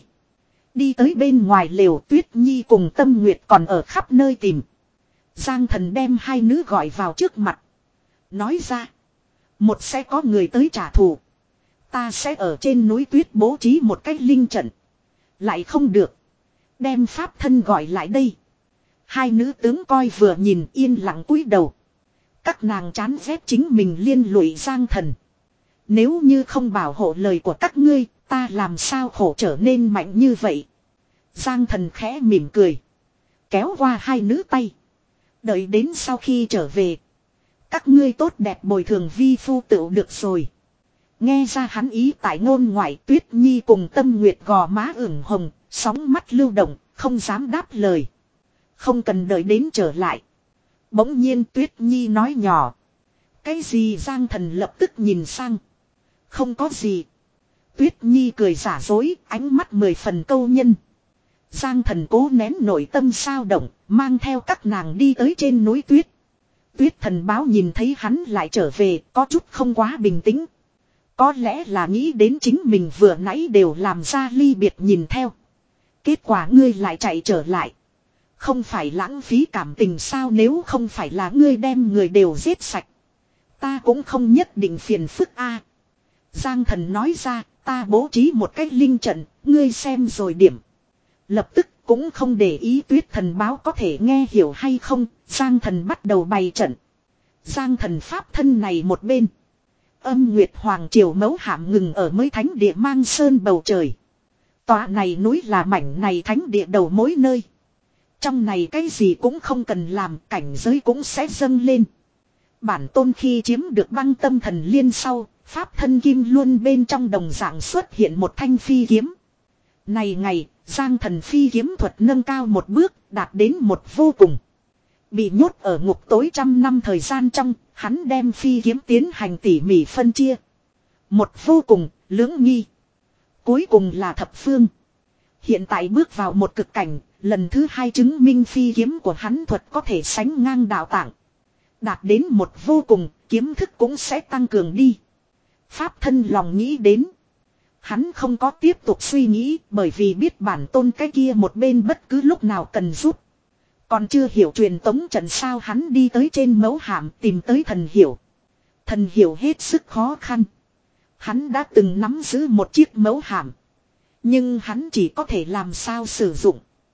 Đi tới bên ngoài lều Tuyết Nhi cùng Tâm Nguyệt còn ở khắp nơi tìm. Giang thần đem hai nữ gọi vào trước mặt. Nói ra. Một sẽ có người tới trả thù. Ta sẽ ở trên núi tuyết bố trí một cái linh trận. Lại không được. Đem pháp thân gọi lại đây. Hai nữ tướng coi vừa nhìn yên lặng cúi đầu. Các nàng chán ghét chính mình liên lụy Giang thần. Nếu như không bảo hộ lời của các ngươi, ta làm sao khổ trở nên mạnh như vậy. Giang thần khẽ mỉm cười. Kéo qua hai nữ tay. Đợi đến sau khi trở về. Các ngươi tốt đẹp bồi thường vi phu tựu được rồi. Nghe ra hắn ý tại ngôn ngoại Tuyết Nhi cùng Tâm Nguyệt gò má ửng hồng, sóng mắt lưu động, không dám đáp lời. Không cần đợi đến trở lại. Bỗng nhiên Tuyết Nhi nói nhỏ. Cái gì Giang thần lập tức nhìn sang. Không có gì. Tuyết Nhi cười giả dối, ánh mắt mười phần câu nhân. Giang thần cố nén nội tâm sao động, mang theo các nàng đi tới trên núi tuyết. Tuyết thần báo nhìn thấy hắn lại trở về, có chút không quá bình tĩnh. Có lẽ là nghĩ đến chính mình vừa nãy đều làm ra ly biệt nhìn theo. Kết quả ngươi lại chạy trở lại. Không phải lãng phí cảm tình sao, nếu không phải là ngươi đem người đều giết sạch. Ta cũng không nhất định phiền phức a. Giang thần nói ra, ta bố trí một cái linh trận, ngươi xem rồi điểm. Lập tức cũng không để ý Tuyết thần báo có thể nghe hiểu hay không, Giang thần bắt đầu bày trận. Giang thần pháp thân này một bên. Âm Nguyệt Hoàng Triều mấu hạm ngừng ở mới thánh địa mang sơn bầu trời. Tòa này núi là mảnh này thánh địa đầu mối nơi. Trong này cái gì cũng không cần làm, cảnh giới cũng sẽ dâng lên. Bản tôn khi chiếm được băng tâm thần liên sau, pháp thân kim luôn bên trong đồng dạng xuất hiện một thanh phi kiếm. Này ngày, Giang thần phi kiếm thuật nâng cao một bước, đạt đến một vô cùng. Bị nhốt ở ngục tối trăm năm thời gian trong, hắn đem phi kiếm tiến hành tỉ mỉ phân chia. Một vô cùng, lưỡng nghi. Cuối cùng là thập phương. Hiện tại bước vào một cực cảnh, lần thứ hai chứng minh phi kiếm của hắn thuật có thể sánh ngang đạo tạng. Đạt đến một vô cùng, kiếm thức cũng sẽ tăng cường đi. Pháp thân lòng nghĩ đến. Hắn không có tiếp tục suy nghĩ bởi vì biết bản tôn cái kia một bên bất cứ lúc nào cần giúp. Còn chưa hiểu truyền tống trận sao hắn đi tới trên mấu hàm tìm tới thần hiểu. Thần hiểu hết sức khó khăn. Hắn đã từng nắm giữ một chiếc mấu hàm. Nhưng hắn chỉ có thể làm sao sử dụng.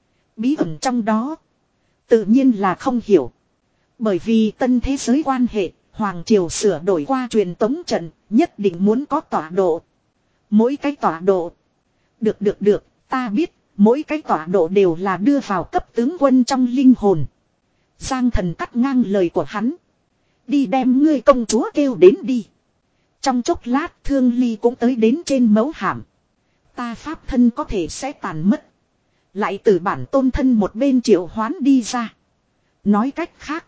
Bí ẩn trong đó. Tự nhiên là không hiểu. Bởi vì tân thế giới quan hệ, Hoàng Triều sửa đổi qua truyền tống trận, nhất định muốn có tọa độ. Mỗi cái tọa độ. Được được được, ta biết, mỗi cái tọa độ đều là đưa vào cấp tướng quân trong linh hồn. Giang Thần cắt ngang lời của hắn. Đi đem ngươi công chúa kêu đến đi. Trong chốc lát Thương Ly cũng tới đến trên mấu hàm. Ta pháp thân có thể sẽ tàn mất. Lại từ bản tôn thân một bên triệu hoán đi ra. Nói cách khác.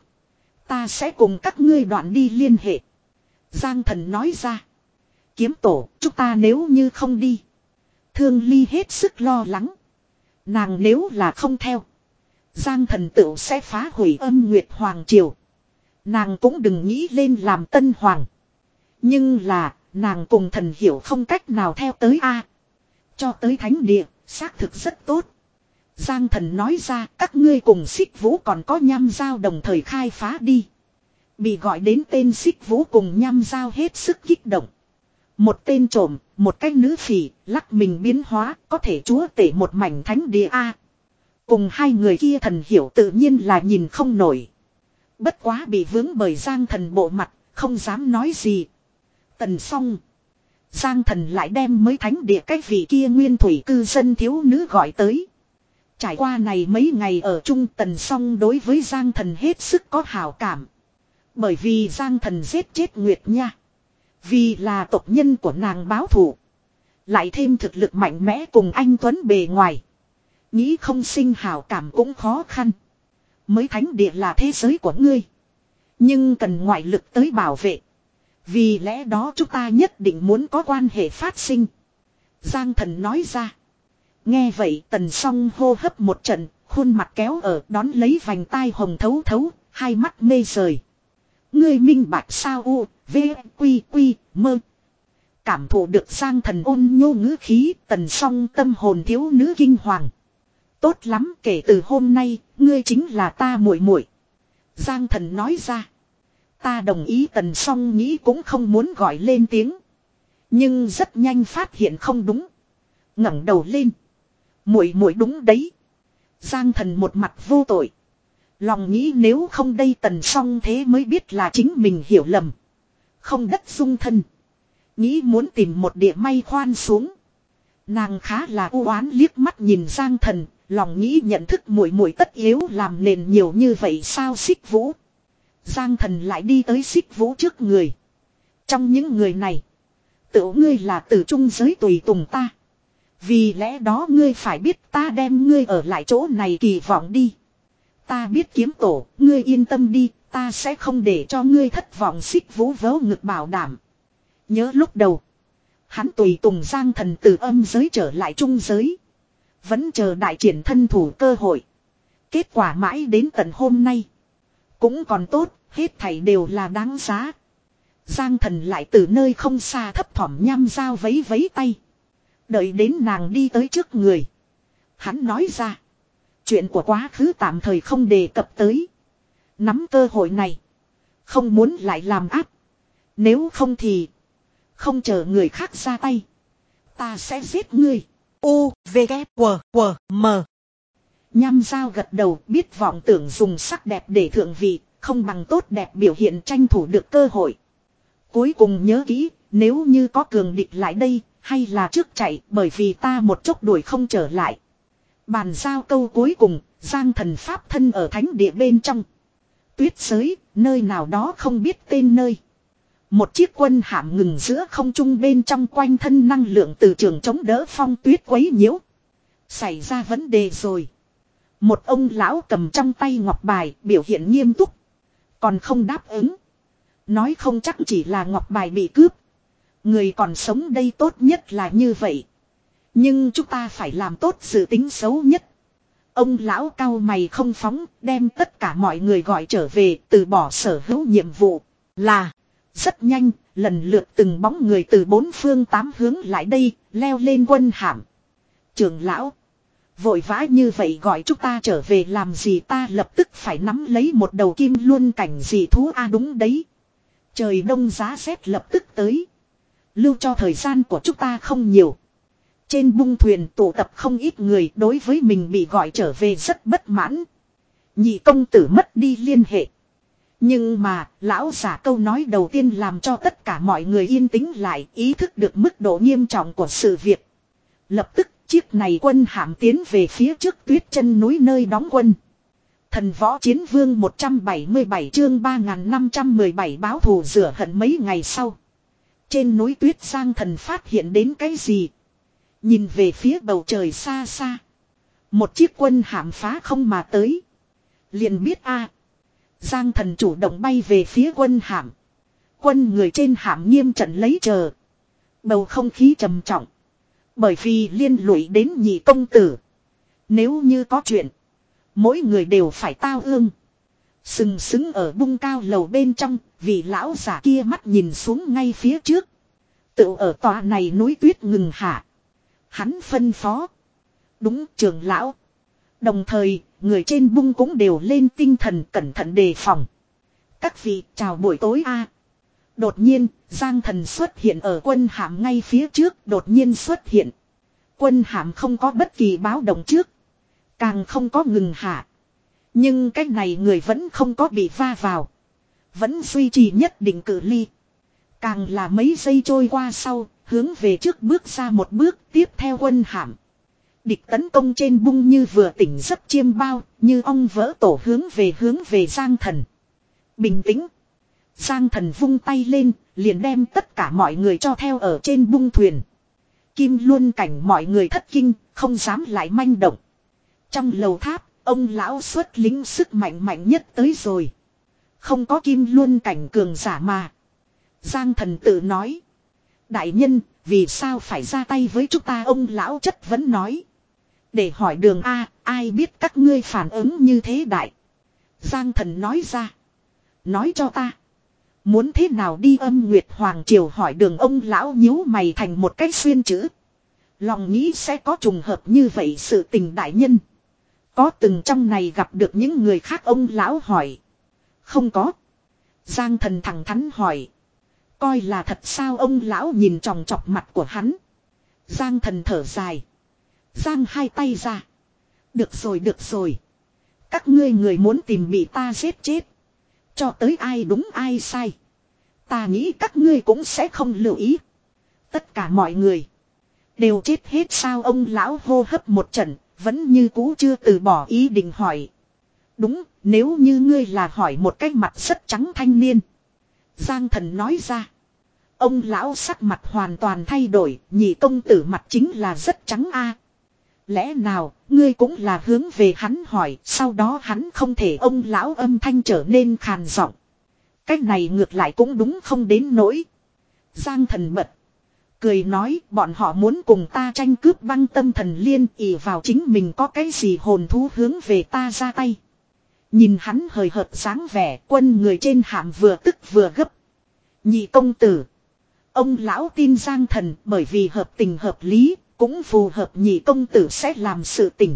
Ta sẽ cùng các ngươi đoạn đi liên hệ. Giang Thần nói ra. Kiếm tổ, chúng ta nếu như không đi. Thương Ly hết sức lo lắng. Nàng nếu là không theo. Giang Thần tựu sẽ phá hủy Âm Nguyệt Hoàng Triều. Nàng cũng đừng nghĩ lên làm tân hoàng. Nhưng là, nàng cùng thần hiểu không cách nào theo tới a. Cho tới thánh địa, xác thực rất tốt. Giang Thần nói ra các ngươi cùng Xích Vũ còn có Nham Giao đồng thời khai phá đi. Bị gọi đến tên Xích Vũ cùng Nham Giao hết sức kích động. Một tên trộm, một cái nữ phỉ, lắc mình biến hóa, có thể chúa tể một mảnh thánh địa A. Cùng hai người kia thần hiểu tự nhiên là nhìn không nổi. Bất quá bị vướng bởi Giang Thần bộ mặt, không dám nói gì. Tần xong. Giang Thần lại đem mới thánh địa cái vị kia nguyên thủy cư dân thiếu nữ gọi tới. Trải qua này mấy ngày ở chung Tần xong đối với Giang Thần hết sức có hảo cảm. Bởi vì Giang Thần giết chết Nguyệt Nha. Vì là tộc nhân của nàng báo thù. Lại thêm thực lực mạnh mẽ cùng anh Tuấn bề ngoài. Nghĩ không sinh hảo cảm cũng khó khăn. Mới thánh địa là thế giới của ngươi. Nhưng cần ngoại lực tới bảo vệ. Vì lẽ đó chúng ta nhất định muốn có quan hệ phát sinh. Giang Thần nói ra. Nghe vậy Tần song hô hấp một trận. Khuôn mặt kéo ở đón lấy vành tai hồng thấu thấu. Hai mắt mê rời. Ngươi minh bạch sao u, v, quy, quy, mơ. Cảm thụ được Giang Thần ôn nhô ngữ khí, Tần song tâm hồn thiếu nữ kinh hoàng. Tốt lắm, kể từ hôm nay, ngươi chính là ta muội muội. Giang Thần nói ra. Ta đồng ý. Tần song nghĩ cũng không muốn gọi lên tiếng. Nhưng rất nhanh phát hiện không đúng. Ngẩng đầu lên. Muội muội đúng đấy. Giang Thần một mặt vô tội. Lòng nghĩ nếu không đây Tần song thế mới biết là chính mình hiểu lầm. Không đất dung thân. Nghĩ muốn tìm một địa may khoan xuống. Nàng khá là u oán liếc mắt nhìn Giang Thần. Lòng nghĩ nhận thức muội muội tất yếu làm nền nhiều như vậy sao Xích Vũ. Giang Thần lại đi tới Xích Vũ trước người. Trong những người này. Tự ngươi là từ trung giới tùy tùng ta. Vì lẽ đó ngươi phải biết ta đem ngươi ở lại chỗ này kỳ vọng đi. Ta biết kiếm tổ, ngươi yên tâm đi, ta sẽ không để cho ngươi thất vọng. Xích Vũ vớ ngực bảo đảm. Nhớ lúc đầu. Hắn tùy tùng Giang Thần từ âm giới trở lại trung giới. Vẫn chờ đại triển thân thủ cơ hội. Kết quả mãi đến tận hôm nay. Cũng còn tốt, hết thảy đều là đáng giá. Giang Thần lại từ nơi không xa thấp thỏm Nham Giao vấy vấy tay. Đợi đến nàng đi tới trước người. Hắn nói ra. Chuyện của quá khứ tạm thời không đề cập tới. Nắm cơ hội này. Không muốn lại làm áp. Nếu không thì. Không chờ người khác ra tay. Ta sẽ giết ngươi. U, V, K, W, W, M. Nham Giao gật đầu biết vọng tưởng dùng sắc đẹp để thượng vị. Không bằng tốt đẹp biểu hiện tranh thủ được cơ hội. Cuối cùng nhớ kỹ. Nếu như có cường địch lại đây. Hay là trước chạy bởi vì ta một chốc đuổi không trở lại. Bàn giao câu cuối cùng. Giang Thần pháp thân ở thánh địa bên trong. Tuyết giới. Nơi nào đó không biết tên nơi. Một chiếc quân hạm ngừng giữa không trung bên trong quanh thân năng lượng từ trường chống đỡ phong tuyết quấy nhiễu. Xảy ra vấn đề rồi. Một ông lão cầm trong tay ngọc bài biểu hiện nghiêm túc. Còn không đáp ứng. Nói không chắc chỉ là ngọc bài bị cướp. Người còn sống đây tốt nhất là như vậy. Nhưng chúng ta phải làm tốt dự tính xấu nhất. Ông lão cao mày không phóng, đem tất cả mọi người gọi trở về, từ bỏ sở hữu nhiệm vụ. Là, rất nhanh, lần lượt từng bóng người từ bốn phương tám hướng lại đây, leo lên quân hàm. Trưởng lão, vội vã như vậy gọi chúng ta trở về làm gì, ta lập tức phải nắm lấy một đầu kim luân cảnh dị thú a. À đúng đấy. Trời đông giá rét lập tức tới. Lưu cho thời gian của chúng ta không nhiều. Trên bung thuyền tụ tập không ít người, đối với mình bị gọi trở về rất bất mãn. Nhị công tử mất đi liên hệ. Nhưng mà, lão giả câu nói đầu tiên làm cho tất cả mọi người yên tĩnh lại, ý thức được mức độ nghiêm trọng của sự việc. Lập tức, chiếc này quân hạm tiến về phía trước tuyết chân núi nơi đóng quân. Thần võ chiến vương một trăm bảy mươi bảy chương ba nghìn năm trăm mười bảy báo thù rửa hận. Mấy ngày sau, trên núi tuyết Giang Thần phát hiện đến cái gì? Nhìn về phía bầu trời xa xa, một chiếc quân hạm phá không mà tới. Liền biết a, Giang Thần chủ động bay về phía quân hạm. Quân người trên hạm nghiêm trận lấy chờ. Bầu không khí trầm trọng, bởi vì liên lụy đến nhị công tử. Nếu như có chuyện, mỗi người đều phải tao ương. Sừng sững ở bung cao lầu bên trong, vị lão giả kia mắt nhìn xuống ngay phía trước. Tự ở tòa này núi tuyết ngừng hạ. Hắn phân phó. Đúng, trưởng lão. Đồng thời, người trên bung cũng đều lên tinh thần cẩn thận đề phòng. Các vị chào buổi tối a. Đột nhiên, Giang Thần xuất hiện ở quân hạm ngay phía trước, đột nhiên xuất hiện. Quân hạm không có bất kỳ báo động trước, càng không có ngừng hạ. Nhưng cái này người vẫn không có bị va vào, vẫn duy trì nhất định cự ly. Càng là mấy giây trôi qua sau, hướng về trước bước ra một bước, tiếp theo quân hạm. Địch tấn công trên bung như vừa tỉnh giấc chiêm bao, như ong vỡ tổ hướng về hướng về Giang Thần. Bình tĩnh. Giang Thần vung tay lên, liền đem tất cả mọi người cho theo ở trên bung thuyền. Kim Luân cảnh mọi người thất kinh, không dám lại manh động. Trong lầu tháp, ông lão xuất lính sức mạnh mạnh nhất tới rồi. Không có Kim Luân cảnh cường giả mà. Giang Thần tự nói. Đại nhân, vì sao phải ra tay với chúng ta, ông lão chất vấn nói. Để hỏi đường A, ai biết các ngươi phản ứng như thế đại. Giang Thần nói ra. Nói cho ta. Muốn thế nào đi Âm Nguyệt Hoàng Triều, hỏi đường ông lão nhíu mày thành một cách xuyên chữ. Lòng nghĩ sẽ có trùng hợp như vậy sự tình, đại nhân. Có từng trong này gặp được những người khác, ông lão hỏi. Không có. Giang Thần thẳng thắn hỏi. Coi là thật sao, ông lão nhìn tròng trọc mặt của hắn. Giang Thần thở dài. Giang hai tay ra. Được rồi được rồi. Các ngươi người muốn tìm bị ta giết chết. Cho tới ai đúng ai sai, ta nghĩ các ngươi cũng sẽ không lưu ý. Tất cả mọi người đều chết hết sao, ông lão hô hấp một trận, vẫn như cũ chưa từ bỏ ý định hỏi. Đúng, nếu như ngươi là hỏi một cái mặt rất trắng thanh niên. Giang Thần nói ra. Ông lão sắc mặt hoàn toàn thay đổi, nhị công tử mặt chính là rất trắng a. Lẽ nào, ngươi cũng là hướng về hắn hỏi, sau đó hắn không thể, ông lão âm thanh trở nên khàn giọng. Cách này ngược lại cũng đúng không đến nỗi. Giang Thần bật cười nói, bọn họ muốn cùng ta tranh cướp băng tâm thần liên, ỷ vào chính mình có cái gì hồn thú hướng về ta ra tay. Nhìn hắn hời hợt dáng vẻ, quân người trên hạm vừa tức vừa gấp. Nhị công tử. Ông lão tin Giang Thần, bởi vì hợp tình hợp lý, cũng phù hợp nhị công tử sẽ làm sự tình.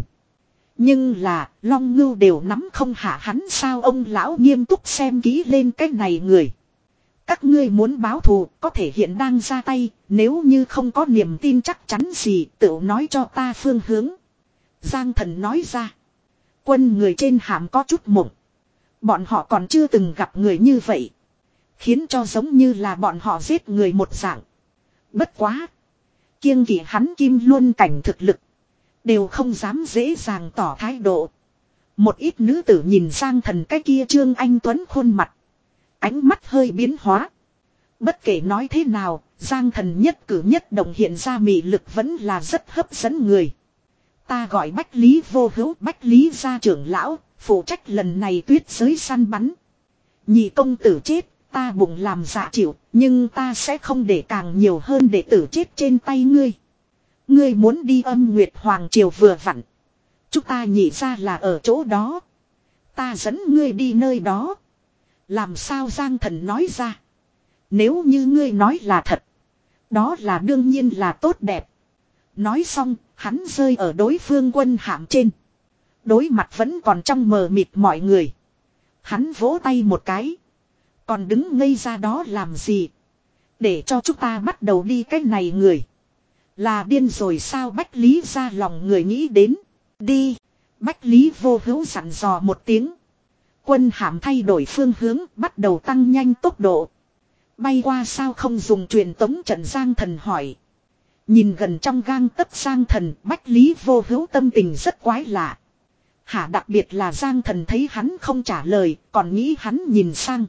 Nhưng là, Long Ngưu đều nắm không hạ hắn sao, ông lão nghiêm túc xem kỹ lên cái này người. Các ngươi muốn báo thù, có thể hiện đang ra tay, nếu như không có niềm tin chắc chắn gì, tự nói cho ta phương hướng. Giang Thần nói ra. Quân người trên hạm có chút mộng. Bọn họ còn chưa từng gặp người như vậy. Khiến cho giống như là bọn họ giết người một dạng. Bất quá. Kiêng kỵ hắn Kim Luân cảnh thực lực. Đều không dám dễ dàng tỏ thái độ. Một ít nữ tử nhìn Giang Thần cái kia Trương Anh Tuấn khuôn mặt. Ánh mắt hơi biến hóa. Bất kể nói thế nào, Giang Thần nhất cử nhất động hiện ra mị lực vẫn là rất hấp dẫn người. Ta gọi Bách Lý Vô Hữu, Bách Lý gia trưởng lão, phụ trách lần này tuyết giới săn bắn. Nhị công tử chết, ta bụng làm dạ chịu, nhưng ta sẽ không để càng nhiều hơn đệ tử chết trên tay ngươi. Ngươi muốn đi Âm Nguyệt Hoàng Triều vừa vặn. Chúng ta nhị ra là ở chỗ đó. Ta dẫn ngươi đi nơi đó. Làm sao Giang Thần nói ra. Nếu như ngươi nói là thật. Đó là đương nhiên là tốt đẹp. Nói xong, hắn rơi ở đối phương quân hạm trên. Đối mặt vẫn còn trong mờ mịt mọi người. Hắn vỗ tay một cái. Còn đứng ngây ra đó làm gì? Để cho chúng ta bắt đầu đi cái này người. Là điên rồi sao Bách Lý ra lòng người nghĩ đến. Đi. Bách Lý Vô Hữu dặn dò một tiếng. Quân hạm thay đổi phương hướng bắt đầu tăng nhanh tốc độ. Bay qua sao không dùng truyền tống trận Giang Thần hỏi. Nhìn gần trong gang tấc Giang Thần, Bách Lý Vô Hữu tâm tình rất quái lạ. Hả đặc biệt là Giang Thần thấy hắn không trả lời, còn nghĩ hắn nhìn sang.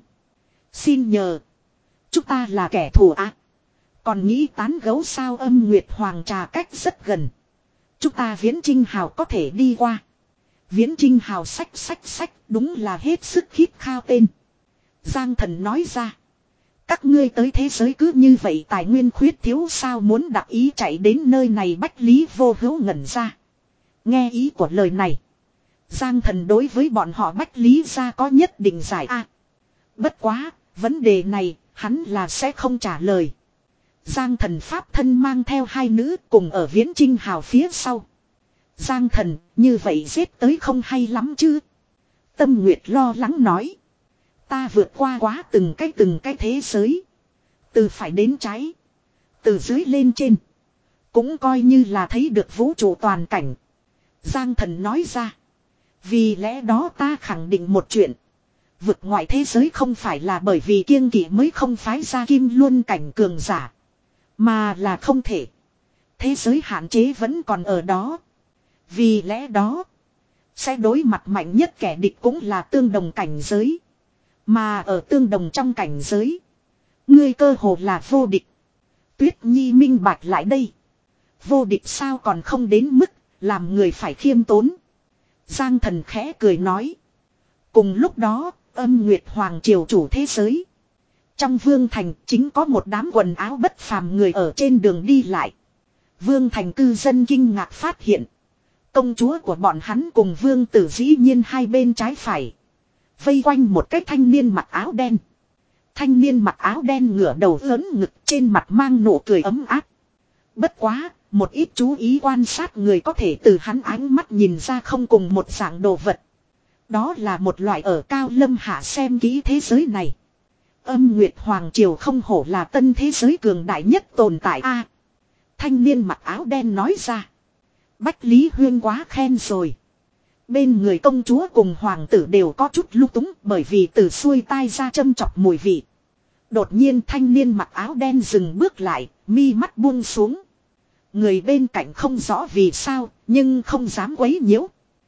Xin nhờ. Chúng ta là kẻ thù á. Còn nghĩ tán gấu sao Âm Nguyệt Hoàng trà cách rất gần. Chúng ta Viễn Trinh Hào có thể đi qua. Viễn Trinh Hào sách sách sách đúng là hết sức khít khao tên. Giang Thần nói ra. Các ngươi tới thế giới cứ như vậy tài nguyên khuyết thiếu sao muốn đặc ý chạy đến nơi này Bách Lý Vô Hữu ngẩn ra. Nghe ý của lời này. Giang Thần đối với bọn họ Bách Lý ra có nhất định giải a. À, bất quá, vấn đề này hắn là sẽ không trả lời. Giang Thần pháp thân mang theo hai nữ cùng ở Viễn Trinh Hào phía sau. Giang Thần, như vậy giết tới không hay lắm chứ. Tâm Nguyệt lo lắng nói. Ta vượt qua quá từng cái từng cái thế giới. Từ phải đến trái. Từ dưới lên trên. Cũng coi như là thấy được vũ trụ toàn cảnh. Giang Thần nói ra. Vì lẽ đó ta khẳng định một chuyện. Vực ngoại thế giới không phải là bởi vì kiêng kỵ mới không phái ra kim luân cảnh cường giả. Mà là không thể. Thế giới hạn chế vẫn còn ở đó. Vì lẽ đó. Sẽ đối mặt mạnh nhất kẻ địch cũng là tương đồng cảnh giới. Mà ở tương đồng trong cảnh giới. Ngươi cơ hồ là vô địch. Tuyết Nhi minh bạch lại đây. Vô địch sao còn không đến mức. Làm người phải khiêm tốn. Giang Thần khẽ cười nói. Cùng lúc đó. Âm Nguyệt Hoàng Triều chủ thế giới. Trong Vương Thành chính có một đám quần áo bất phàm người ở trên đường đi lại. Vương Thành cư dân kinh ngạc phát hiện. Công chúa của bọn hắn cùng vương tử dĩ nhiên hai bên trái phải. Vây quanh một cái thanh niên mặc áo đen. Thanh niên mặc áo đen ngửa đầu lớn ngực trên mặt mang nụ cười ấm áp. Bất quá, một ít chú ý quan sát người có thể từ hắn ánh mắt nhìn ra không cùng một dạng đồ vật. Đó là một loại ở cao lâm hạ xem kỹ thế giới này. Âm Nguyệt Hoàng Triều không hổ là tân thế giới cường đại nhất tồn tại a. À, thanh niên mặc áo đen nói ra. Bách Lý Huyên quá khen rồi. Bên người công chúa cùng hoàng tử đều có chút lung túng bởi vì từ xuôi tai ra châm chọc mùi vị. Đột nhiên thanh niên mặc áo đen dừng bước lại, mi mắt buông xuống. Người bên cạnh không rõ vì sao, nhưng không dám quấy nhiễu.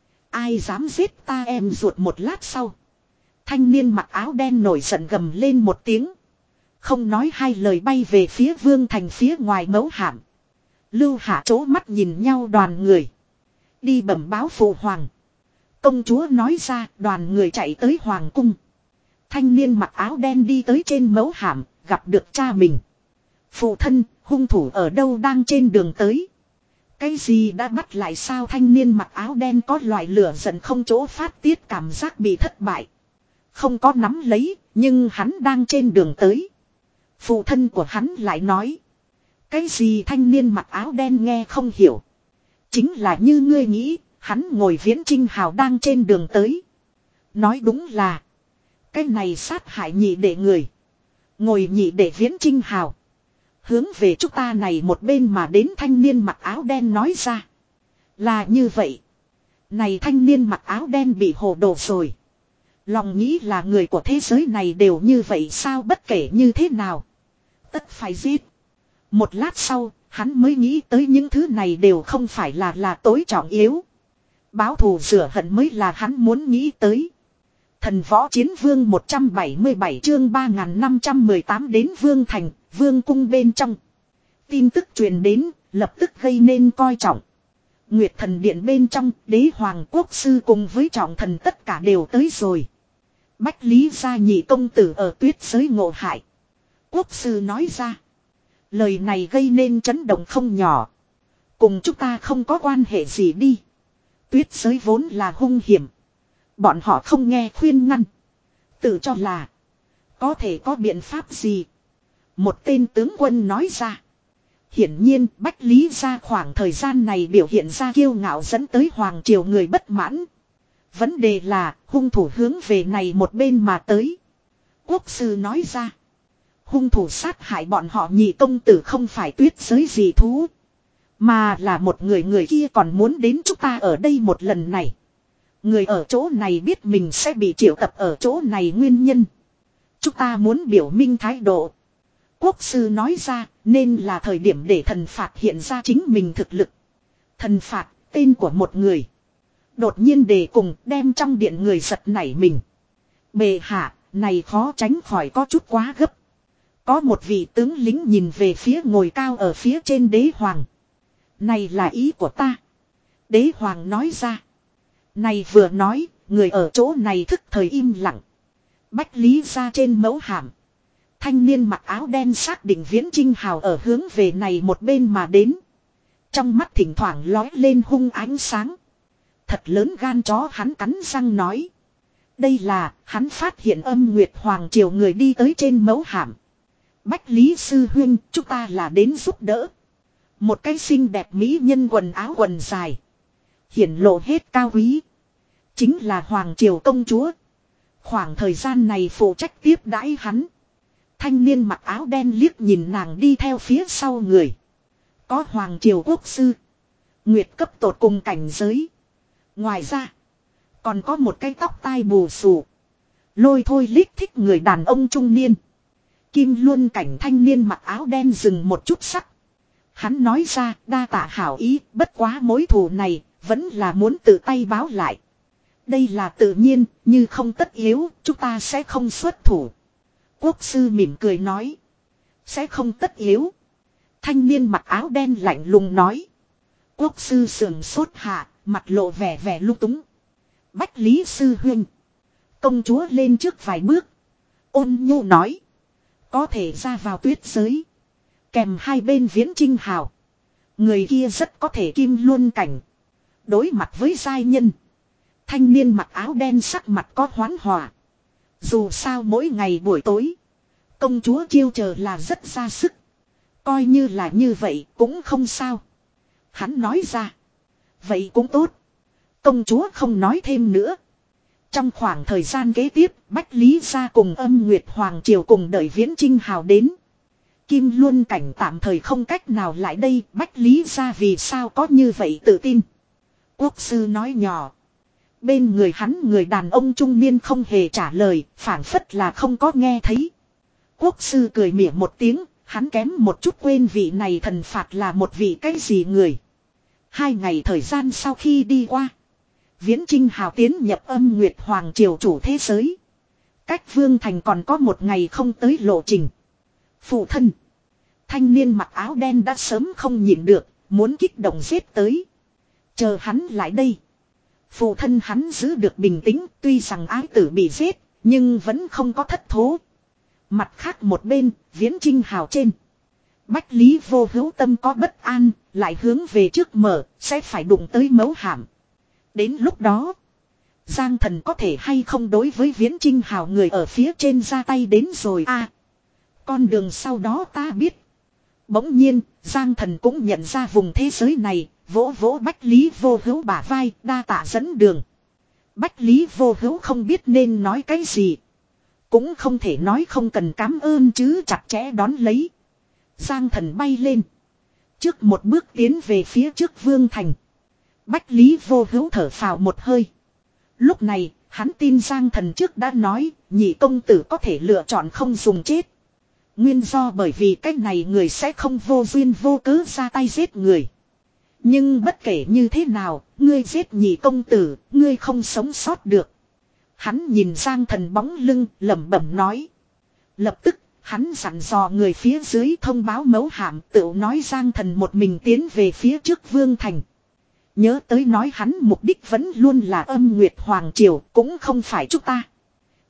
Ai dám giết ta em ruột một lát sau. Thanh niên mặc áo đen nổi giận gầm lên một tiếng. Không nói hai lời bay về phía Vương Thành phía ngoài mấu hạm. Lưu Hạ chố mắt nhìn nhau đoàn người. Đi bẩm báo phụ hoàng. Công chúa nói ra đoàn người chạy tới hoàng cung. Thanh niên mặc áo đen đi tới trên mấu hạm, gặp được cha mình. Phụ thân, hung thủ ở đâu đang trên đường tới. Cái gì đã bắt lại sao thanh niên mặc áo đen có loại lửa giận không chỗ phát tiết cảm giác bị thất bại. Không có nắm lấy, nhưng hắn đang trên đường tới. Phụ thân của hắn lại nói. Cái gì thanh niên mặc áo đen nghe không hiểu. Chính là như ngươi nghĩ, hắn ngồi Viễn Trinh Hào đang trên đường tới. Nói đúng là. Cái này sát hại nhị đệ người. Ngồi nhị đệ Viễn Trinh Hào. Hướng về chúng ta này một bên mà đến thanh niên mặc áo đen nói ra. Là như vậy. Này thanh niên mặc áo đen bị hồ đồ rồi. Lòng nghĩ là người của thế giới này đều như vậy sao bất kể như thế nào. Tất phải giết. Một lát sau, hắn mới nghĩ tới những thứ này đều không phải là là tối trọng yếu. Báo thù rửa hận mới là hắn muốn nghĩ tới. Thần võ chiến vương một trăm bảy mươi bảy chương ba nghìn năm trăm mười tám đến Vương Thành, Vương cung bên trong. Tin tức truyền đến, lập tức gây nên coi trọng. Nguyệt thần điện bên trong, đế hoàng quốc sư cùng với trọng thần tất cả đều tới rồi. Bách Lý gia nhị công tử ở tuyết giới ngộ hại. Quốc sư nói ra. Lời này gây nên chấn động không nhỏ. Cùng chúng ta không có quan hệ gì đi. Tuyết giới vốn là hung hiểm. Bọn họ không nghe khuyên ngăn. Tự cho là có thể có biện pháp gì. Một tên tướng quân nói ra. Hiển nhiên Bách Lý gia khoảng thời gian này biểu hiện ra kiêu ngạo dẫn tới hoàng triều người bất mãn. Vấn đề là hung thủ hướng về này một bên mà tới. Quốc sư nói ra. Hung thủ sát hại bọn họ nhị công tử không phải tuyết giới gì thú. Mà là một người người kia còn muốn đến chúng ta ở đây một lần này. Người ở chỗ này biết mình sẽ bị triệu tập ở chỗ này nguyên nhân. Chúng ta muốn biểu minh thái độ. Quốc sư nói ra nên là thời điểm để thần phạt hiện ra chính mình thực lực. Thần phạt tên của một người. Đột nhiên đề cùng đem trong điện người giật nảy mình. Bệ hạ này khó tránh khỏi có chút quá gấp. Có một vị tướng lính nhìn về phía ngồi cao ở phía trên đế hoàng. Này là ý của ta. Đế hoàng nói ra. Này vừa nói, người ở chỗ này thức thời im lặng. Bách Lý ra trên mẫu hàm. Thanh niên mặc áo đen xác định Viễn Chinh Hào ở hướng về này một bên mà đến. Trong mắt thỉnh thoảng lói lên hung ánh sáng. Thật lớn gan chó hắn cắn răng nói. Đây là hắn phát hiện âm Nguyệt Hoàng triều người đi tới trên mẫu hàm. Bách Lý sư huynh, chúng ta là đến giúp đỡ. Một cái xinh đẹp mỹ nhân quần áo quần dài. Hiển lộ hết cao quý. Chính là Hoàng triều công chúa. Khoảng thời gian này phụ trách tiếp đãi hắn. Thanh niên mặc áo đen liếc nhìn nàng đi theo phía sau người. Có Hoàng triều quốc sư. Nguyệt cấp tột cùng cảnh giới. Ngoài ra. Còn có một cái tóc tai bù xù. Lôi thôi liếc thích người đàn ông trung niên. Kim Luân cảnh thanh niên mặc áo đen dừng một chút sắc. Hắn nói ra đa tạ hảo ý, bất quá mối thù này vẫn là muốn tự tay báo lại. Đây là tự nhiên, như không tất yếu, chúng ta sẽ không xuất thủ. Quốc sư mỉm cười nói. Sẽ không tất yếu. Thanh niên mặc áo đen lạnh lùng nói. Quốc sư sườn sốt hạ, mặt lộ vẻ vẻ lung túng. Bách Lý sư huynh. Công chúa lên trước vài bước. Ôn nhu nói. Có thể ra vào tuyết giới. Kèm hai bên Viễn Chinh Hào. Người kia rất có thể kim luân cảnh. Đối mặt với giai nhân. Thanh niên mặc áo đen sắc mặt có hoán hòa. Dù sao mỗi ngày buổi tối. Công chúa chiêu chờ là rất ra sức. Coi như là như vậy cũng không sao. Hắn nói ra. Vậy cũng tốt. Công chúa không nói thêm nữa. Trong khoảng thời gian kế tiếp, Bách Lý gia cùng âm Nguyệt Hoàng triều cùng đợi Viễn Chinh Hào đến. Kim Luân cảnh tạm thời không cách nào lại đây, Bách Lý gia vì sao có như vậy tự tin. Quốc sư nói nhỏ. Bên người hắn người đàn ông trung niên không hề trả lời, phảng phất là không có nghe thấy. Quốc sư cười mỉa một tiếng, hắn kém một chút quên vị này thần phạt là một vị cái gì người. Hai ngày thời gian sau khi đi qua. Viễn Chinh Hào tiến nhập âm Nguyệt Hoàng triều chủ thế giới. Cách Vương Thành còn có một ngày không tới lộ trình. Phụ thân. Thanh niên mặc áo đen đã sớm không nhịn được, muốn kích động giết tới. Chờ hắn lại đây. Phụ thân hắn giữ được bình tĩnh, tuy rằng ái tử bị giết, nhưng vẫn không có thất thố. Mặt khác một bên, Viễn Chinh Hào trên. Bách Lý vô hữu tâm có bất an, lại hướng về trước mở, sẽ phải đụng tới mấu hàm. Đến lúc đó, Giang Thần có thể hay không đối với Viễn Chinh Hào người ở phía trên ra tay đến rồi à. Con đường sau đó ta biết. Bỗng nhiên, Giang Thần cũng nhận ra vùng thế giới này, vỗ vỗ Bách Lý vô hữu bả vai, đa tạ dẫn đường. Bách Lý vô hữu không biết nên nói cái gì. Cũng không thể nói không cần cảm ơn chứ chặt chẽ đón lấy. Giang Thần bay lên. Trước một bước tiến về phía trước Vương Thành. Bách Lý vô hữu thở phào một hơi. Lúc này, hắn tin Giang Thần trước đã nói, nhị công tử có thể lựa chọn không dùng chết. Nguyên do bởi vì cách này người sẽ không vô duyên vô cớ ra tay giết người. Nhưng bất kể như thế nào, ngươi giết nhị công tử, ngươi không sống sót được. Hắn nhìn Giang Thần bóng lưng, lẩm bẩm nói. Lập tức, hắn dặn dò người phía dưới thông báo mấu hàm, tự nói Giang Thần một mình tiến về phía trước Vương Thành. Nhớ tới nói hắn mục đích vẫn luôn là âm Nguyệt Hoàng triều, cũng không phải chúng ta.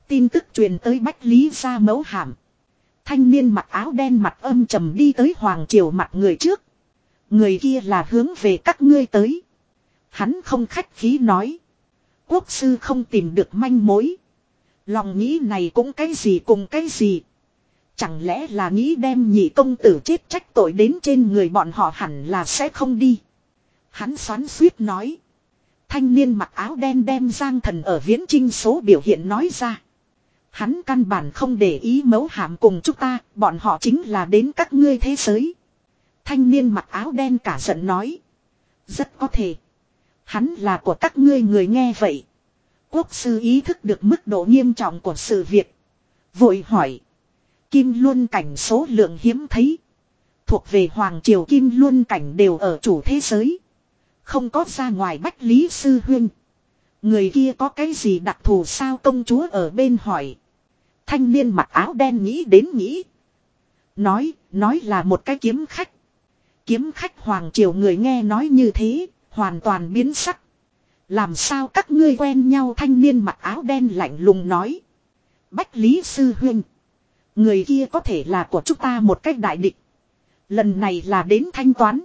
Tin tức truyền tới Bách Lý gia mấu hàm. Thanh niên mặc áo đen mặt âm trầm đi tới Hoàng Triều mặt người trước. Người kia là hướng về các ngươi tới. Hắn không khách khí nói. Quốc sư không tìm được manh mối. Lòng nghĩ này cũng cái gì cùng cái gì. Chẳng lẽ là nghĩ đem nhị công tử chết trách tội đến trên người bọn họ, hẳn là sẽ không đi. Hắn xoắn xuýt nói. Thanh niên mặc áo đen đem Giang Thần ở Viễn Chinh số biểu hiện nói ra. Hắn căn bản không để ý mấu hàm cùng chúng ta, bọn họ chính là đến các ngươi thế giới. Thanh niên mặc áo đen cả giận nói. Rất có thể. Hắn là của các ngươi người. Nghe vậy. Quốc sư ý thức được mức độ nghiêm trọng của sự việc. Vội hỏi. Kim luân cảnh số lượng hiếm thấy. Thuộc về Hoàng Triều Kim luân cảnh đều ở chủ thế giới. Không có ra ngoài Bách Lý sư huynh. Người kia có cái gì đặc thù sao? Công chúa ở bên hỏi. Thanh niên mặc áo đen nghĩ đến nghĩ. Nói, nói là một cái kiếm khách. Kiếm khách Hoàng Triều người nghe nói như thế, hoàn toàn biến sắc. Làm sao các ngươi quen nhau? Thanh niên mặc áo đen lạnh lùng nói. Bách Lý sư huynh. Người kia có thể là của chúng ta một cách đại địch. Lần này là đến thanh toán.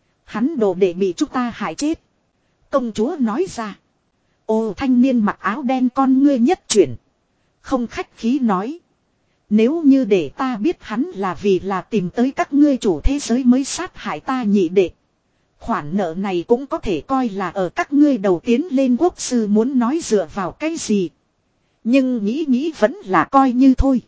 Hắn đồ để bị chúng ta hại chết. Công chúa nói ra. Ồ, thanh niên mặc áo đen con ngươi nhất chuyển. Không khách khí nói. Nếu như để ta biết hắn là vì là tìm tới các ngươi chủ thế giới mới sát hại ta nhị đệ. Khoản nợ này cũng có thể coi là ở các ngươi đầu tiến lên. Quốc sư muốn nói dựa vào cái gì. Nhưng nghĩ nghĩ vẫn là coi như thôi.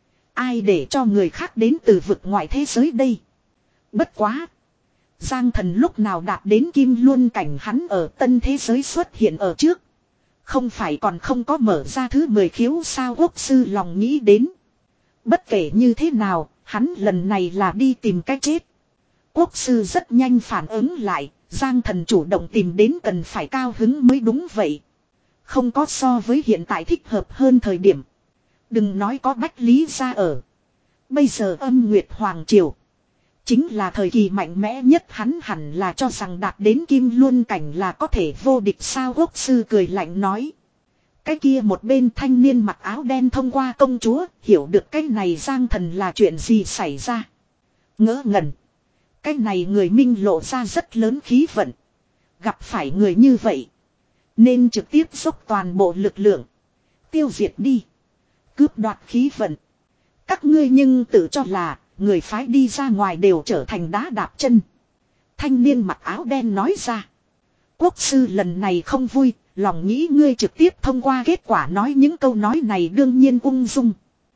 Ai để cho người khác đến từ vực ngoại thế giới đây. Bất quá. Giang Thần lúc nào đạt đến Kim Luân cảnh, hắn ở tân thế giới xuất hiện ở trước. Không phải còn không có mở ra thứ mười khiếu sao? Quốc sư lòng nghĩ đến. Bất kể như thế nào, hắn lần này là đi tìm cái chết. Quốc sư rất nhanh phản ứng lại, Giang Thần chủ động tìm đến cần phải cao hứng mới đúng vậy. Không có so với hiện tại thích hợp hơn thời điểm. Đừng nói có Bách Lý gia ở. Bây giờ Âm Nguyệt Hoàng Triều chính là thời kỳ mạnh mẽ nhất, hắn hẳn là cho rằng đạt đến Kim Luân cảnh là có thể vô địch sao? Quốc sư cười lạnh nói. Cái kia một bên thanh niên mặc áo đen thông qua công chúa hiểu được cái này Giang Thần là chuyện gì xảy ra. Ngỡ ngẩn. Cái này người minh lộ ra rất lớn khí vận. Gặp phải người như vậy nên trực tiếp dốc toàn bộ lực lượng. Tiêu diệt đi. Cướp đoạt khí vận. Các ngươi nhưng tự cho là người phái đi ra ngoài đều trở thành đá đạp chân. Thanh niên mặc áo đen nói ra. Quốc sư lần này không vui. Lòng nghĩ ngươi trực tiếp thông qua kết quả nói những câu nói này đương nhiên ung dung.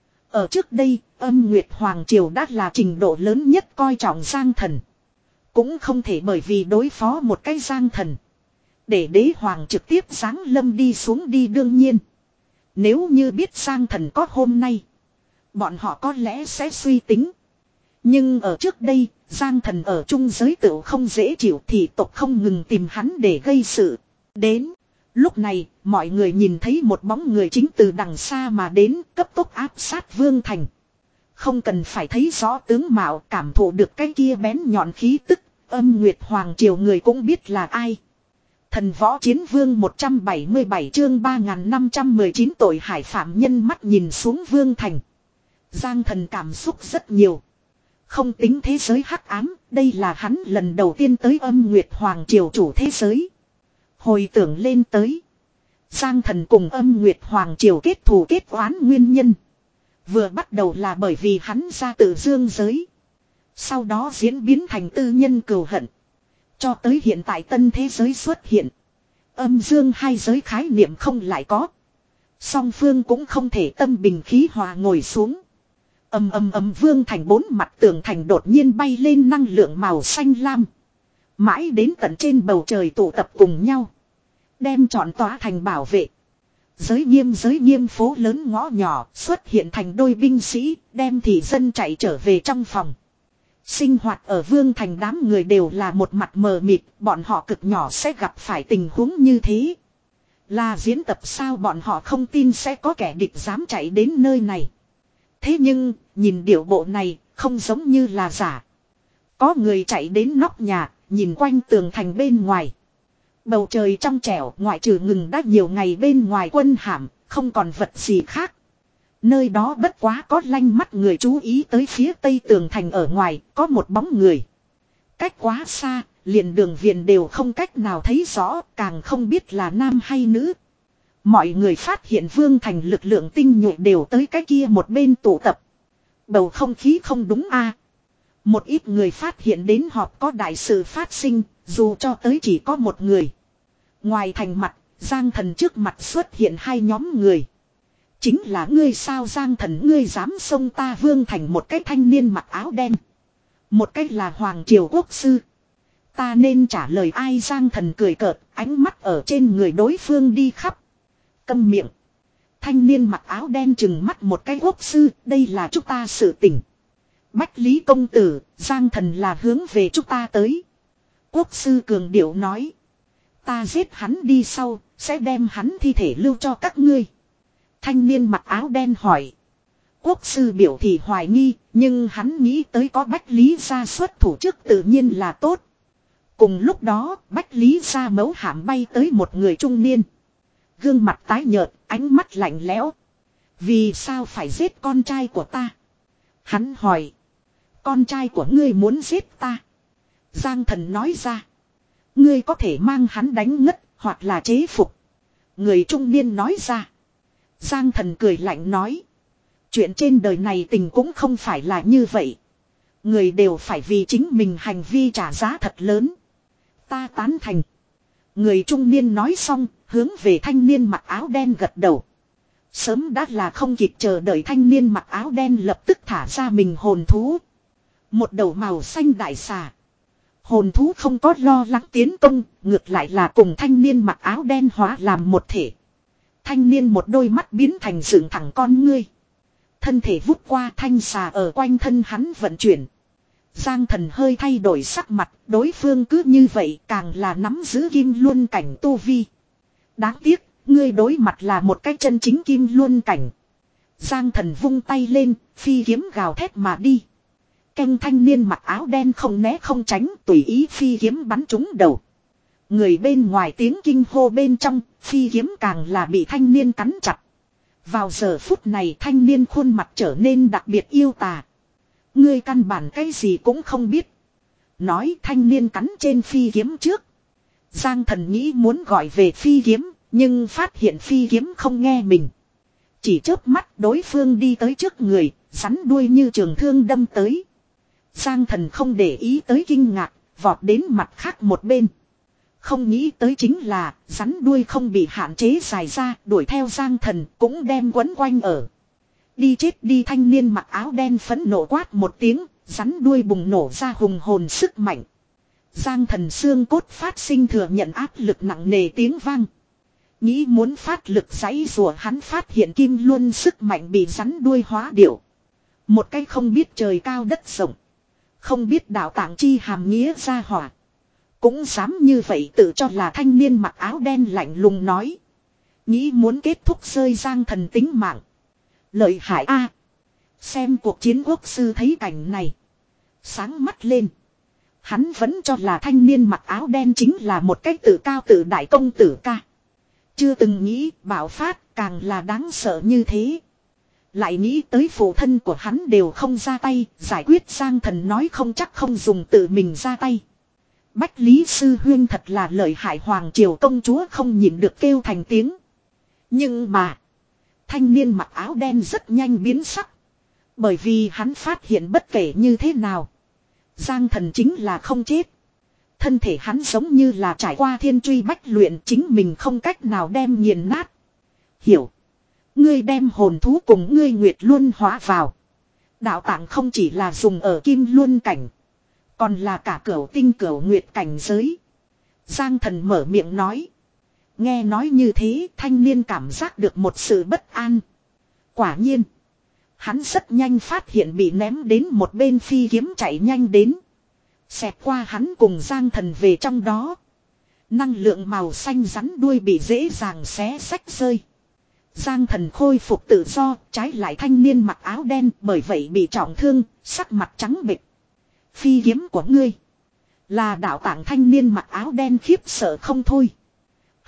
Ở trước đây, Âm Nguyệt Hoàng Triều đã là trình độ lớn nhất coi trọng Giang Thần. Cũng không thể bởi vì đối phó một cái Giang Thần để đế hoàng trực tiếp giáng lâm đi xuống đi. Đương nhiên, nếu như biết Giang Thần có hôm nay, bọn họ có lẽ sẽ suy tính. Nhưng ở trước đây, Giang Thần ở trung giới tự không dễ chịu thì tộc không ngừng tìm hắn để gây sự. Đến lúc này, mọi người nhìn thấy một bóng người chính từ đằng xa mà đến, cấp tốc áp sát Vương Thành. Không cần phải thấy rõ tướng mạo, cảm thụ được cái kia bén nhọn khí tức, Âm Nguyệt Hoàng Triều người cũng biết là ai. Thần Võ Chiến Vương một trăm bảy mươi bảy chương ba nghìn năm trăm mười chín tội hải phạm nhân mắt nhìn xuống Vương Thành. Giang Thần cảm xúc rất nhiều. Không tính thế giới hắc ám, đây là hắn lần đầu tiên tới Âm Nguyệt Hoàng Triều chủ thế giới. Hồi tưởng lên tới. Giang Thần cùng Âm Nguyệt Hoàng Triều kết thù kết oán nguyên nhân. Vừa bắt đầu là bởi vì hắn ra tự dương giới. Sau đó diễn biến thành tư nhân cừu hận. Cho tới hiện tại tân thế giới xuất hiện. Âm dương hai giới khái niệm không lại có. Song phương cũng không thể tâm bình khí hòa ngồi xuống. Ầm ầm ầm, Vương Thành bốn mặt tường thành đột nhiên bay lên năng lượng màu xanh lam. Mãi đến tận trên bầu trời tụ tập cùng nhau. Đem trọn tòa thành bảo vệ. Giới nghiêm giới nghiêm phố lớn ngõ nhỏ xuất hiện thành đôi binh sĩ, đem thị dân chạy trở về trong phòng. Sinh hoạt ở Vương Thành đám người đều là một mặt mờ mịt, bọn họ cực nhỏ sẽ gặp phải tình huống như thế. Là diễn tập sao? Bọn họ không tin sẽ có kẻ địch dám chạy đến nơi này. Thế nhưng, nhìn điệu bộ này, không giống như là giả. Có người chạy đến nóc nhà, nhìn quanh tường thành bên ngoài. Bầu trời trong trẻo, ngoại trừ ngừng đã nhiều ngày bên ngoài quân hàm, không còn vật gì khác. Nơi đó bất quá có lanh mắt người chú ý tới phía tây tường thành ở ngoài có một bóng người. Cách quá xa, liền đường viền đều không cách nào thấy rõ, càng không biết là nam hay nữ. Mọi người phát hiện Vương Thành lực lượng tinh nhuệ đều tới cái kia một bên tụ tập. Bầu không khí không đúng a. Một ít người phát hiện đến họp có đại sự phát sinh, dù cho tới chỉ có một người. Ngoài thành mặt, Giang Thần trước mặt xuất hiện hai nhóm người. Chính là ngươi sao Giang Thần, ngươi dám xông ta Vương Thành, một cái thanh niên mặc áo đen. Một cái là Hoàng Triều Quốc Sư. Ta nên trả lời ai? Giang Thần cười cợt, ánh mắt ở trên người đối phương đi khắp. Câm miệng. Thanh niên mặc áo đen chừng mắt một cái Quốc Sư, đây là chúng ta sự tình. Bách Lý công tử, Giang Thần là hướng về chúng ta tới. Quốc Sư cường điệu nói. Ta giết hắn đi sau, sẽ đem hắn thi thể lưu cho các ngươi. Thanh niên mặc áo đen hỏi. Quốc Sư biểu thị hoài nghi, nhưng hắn nghĩ tới có Bách Lý gia xuất thủ trước tự nhiên là tốt. Cùng lúc đó, Bách Lý gia mấu hàm bay tới một người trung niên. Gương mặt tái nhợt, ánh mắt lạnh lẽo. Vì sao phải giết con trai của ta? Hắn hỏi. Con trai của ngươi muốn giết ta. Giang Thần nói ra. Ngươi có thể mang hắn đánh ngất, hoặc là chế phục. Người trung niên nói ra. Giang Thần cười lạnh nói. Chuyện trên đời này tình cũng không phải là như vậy. Người đều phải vì chính mình hành vi trả giá thật lớn. Ta tán thành. Người trung niên nói xong, hướng về thanh niên mặc áo đen gật đầu. Sớm đã là không kịp chờ đợi, thanh niên mặc áo đen lập tức thả ra mình hồn thú. Một đầu màu xanh đại xà. Hồn thú không có lo lắng tiến công, ngược lại là cùng thanh niên mặc áo đen hóa làm một thể. Thanh niên một đôi mắt biến thành dựng thẳng con ngươi. Thân thể vút qua, thanh xà ở quanh thân hắn vận chuyển. Giang Thần hơi thay đổi sắc mặt, đối phương cứ như vậy càng là nắm giữ kim luân cảnh tu vi. Đáng tiếc, ngươi đối mặt là một cái chân chính kim luân cảnh. Giang Thần vung tay lên, phi kiếm gào thét mà đi. Canh thanh niên mặc áo đen không né không tránh, tùy ý phi kiếm bắn trúng đầu. Người bên ngoài tiếng kinh hô bên trong, phi kiếm càng là bị thanh niên cắn chặt. Vào giờ phút này thanh niên khuôn mặt trở nên đặc biệt yêu tà. Ngươi căn bản cái gì cũng không biết. Nói thanh niên cắn trên phi kiếm trước. Giang Thần nghĩ muốn gọi về phi kiếm, nhưng phát hiện phi kiếm không nghe mình. Chỉ chớp mắt đối phương đi tới trước người, rắn đuôi như trường thương đâm tới. Giang Thần không để ý tới kinh ngạc, vọt đến mặt khác một bên. Không nghĩ tới chính là, rắn đuôi không bị hạn chế dài ra, đuổi theo Giang Thần cũng đem quấn quanh ở. Đi chết đi, thanh niên mặc áo đen phẫn nộ quát một tiếng, rắn đuôi bùng nổ ra hùng hồn sức mạnh. Giang Thần xương cốt phát sinh thừa nhận áp lực nặng nề tiếng vang. Nghĩ muốn phát lực giãy rùa, hắn phát hiện kim luân sức mạnh bị rắn đuôi hóa điệu. Một cái không biết trời cao đất rộng, không biết đạo tạng chi hàm nghĩa ra hỏa. Cũng dám như vậy tự cho là thanh niên mặc áo đen lạnh lùng nói. Nghĩ muốn kết thúc rơi Giang Thần tính mạng. Lợi hại a. Xem cuộc chiến Quốc Sư thấy cảnh này, sáng mắt lên. Hắn vẫn cho là thanh niên mặc áo đen chính là một cái tự cao tự đại công tử ca. Chưa từng nghĩ bạo phát càng là đáng sợ như thế. Lại nghĩ tới phụ thân của hắn đều không ra tay, giải quyết Giang Thần nói không chắc không dùng tự mình ra tay. Bách Lý sư huyên thật là lợi hại. Hoàng Triều công chúa không nhịn được kêu thành tiếng. Nhưng mà thanh niên mặc áo đen rất nhanh biến sắc. Bởi vì hắn phát hiện bất kể như thế nào, Giang Thần chính là không chết. Thân thể hắn giống như là trải qua thiên truy bách luyện, chính mình không cách nào đem nghiền nát. Hiểu. Ngươi đem hồn thú cùng ngươi nguyệt luân hóa vào. Đạo tạng không chỉ là dùng ở kim luân cảnh, còn là cả cửu tinh cửu nguyệt cảnh giới. Giang Thần mở miệng nói. Nghe nói như thế, thanh niên cảm giác được một sự bất an. Quả nhiên, hắn rất nhanh phát hiện bị ném đến một bên phi kiếm chạy nhanh đến. Xẹt qua hắn cùng Giang Thần về trong đó. Năng lượng màu xanh rắn đuôi bị dễ dàng xé xách rơi. Giang Thần khôi phục tự do, trái lại thanh niên mặc áo đen bởi vậy bị trọng thương, sắc mặt trắng bệch. Phi kiếm của ngươi là đạo tạng, thanh niên mặc áo đen khiếp sợ không thôi.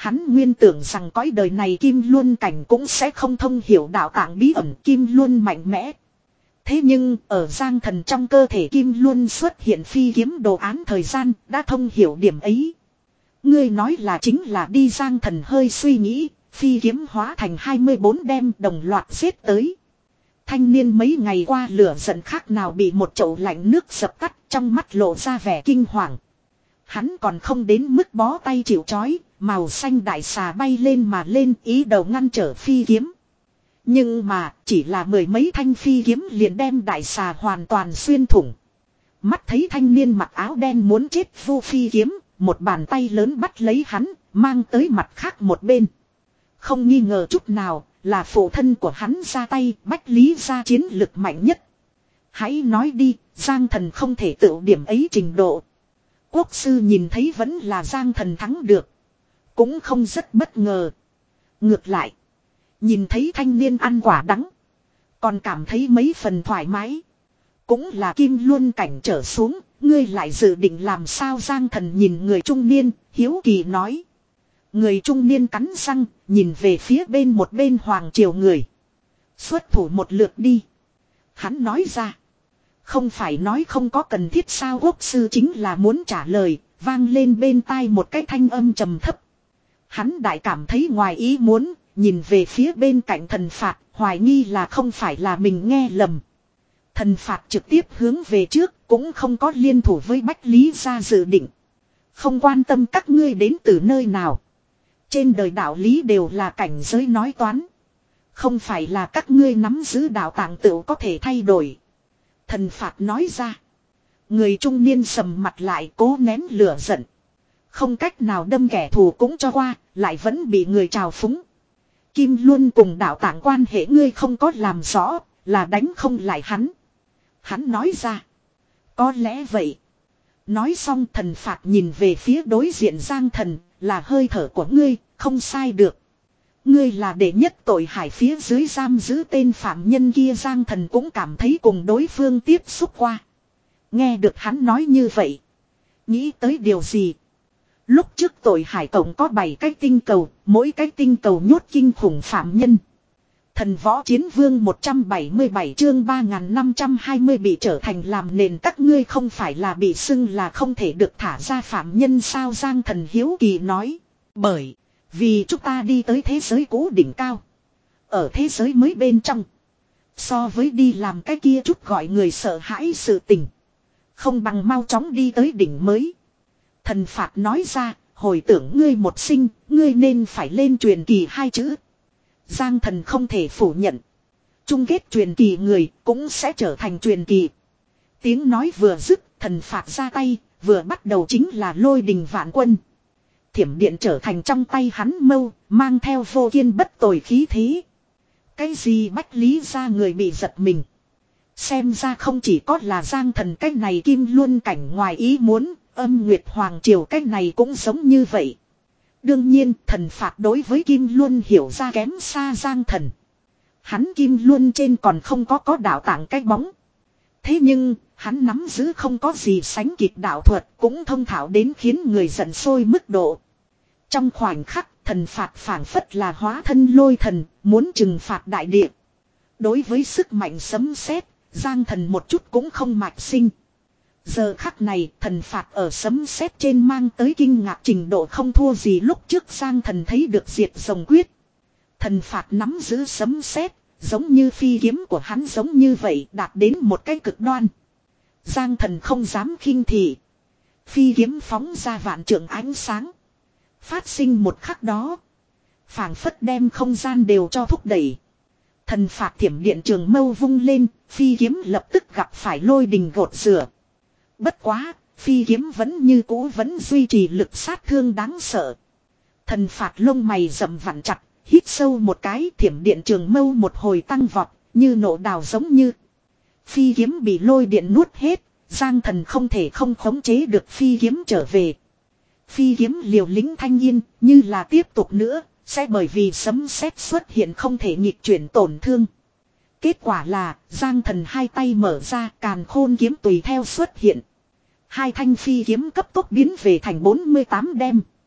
Hắn nguyên tưởng rằng cõi đời này Kim Luân cảnh cũng sẽ không thông hiểu đạo tạng bí ẩn Kim Luân mạnh mẽ. Thế nhưng ở Giang Thần trong cơ thể Kim Luân xuất hiện phi kiếm đồ án thời gian đã thông hiểu điểm ấy. Ngươi nói là chính là đi. Giang Thần hơi suy nghĩ, phi kiếm hóa thành hai mươi bốn đem đồng loạt giết tới. Thanh niên mấy ngày qua lửa giận khác nào bị một chậu lạnh nước dập tắt, trong mắt lộ ra vẻ kinh hoàng. Hắn còn không đến mức bó tay chịu trói, màu xanh đại xà bay lên mà lên ý đầu ngăn trở phi kiếm. Nhưng mà chỉ là mười mấy thanh phi kiếm liền đem đại xà hoàn toàn xuyên thủng. Mắt thấy thanh niên mặc áo đen muốn chết vô phi kiếm, một bàn tay lớn bắt lấy hắn, mang tới mặt khác một bên. Không nghi ngờ chút nào là phụ thân của hắn ra tay, Bách Lý gia chiến lực mạnh nhất. Hãy nói đi, Giang Thần không thể tự điểm ấy trình độ. Quốc sư nhìn thấy vẫn là Giang Thần thắng được. Cũng không rất bất ngờ. Ngược lại, nhìn thấy thanh niên ăn quả đắng, còn cảm thấy mấy phần thoải mái. Cũng là Kim Luân cảnh trở xuống, ngươi lại dự định làm sao? Giang Thần nhìn người trung niên, hiếu kỳ nói. Người trung niên cắn răng, nhìn về phía bên một bên hoàng triều người. Xuất thủ một lượt đi. Hắn nói ra. Không phải nói không có cần thiết sao? Quốc sư chính là muốn trả lời, vang lên bên tai một cái thanh âm trầm thấp. Hắn đại cảm thấy ngoài ý muốn, nhìn về phía bên cạnh thần phạt, hoài nghi là không phải là mình nghe lầm. Thần phạt trực tiếp hướng về trước, cũng không có liên thủ với Bách Lý gia dự định. Không quan tâm các ngươi đến từ nơi nào. Trên đời đạo lý đều là cảnh giới nói toán. Không phải là các ngươi nắm giữ đạo tạng tựu có thể thay đổi. Thần phạt nói ra. Người trung niên sầm mặt lại cố nén lửa giận. Không cách nào đâm kẻ thù cũng cho qua, lại vẫn bị người trào phúng. Kim Luân cùng đạo tạng quan hệ ngươi không có làm rõ, là đánh không lại hắn. Hắn nói ra. Có lẽ vậy. Nói xong thần phạt nhìn về phía đối diện Giang Thần, là hơi thở của ngươi, không sai được. Ngươi là đệ nhất tội hải phía dưới giam giữ tên phạm nhân kia. Giang Thần cũng cảm thấy cùng đối phương tiếp xúc qua. Nghe được hắn nói như vậy. Nghĩ tới điều gì? Lúc trước tội hải tổng có bảy cái tinh cầu, mỗi cái tinh cầu nhốt kinh khủng phạm nhân. Thần võ chiến vương một trăm bảy mươi bảy chương ba nghìn năm trăm hai mươi bị trở thành làm nền các ngươi không phải là bị xưng là không thể được thả ra phạm nhân sao? Giang Thần hiếu kỳ nói. Bởi vì chúng ta đi tới thế giới cũ đỉnh cao. Ở thế giới mới bên trong. So với đi làm cái kia chút gọi người sợ hãi sự tình. Không bằng mau chóng đi tới đỉnh mới. Thần phạt nói ra, hồi tưởng ngươi một sinh, ngươi nên phải lên truyền kỳ hai chữ. Giang Thần không thể phủ nhận. Chung kết truyền kỳ người cũng sẽ trở thành truyền kỳ. Tiếng nói vừa dứt, thần phạt ra tay, vừa bắt đầu chính là lôi đình vạn quân. Thiểm điện trở thành trong tay hắn mâu, mang theo vô kiên bất tồi khí thế. Cái gì Bách Lý gia người bị giật mình. Xem ra không chỉ có là Giang Thần cái này Kim Luân cảnh ngoài ý muốn, Âm Nguyệt Hoàng Triều cái này cũng giống như vậy. Đương nhiên thần phạt đối với Kim Luân hiểu ra kém xa Giang Thần. Hắn Kim Luân trên còn không có có đạo tạng cái bóng. Thế nhưng hắn nắm giữ không có gì sánh kịp đạo thuật, cũng thông thạo đến khiến người giận sôi mức độ. Trong khoảnh khắc thần phạt phảng phất là hóa thân lôi thần, muốn trừng phạt đại địa. Đối với sức mạnh sấm sét, Giang Thần một chút cũng không mạch sinh. Giờ khắc này thần phạt ở sấm sét trên mang tới kinh ngạc trình độ không thua gì lúc trước Giang Thần thấy được diệt rồng quyết. Thần phạt nắm giữ sấm sét, giống như phi kiếm của hắn giống như vậy, đạt đến một cái cực đoan. Giang Thần không dám khinh thị. Phi kiếm phóng ra vạn trượng ánh sáng. Phát sinh một khắc đó, phảng phất đem không gian đều cho thúc đẩy. Thần phạt thiểm điện trường mâu vung lên, phi kiếm lập tức gặp phải lôi đình gột rửa. Bất quá, phi kiếm vẫn như cũ vẫn duy trì lực sát thương đáng sợ. Thần phạt lông mày rậm vặn chặt, hít sâu một cái, thiểm điện trường mâu một hồi tăng vọt, như nổ đào giống như. Phi kiếm bị lôi điện nuốt hết, Giang Thần không thể không khống chế được phi kiếm trở về. Phi kiếm liều lĩnh thanh yên, như là tiếp tục nữa, sẽ bởi vì sấm sét xuất hiện không thể nghịch chuyển tổn thương. Kết quả là, Giang Thần hai tay mở ra, càn khôn kiếm tùy theo xuất hiện. Hai thanh phi kiếm cấp tốc biến về thành bốn mươi tám đem.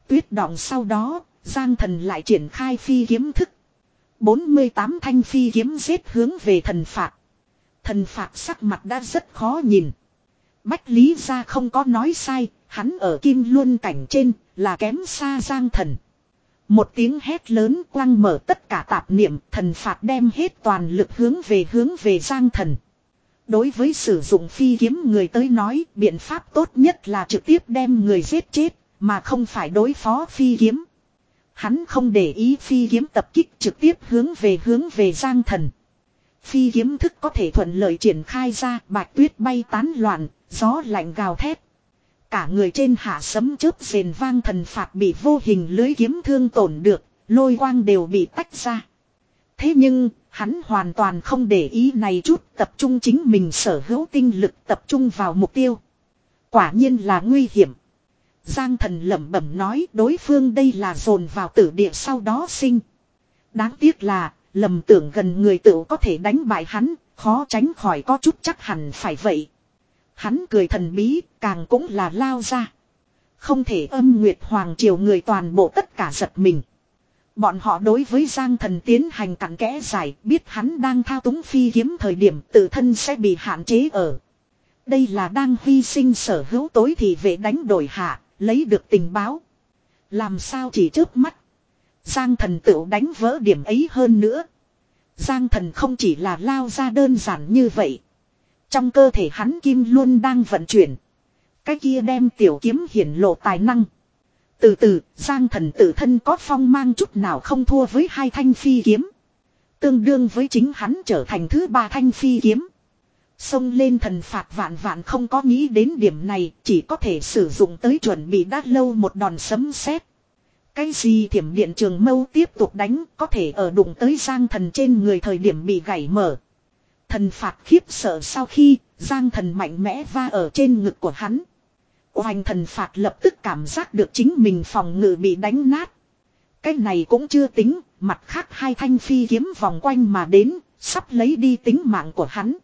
Tuyết đọng sau đó, Giang Thần lại triển khai phi kiếm thức. bốn mươi tám thanh phi kiếm giết hướng về thần phạt. Thần phạt sắc mặt đã rất khó nhìn. Bách Lý Gia không có nói sai, hắn ở Kim Luân cảnh trên là kém xa Giang Thần. Một tiếng hét lớn quăng mở tất cả tạp niệm, thần phạt đem hết toàn lực hướng về hướng về Giang Thần. Đối với sử dụng phi kiếm người tới nói, biện pháp tốt nhất là trực tiếp đem người giết chết, mà không phải đối phó phi kiếm. Hắn không để ý phi kiếm tập kích, trực tiếp hướng về hướng về Giang Thần. Phi kiếm thức có thể thuận lợi triển khai ra, bạch tuyết bay tán loạn, gió lạnh gào thét. Cả người trên hạ sấm chớp rền vang, thần phạt bị vô hình lưới kiếm thương tổn được, lôi quang đều bị tách ra. Thế nhưng, hắn hoàn toàn không để ý này chút, tập trung chính mình sở hữu tinh lực, tập trung vào mục tiêu. Quả nhiên là nguy hiểm. Giang Thần lẩm bẩm nói, đối phương đây là dồn vào tử địa sau đó sinh. Đáng tiếc là, lầm tưởng gần người tự có thể đánh bại hắn, khó tránh khỏi có chút chắc hẳn phải vậy. Hắn cười thần bí, càng cũng là lao ra. Không thể Âm Nguyệt Hoàng Triều người toàn bộ tất cả giật mình. Bọn họ đối với Giang Thần tiến hành cặn kẽ giải, biết hắn đang thao túng phi kiếm thời điểm tự thân sẽ bị hạn chế ở. Đây là đang hy sinh sở hữu tối thị vệ đánh đổi hạ, lấy được tình báo. Làm sao chỉ trước mắt. Giang Thần tự đánh vỡ điểm ấy hơn nữa. Giang Thần không chỉ là lao ra đơn giản như vậy. Trong cơ thể hắn kim luôn đang vận chuyển. Cái kia đem tiểu kiếm hiển lộ tài năng. Từ từ, Giang Thần tự thân có phong mang chút nào không thua với hai thanh phi kiếm. Tương đương với chính hắn trở thành thứ ba thanh phi kiếm. Xông lên thần phạt vạn vạn không có nghĩ đến điểm này, chỉ có thể sử dụng tới chuẩn bị đã lâu một đòn sấm sét. Cái gì thiểm điện trường mâu tiếp tục đánh, có thể ở đụng tới Giang Thần trên người thời điểm bị gãy mở. Thần phạt khiếp sợ sau khi, Giang Thần mạnh mẽ va ở trên ngực của hắn. Oanh, thần phạt lập tức cảm giác được chính mình phòng ngự bị đánh nát. Cái này cũng chưa tính, mặt khác hai thanh phi kiếm vòng quanh mà đến, sắp lấy đi tính mạng của hắn.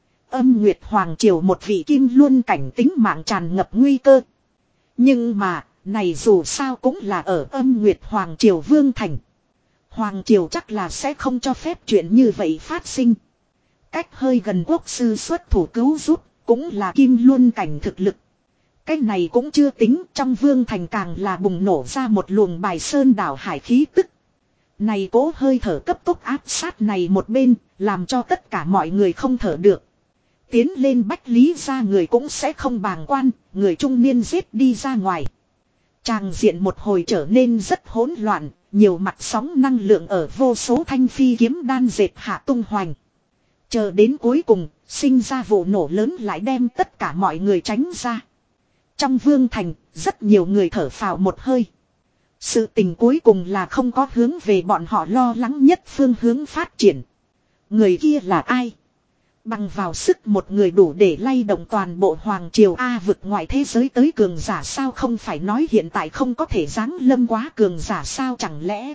Âm Nguyệt Hoàng Triều một vị kim luân cảnh tính mạng tràn ngập nguy cơ. Nhưng mà, này dù sao cũng là ở Âm Nguyệt Hoàng Triều Vương Thành. Hoàng Triều chắc là sẽ không cho phép chuyện như vậy phát sinh. Cách hơi gần quốc sư xuất thủ cứu giúp, cũng là kim luân cảnh thực lực. Cái này cũng chưa tính, trong Vương Thành càng là bùng nổ ra một luồng bài sơn đảo hải khí tức. Này cố hơi thở cấp tốc áp sát này một bên, làm cho tất cả mọi người không thở được. Tiến lên Bách Lý Gia người cũng sẽ không bàng quan, người trung niên giết đi ra ngoài. Tràng diện một hồi trở nên rất hỗn loạn, nhiều mặt sóng năng lượng ở vô số thanh phi kiếm đan dệt hạ tung hoành. Chờ đến cuối cùng, sinh ra vụ nổ lớn lại đem tất cả mọi người tránh ra. Trong Vương Thành, rất nhiều người thở phào một hơi. Sự tình cuối cùng là không có hướng về bọn họ lo lắng nhất phương hướng phát triển. Người kia là ai? Bằng vào sức một người đủ để lay động toàn bộ Hoàng Triều A vực ngoài thế giới tới cường giả sao, không phải nói hiện tại không có thể giáng lâm quá cường giả sao, chẳng lẽ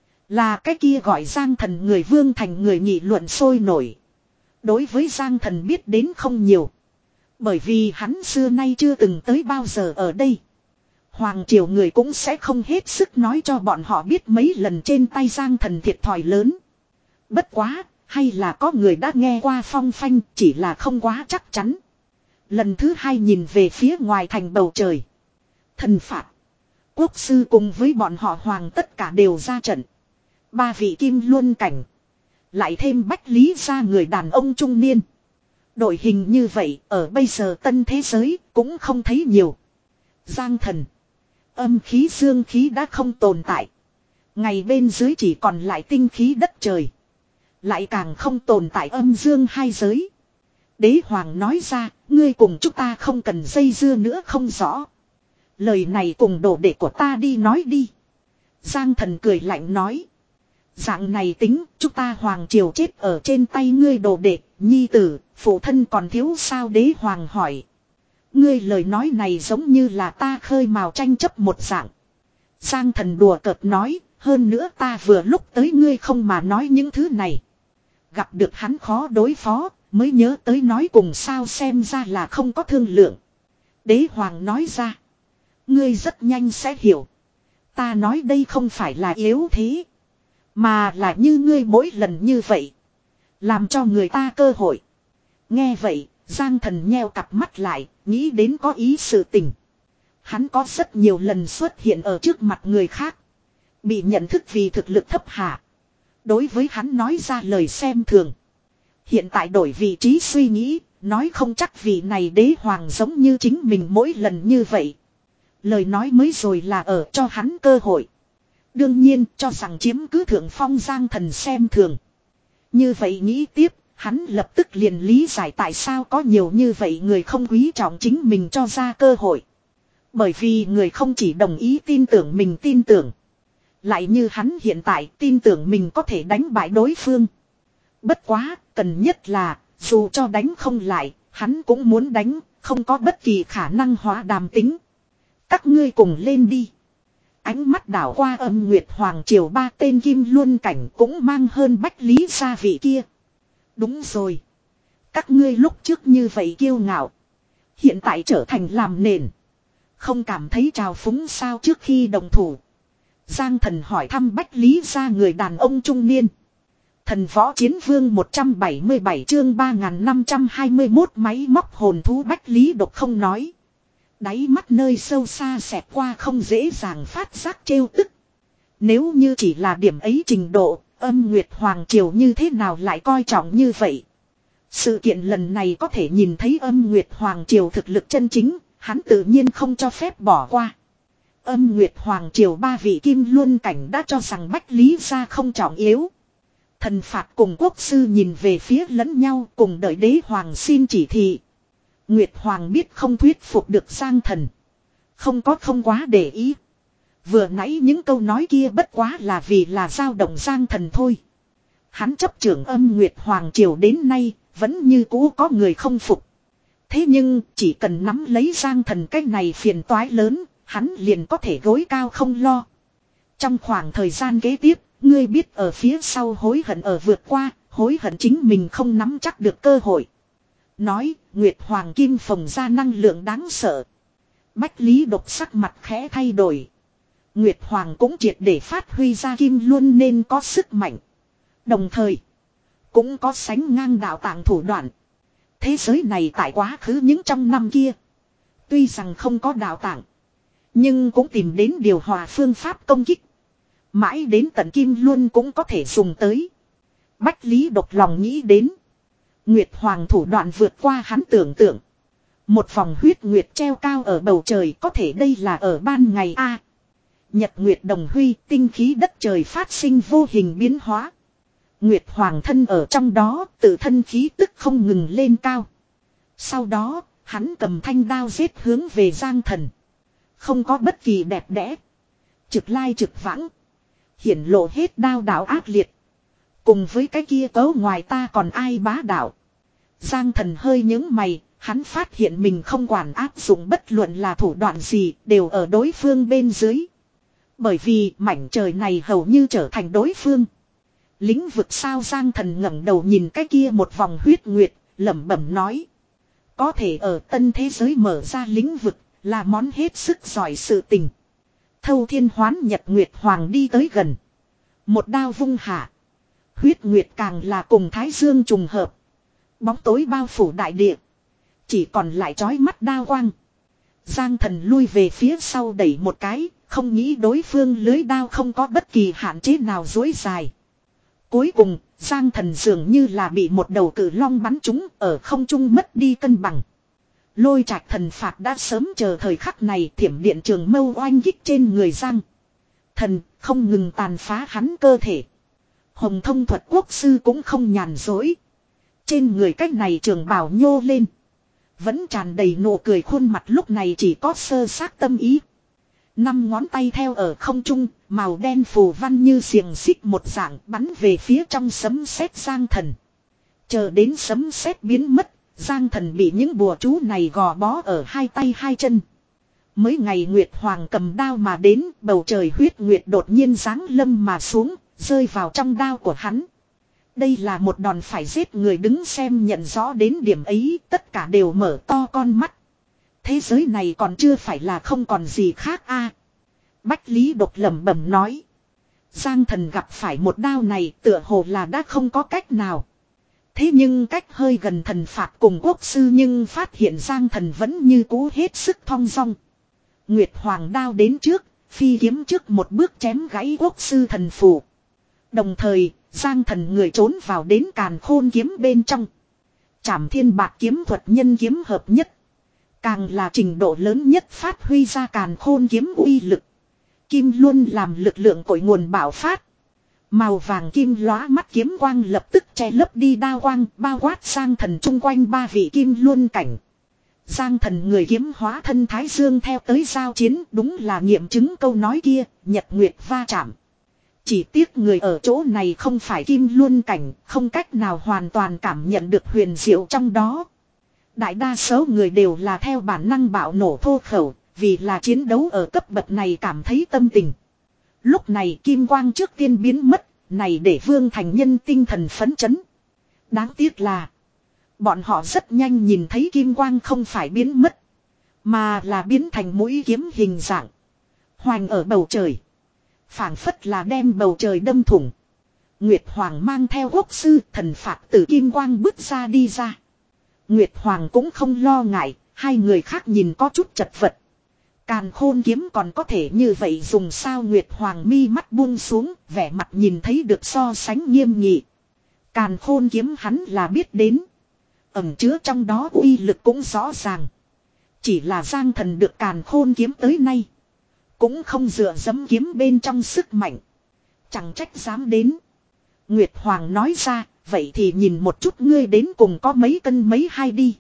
là cái kia gọi Giang Thần người Vương Thành người nghị luận sôi nổi. Đối với Giang Thần biết đến không nhiều. Bởi vì hắn xưa nay chưa từng tới bao giờ ở đây. Hoàng Triều người cũng sẽ không hết sức nói cho bọn họ biết mấy lần trên tay Giang Thần thiệt thòi lớn. Bất quá, hay là có người đã nghe qua phong phanh, chỉ là không quá chắc chắn. Lần thứ hai nhìn về phía ngoài thành bầu trời. Thần phạt, quốc sư cùng với bọn họ Hoàng tất cả đều ra trận. Ba vị kim luân cảnh. Lại thêm Bách Lý Gia người đàn ông trung niên. Đội hình như vậy ở bây giờ tân thế giới cũng không thấy nhiều. Giang Thần, âm khí dương khí đã không tồn tại. Ngày bên dưới chỉ còn lại tinh khí đất trời. Lại càng không tồn tại âm dương hai giới. Đế Hoàng nói ra, ngươi cùng chúng ta không cần dây dưa nữa không rõ. Lời này cùng đồ đệ của ta đi nói đi. Giang Thần cười lạnh nói. Dạng này tính, chúng ta Hoàng Triều chết ở trên tay ngươi đồ đệ, nhi tử, phụ thân còn thiếu sao? Đế Hoàng hỏi. Ngươi lời nói này giống như là ta khơi mào tranh chấp một dạng. Giang Thần đùa cợt nói, hơn nữa ta vừa lúc tới ngươi không mà nói những thứ này. Gặp được hắn khó đối phó, mới nhớ tới nói cùng sao, xem ra là không có thương lượng. Đế Hoàng nói ra. Ngươi rất nhanh sẽ hiểu. Ta nói đây không phải là yếu thế. Mà là như ngươi mỗi lần như vậy. Làm cho người ta cơ hội. Nghe vậy, Giang Thần nheo cặp mắt lại, nghĩ đến có ý sự tình. Hắn có rất nhiều lần xuất hiện ở trước mặt người khác. Bị nhận thức vì thực lực thấp hạ. Đối với hắn nói ra lời xem thường. Hiện tại đổi vị trí suy nghĩ, nói không chắc vị này đế hoàng giống như chính mình mỗi lần như vậy. Lời nói mới rồi là ở cho hắn cơ hội. Đương nhiên cho rằng chiếm cứ thượng phong Giang Thần xem thường. Như vậy nghĩ tiếp, hắn lập tức liền lý giải tại sao có nhiều như vậy người không quý trọng chính mình cho ra cơ hội. Bởi vì người không chỉ đồng ý tin tưởng mình tin tưởng. Lại như hắn hiện tại tin tưởng mình có thể đánh bại đối phương. Bất quá, cần nhất là, dù cho đánh không lại, hắn cũng muốn đánh, không có bất kỳ khả năng hóa đàm tính. Các ngươi cùng lên đi. Ánh mắt đảo qua Âm Nguyệt Hoàng Triều ba tên kim luân cảnh cũng mang hơn Bách Lý gia vị kia. Đúng rồi. Các ngươi lúc trước như vậy kiêu ngạo. Hiện tại trở thành làm nền. Không cảm thấy trào phúng sao trước khi đồng thủ. Giang Thần hỏi thăm Bách Lý gia người đàn ông trung niên. Thần võ chiến vương một trăm bảy mươi bảy chương ba nghìn năm trăm hai mươi mốt máy móc hồn thú Bách Lý độc không nói. Đáy mắt nơi sâu xa xẹt qua không dễ dàng phát giác trêu tức. Nếu như chỉ là điểm ấy trình độ, Âm Nguyệt Hoàng Triều như thế nào lại coi trọng như vậy. Sự kiện lần này có thể nhìn thấy Âm Nguyệt Hoàng Triều thực lực chân chính, hắn tự nhiên không cho phép bỏ qua. Âm Nguyệt Hoàng Triều ba vị kim luân cảnh đã cho rằng Bách Lý gia không trọng yếu. Thần phạt cùng quốc sư nhìn về phía lẫn nhau cùng đợi đế hoàng xin chỉ thị. Nguyệt Hoàng biết không thuyết phục được Giang Thần. Không có không quá để ý. Vừa nãy những câu nói kia bất quá là vì là dao động Giang Thần thôi. Hắn chấp trưởng Âm Nguyệt Hoàng Triều đến nay vẫn như cũ có người không phục. Thế nhưng chỉ cần nắm lấy Giang Thần cái này phiền toái lớn, hắn liền có thể gối cao không lo. Trong khoảng thời gian kế tiếp, ngươi biết ở phía sau hối hận ở vượt qua, hối hận chính mình không nắm chắc được cơ hội. Nói, Nguyệt Hoàng Kim phồng ra năng lượng đáng sợ. Bách Lý độc sắc mặt khẽ thay đổi. Nguyệt Hoàng cũng triệt để phát huy ra Kim luôn nên có sức mạnh. Đồng thời, cũng có sánh ngang đạo tạng thủ đoạn. Thế giới này tại quá khứ những trong năm kia. Tuy rằng không có đạo tạng, nhưng cũng tìm đến điều hòa phương pháp công kích. Mãi đến tận Kim luôn cũng có thể dùng tới. Bách Lý độc lòng nghĩ đến. Nguyệt Hoàng thủ đoạn vượt qua hắn tưởng tượng. Một vòng huyết nguyệt treo cao ở bầu trời có thể đây là ở ban ngày a. Nhật nguyệt đồng huy, tinh khí đất trời phát sinh vô hình biến hóa. Nguyệt Hoàng thân ở trong đó, tự thân khí tức không ngừng lên cao. Sau đó, hắn cầm thanh đao giết hướng về Giang Thần. Không có bất kỳ đẹp đẽ. Trực lai trực vãng. Hiển lộ hết đao đạo ác liệt. Cùng với cái kia cấu ngoài ta còn ai bá đạo. Giang Thần hơi nhướng mày, hắn phát hiện mình không quản áp dụng bất luận là thủ đoạn gì, đều ở đối phương bên dưới. Bởi vì mảnh trời này hầu như trở thành đối phương. Lĩnh vực sao Giang Thần ngẩng đầu nhìn cái kia một vòng huyết nguyệt, lẩm bẩm nói. Có thể ở tân thế giới mở ra lĩnh vực, là món hết sức giỏi sự tình. Thâu Thiên Hoán Nhật Nguyệt Hoàng đi tới gần. Một đao vung hạ. Huyết nguyệt càng là cùng Thái Dương trùng hợp. Bóng tối bao phủ đại địa. Chỉ còn lại chói mắt đao quang. Giang Thần lui về phía sau đẩy một cái, không nghĩ đối phương lưới đao không có bất kỳ hạn chế nào dối dài. Cuối cùng, Giang Thần dường như là bị một đầu cử long bắn trúng ở không trung mất đi cân bằng. Lôi trạch thần phạt đã sớm chờ thời khắc này, thiểm điện trường mâu oanh kích trên người Giang Thần, không ngừng tàn phá hắn cơ thể. Hồng Thông thuật quốc sư cũng không nhàn dối. Trên người cách này trường bào nhô lên. Vẫn tràn đầy nụ cười, khuôn mặt lúc này chỉ có sơ xác tâm ý. Năm ngón tay theo ở không trung, màu đen phù văn như xiềng xích một dạng bắn về phía trong sấm sét Giang Thần. Chờ đến sấm sét biến mất, Giang Thần bị những bùa chú này gò bó ở hai tay hai chân. Mấy ngày Nguyệt Hoàng cầm đao mà đến, bầu trời huyết nguyệt đột nhiên giáng lâm mà xuống, rơi vào trong đao của hắn. Đây là một đòn phải giết người, đứng xem nhận rõ đến điểm ấy, tất cả đều mở to con mắt. Thế giới này còn chưa phải là không còn gì khác a. Bách Lý Độc lẩm bẩm nói. Giang thần gặp phải một đao này tựa hồ là đã không có cách nào. Thế nhưng cách hơi gần thần phạt cùng quốc sư nhưng phát hiện Giang thần vẫn như cũ hết sức thong dong. Nguyệt Hoàng đao đến trước, phi kiếm trước một bước chém gãy quốc sư thần phù. Đồng thời, Giang thần người trốn vào đến càn khôn kiếm bên trong. Trảm thiên bạc kiếm thuật nhân kiếm hợp nhất. Càng là trình độ lớn nhất phát huy ra càn khôn kiếm uy lực. Kim luôn làm lực lượng cội nguồn bạo phát. Màu vàng kim lóa mắt kiếm quang lập tức che lấp đi đao quang bao quát Giang thần chung quanh ba vị kim luôn cảnh. Giang thần người kiếm hóa thân Thái Dương theo tới giao chiến đúng là nghiệm chứng câu nói kia, nhật nguyệt va chạm. Chỉ tiếc người ở chỗ này không phải kim luôn cảnh, không cách nào hoàn toàn cảm nhận được huyền diệu trong đó. Đại đa số người đều là theo bản năng bạo nổ thô khẩu, vì là chiến đấu ở cấp bậc này cảm thấy tâm tình. Lúc này kim quang trước tiên biến mất, này để Vương Thành Nhân tinh thần phấn chấn. Đáng tiếc là bọn họ rất nhanh nhìn thấy kim quang không phải biến mất, mà là biến thành mũi kiếm hình dạng. Hoành ở bầu trời. Phảng phất là đem bầu trời đâm thủng. Nguyệt Hoàng mang theo quốc sư thần phạt từ kim quang bước ra đi ra. Nguyệt Hoàng cũng không lo ngại, hai người khác nhìn có chút chật vật. Càn khôn kiếm còn có thể như vậy dùng sao? Nguyệt Hoàng mi mắt buông xuống, vẻ mặt nhìn thấy được so sánh nghiêm nghị. Càn khôn kiếm hắn là biết đến. Ẩn chứa trong đó uy lực cũng rõ ràng. Chỉ là Giang thần được càn khôn kiếm tới nay. Cũng không dựa dẫm kiếm bên trong sức mạnh. Chẳng trách dám đến. Nguyệt Hoàng nói ra, vậy thì nhìn một chút ngươi đến cùng có mấy cân mấy hai đi.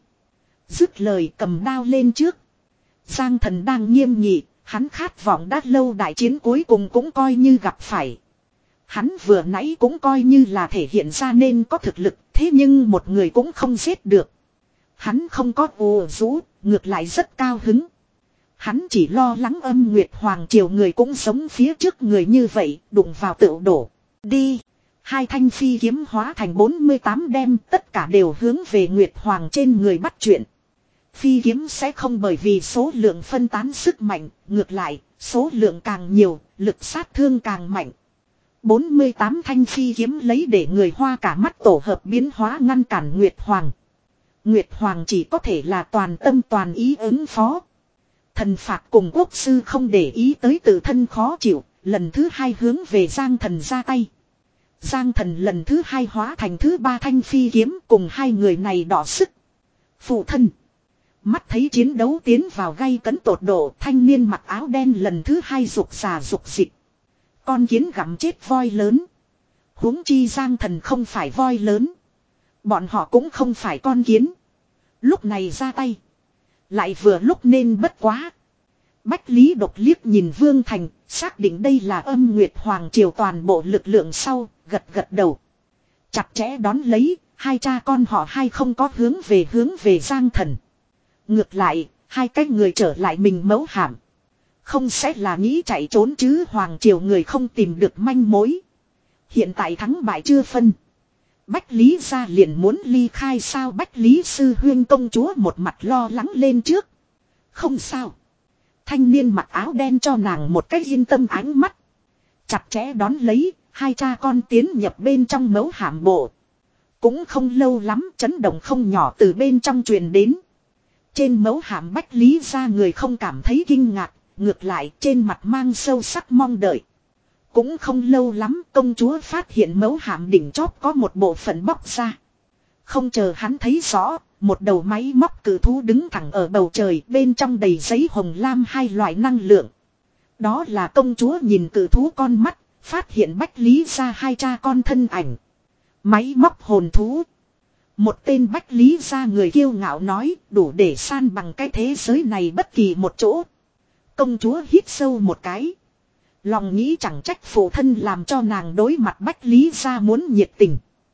Dứt lời cầm đao lên trước. Giang thần đang nghiêm nghị, hắn khát vọng đã lâu đại chiến cuối cùng cũng coi như gặp phải. Hắn vừa nãy cũng coi như là thể hiện ra nên có thực lực, thế nhưng một người cũng không giết được. Hắn không có ồ rũ, ngược lại rất cao hứng. Hắn chỉ lo lắng âm Nguyệt Hoàng triều người cũng sống phía trước người như vậy, đụng vào tựu đổ. Đi! Hai thanh phi kiếm hóa thành bốn mươi tám đem, tất cả đều hướng về Nguyệt Hoàng trên người bắt chuyện. Phi kiếm sẽ không bởi vì số lượng phân tán sức mạnh, ngược lại, số lượng càng nhiều, lực sát thương càng mạnh. bốn mươi tám thanh phi kiếm lấy để người Hoa cả mắt tổ hợp biến hóa ngăn cản Nguyệt Hoàng. Nguyệt Hoàng chỉ có thể là toàn tâm toàn ý ứng phó. Thần phạt cùng quốc sư không để ý tới tự thân khó chịu, lần thứ hai hướng về Giang thần ra tay. Giang thần lần thứ hai hóa thành thứ ba thanh phi kiếm cùng hai người này đỏ sức. Phụ thân. Mắt thấy chiến đấu tiến vào gay cấn tột độ, thanh niên mặc áo đen lần thứ hai rục rà rục dịch. Con kiến gặm chết voi lớn. Huống chi Giang thần không phải voi lớn. Bọn họ cũng không phải con kiến. Lúc này ra tay. Lại vừa lúc nên bất quá. Bách Lý Độc liếc nhìn Vương Thành, xác định đây là âm Nguyệt Hoàng triều toàn bộ lực lượng sau, gật gật đầu. Chặt chẽ đón lấy, hai cha con họ hai không có hướng về hướng về Giang thần. Ngược lại, hai cái người trở lại mình mấu hàm. Không sẽ là nghĩ chạy trốn chứ? Hoàng triều người không tìm được manh mối. Hiện tại thắng bại chưa phân. Bách Lý gia liền muốn ly khai sao? Bách Lý sư huyên công chúa một mặt lo lắng lên trước. Không sao. Thanh niên mặc áo đen cho nàng một cách yên tâm ánh mắt. Chặt chẽ đón lấy, hai cha con tiến nhập bên trong mấu hàm bộ. Cũng không lâu lắm, chấn động không nhỏ từ bên trong truyền đến. Trên mấu hàm Bách Lý gia người không cảm thấy kinh ngạc, ngược lại trên mặt mang sâu sắc mong đợi. Cũng không lâu lắm, công chúa phát hiện mấu hàm đỉnh chóp có một bộ phận bóc ra. Không chờ hắn thấy rõ, một đầu máy móc cử thú đứng thẳng ở bầu trời, bên trong đầy giấy hồng lam hai loại năng lượng. Đó là công chúa nhìn cử thú con mắt, phát hiện Bách Lý gia hai cha con thân ảnh. Máy móc hồn thú. Một tên Bách Lý gia người kiêu ngạo nói, đủ để san bằng cái thế giới này bất kỳ một chỗ. Công chúa hít sâu một cái. Lòng nghĩ chẳng trách phụ thân làm cho nàng đối mặt Bách Lý gia muốn nhiệt tình.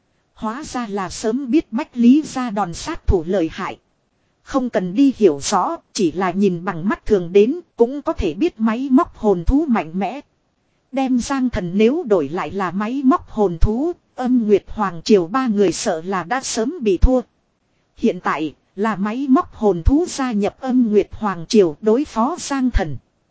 Hóa ra là sớm biết Bách Lý gia đòn sát thủ lợi hại. Không cần đi hiểu rõ, chỉ là nhìn bằng mắt thường đến, cũng có thể biết máy móc hồn thú mạnh mẽ. Đem Giang thần nếu đổi lại là máy móc hồn thú, âm Nguyệt Hoàng triều ba người sợ là đã sớm bị thua. Hiện tại, là máy móc hồn thú gia nhập âm Nguyệt Hoàng triều đối phó Giang thần.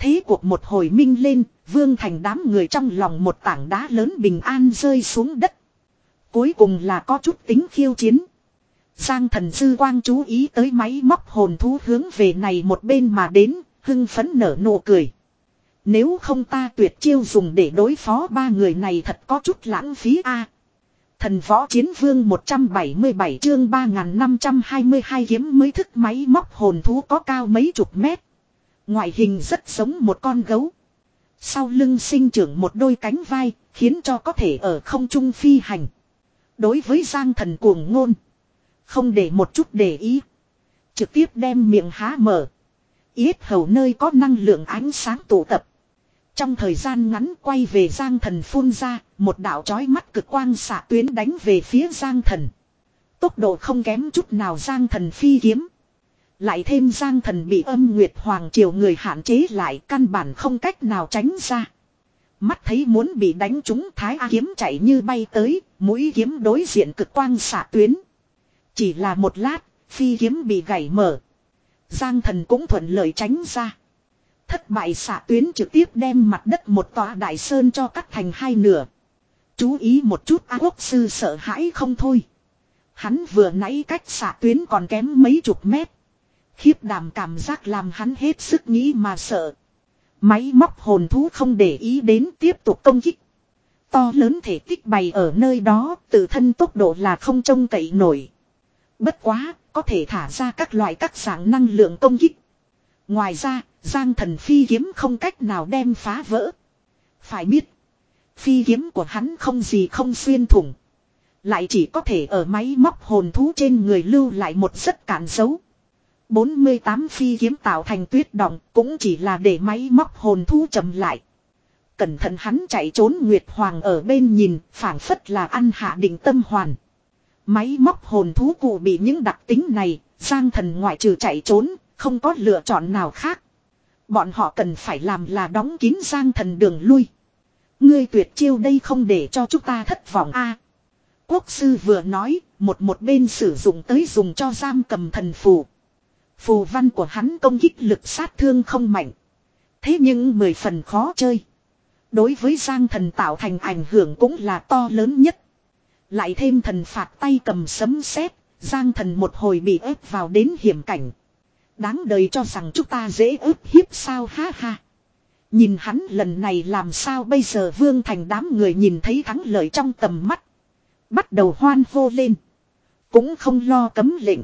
Thế cuộc một hồi minh lên, Vương Thành đám người trong lòng một tảng đá lớn bình an rơi xuống đất. Cuối cùng là có chút tính khiêu chiến. Giang Thần dư quang chú ý tới máy móc hồn thú hướng về này một bên mà đến, hưng phấn nở nụ cười. Nếu không ta tuyệt chiêu dùng để đối phó ba người này thật có chút lãng phí a. Thần võ chiến vương một trăm bảy mươi bảy chương ba nghìn năm trăm hai mươi hai kiếm mới thức máy móc hồn thú có cao mấy chục mét. Ngoại hình rất giống một con gấu. Sau lưng sinh trưởng một đôi cánh vai, khiến cho có thể ở không trung phi hành. Đối với Giang Thần cuồng ngôn, không để một chút để ý, trực tiếp đem miệng há mở. Yết hầu nơi có năng lượng ánh sáng tụ tập. Trong thời gian ngắn quay về Giang Thần phun ra, một đạo chói mắt cực quang xạ tuyến đánh về phía Giang Thần. Tốc độ không kém chút nào Giang Thần phi kiếm. Lại thêm Giang Thần bị âm Nguyệt Hoàng Triều người hạn chế lại, căn bản không cách nào tránh ra. Mắt thấy muốn bị đánh trúng, Thái A kiếm chạy như bay tới, mũi kiếm đối diện cực quang xạ tuyến. Chỉ là một lát, phi kiếm bị gãy mở. Giang Thần cũng thuận lợi tránh ra. Thất bại xạ tuyến trực tiếp đem mặt đất một tòa đại sơn cho cắt thành hai nửa. Chú ý một chút, A Quốc sư sợ hãi không thôi. Hắn vừa nãy cách xạ tuyến còn kém mấy chục mét. Khiếp đảm cảm giác làm hắn hết sức nghĩ mà sợ. Máy móc hồn thú không để ý đến, tiếp tục công kích. To lớn thể tích bày ở nơi đó, tự thân tốc độ là không trông cậy nổi. Bất quá, có thể thả ra các loại các dạng năng lượng công kích. Ngoài ra, Giang Thần phi kiếm không cách nào đem phá vỡ. Phải biết, phi kiếm của hắn không gì không xuyên thủng. Lại chỉ có thể ở máy móc hồn thú trên người lưu lại một rất cản dấu. bốn mươi tám phi kiếm tạo thành tuyết động cũng chỉ là để máy móc hồn thú chậm lại. Cẩn thận hắn chạy trốn, Nguyệt Hoàng ở bên nhìn, phảng phất là ăn hạ định tâm hoàn. Máy móc hồn thú cụ bị những đặc tính này, Giang Thần ngoại trừ chạy trốn, không có lựa chọn nào khác. Bọn họ cần phải làm là đóng kín Giang Thần đường lui. Ngươi tuyệt chiêu đây không để cho chúng ta thất vọng a. Quốc sư vừa nói, một một bên sử dụng tới dùng cho giam cầm thần phù. Phù văn của hắn công kích lực sát thương không mạnh. Thế nhưng mười phần khó chơi. Đối với Giang Thần tạo thành ảnh hưởng cũng là to lớn nhất. Lại thêm thần phạt tay cầm sấm sét, Giang Thần một hồi bị ép vào đến hiểm cảnh. Đáng đời cho rằng chúng ta dễ ức hiếp sao, ha ha. Nhìn hắn lần này làm sao bây giờ. Vương Thành đám người nhìn thấy thắng lợi trong tầm mắt, bắt đầu hoan hô lên. Cũng không lo cấm lệnh,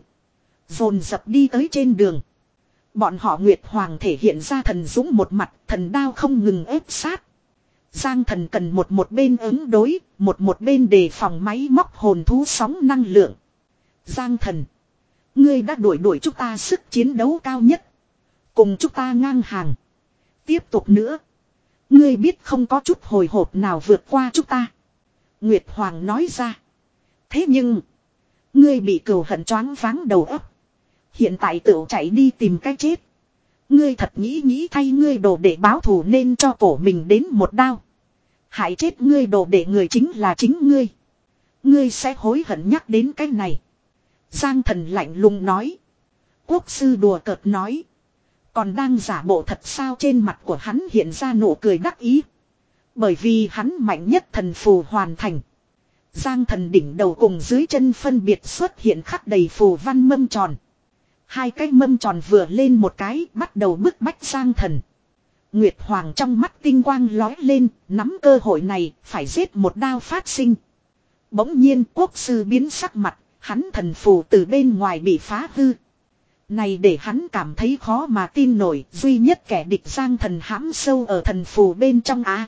dồn dập đi tới trên đường. Bọn họ Nguyệt Hoàng thể hiện ra thần dũng một mặt, thần đao không ngừng ép sát. Giang Thần cần một một bên ứng đối, một một bên đề phòng máy móc hồn thú sóng năng lượng. Giang Thần, ngươi đã đuổi đuổi chúng ta sức chiến đấu cao nhất, cùng chúng ta ngang hàng. Tiếp tục nữa, ngươi biết không có chút hồi hộp nào vượt qua chúng ta. Nguyệt Hoàng nói ra. Thế nhưng, ngươi bị cừu hận choáng váng đầu óc, hiện tại tự chạy đi tìm cái chết. Ngươi thật nghĩ nghĩ thay ngươi đồ để báo thù nên cho cổ mình đến một đao. Hại chết ngươi đồ để người chính là chính ngươi. Ngươi sẽ hối hận nhắc đến cái này. Giang Thần lạnh lùng nói. Quốc sư đùa cợt nói. Còn đang giả bộ thật sao? Trên mặt của hắn hiện ra nụ cười đắc ý. Bởi vì hắn mạnh nhất thần phù hoàn thành. Giang Thần đỉnh đầu cùng dưới chân phân biệt xuất hiện khắc đầy phù văn mâm tròn. Hai cái mâm tròn vừa lên một cái, bắt đầu bức bách Giang Thần. Nguyệt Hoàng trong mắt tinh quang lói lên, nắm cơ hội này, phải giết một đao phát sinh. Bỗng nhiên quốc sư biến sắc mặt, hắn thần phù từ bên ngoài bị phá hư. Này để hắn cảm thấy khó mà tin nổi, duy nhất kẻ địch Giang Thần hãm sâu ở thần phù bên trong á.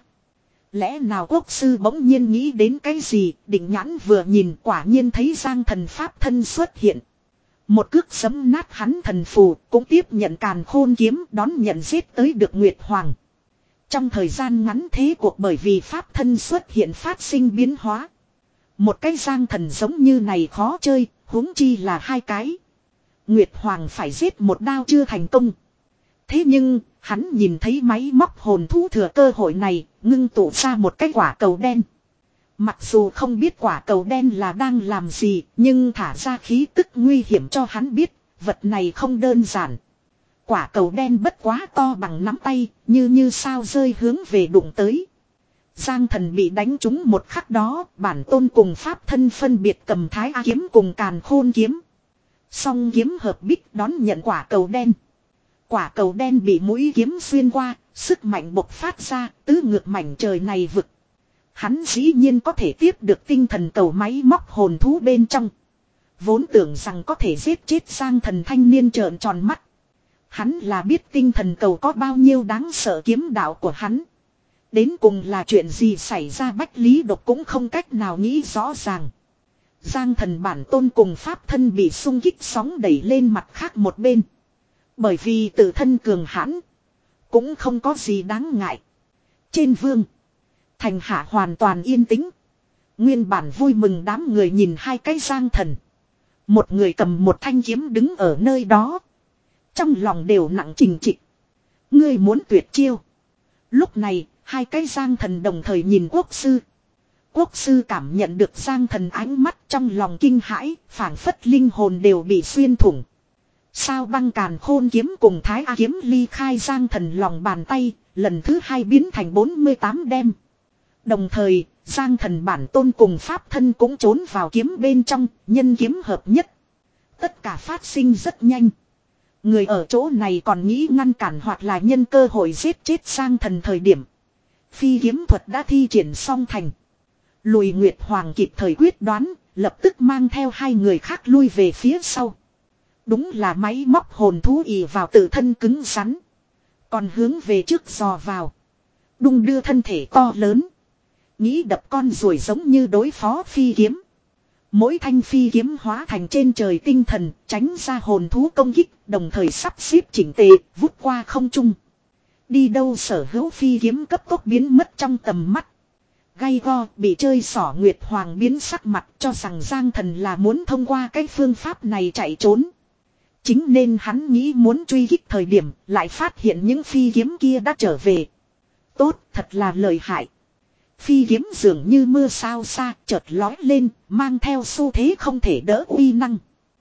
Lẽ nào quốc sư bỗng nhiên nghĩ đến cái gì, định nhãn vừa nhìn quả nhiên thấy Giang Thần pháp thân xuất hiện. Một cước sấm nát hắn thần phù, cũng tiếp nhận càn khôn kiếm đón nhận giết tới được Nguyệt Hoàng. Trong thời gian ngắn thế cuộc bởi vì pháp thân xuất hiện phát sinh biến hóa. Một cái Giang Thần giống như này khó chơi, huống chi là hai cái. Nguyệt Hoàng phải giết một đao chưa thành công. Thế nhưng, hắn nhìn thấy máy móc hồn thú thừa cơ hội này, ngưng tụ ra một cái quả cầu đen. Mặc dù không biết quả cầu đen là đang làm gì, nhưng thả ra khí tức nguy hiểm cho hắn biết, vật này không đơn giản. Quả cầu đen bất quá to bằng nắm tay, như như sao rơi hướng về đụng tới. Giang Thần bị đánh trúng một khắc đó, bản tôn cùng pháp thân phân biệt cầm thái A kiếm cùng càn khôn kiếm. Song kiếm hợp bích đón nhận quả cầu đen. Quả cầu đen bị mũi kiếm xuyên qua, sức mạnh bộc phát ra, tứ ngược mảnh trời này vực. Hắn dĩ nhiên có thể tiếp được tinh thần cầu máy móc hồn thú bên trong. Vốn tưởng rằng có thể giết chết Giang Thần thanh niên trợn tròn mắt. Hắn là biết tinh thần cầu có bao nhiêu đáng sợ kiếm đạo của hắn. Đến cùng là chuyện gì xảy ra Bách Lý Độc cũng không cách nào nghĩ rõ ràng. Giang Thần bản tôn cùng pháp thân bị xung kích sóng đẩy lên mặt khác một bên. Bởi vì tự thân cường hãn, cũng không có gì đáng ngại. Trên vương, thành hạ hoàn toàn yên tĩnh. Nguyên bản vui mừng đám người nhìn hai cái Giang Thần. Một người cầm một thanh kiếm đứng ở nơi đó. Trong lòng đều nặng trình trịch. Ngươi muốn tuyệt chiêu. Lúc này, hai cái Giang Thần đồng thời nhìn quốc sư. Quốc sư cảm nhận được Giang Thần ánh mắt trong lòng kinh hãi, phảng phất linh hồn đều bị xuyên thủng. Sao băng càn khôn kiếm cùng thái A kiếm ly khai Giang Thần lòng bàn tay, lần thứ hai biến thành bốn mươi tám đem. Đồng thời, Giang Thần bản tôn cùng pháp thân cũng trốn vào kiếm bên trong, nhân kiếm hợp nhất. Tất cả phát sinh rất nhanh. Người ở chỗ này còn nghĩ ngăn cản hoặc là nhân cơ hội giết chết Giang Thần thời điểm. Phi kiếm thuật đã thi triển xong thành. Lùi Nguyệt Hoàng kịp thời quyết đoán, lập tức mang theo hai người khác lui về phía sau. Đúng là máy móc hồn thú ì vào tự thân cứng rắn. Còn hướng về trước dò vào. Đung đưa thân thể to lớn. Nghĩ đập con ruồi giống như đối phó phi kiếm. Mỗi thanh phi kiếm hóa thành trên trời tinh thần, tránh ra hồn thú công kích, đồng thời sắp xếp chỉnh tề, vút qua không trung. Đi đâu sở hữu phi kiếm cấp tốc biến mất trong tầm mắt. Gay go bị chơi xỏ Nguyệt Hoàng biến sắc mặt cho rằng Giang Thần là muốn thông qua cái phương pháp này chạy trốn. Chính nên hắn nghĩ muốn truy kích thời điểm lại phát hiện những phi kiếm kia đã trở về. Tốt, thật là lợi hại. Phi kiếm dường như mưa sao xa chợt lói lên, mang theo xu thế không thể đỡ uy năng.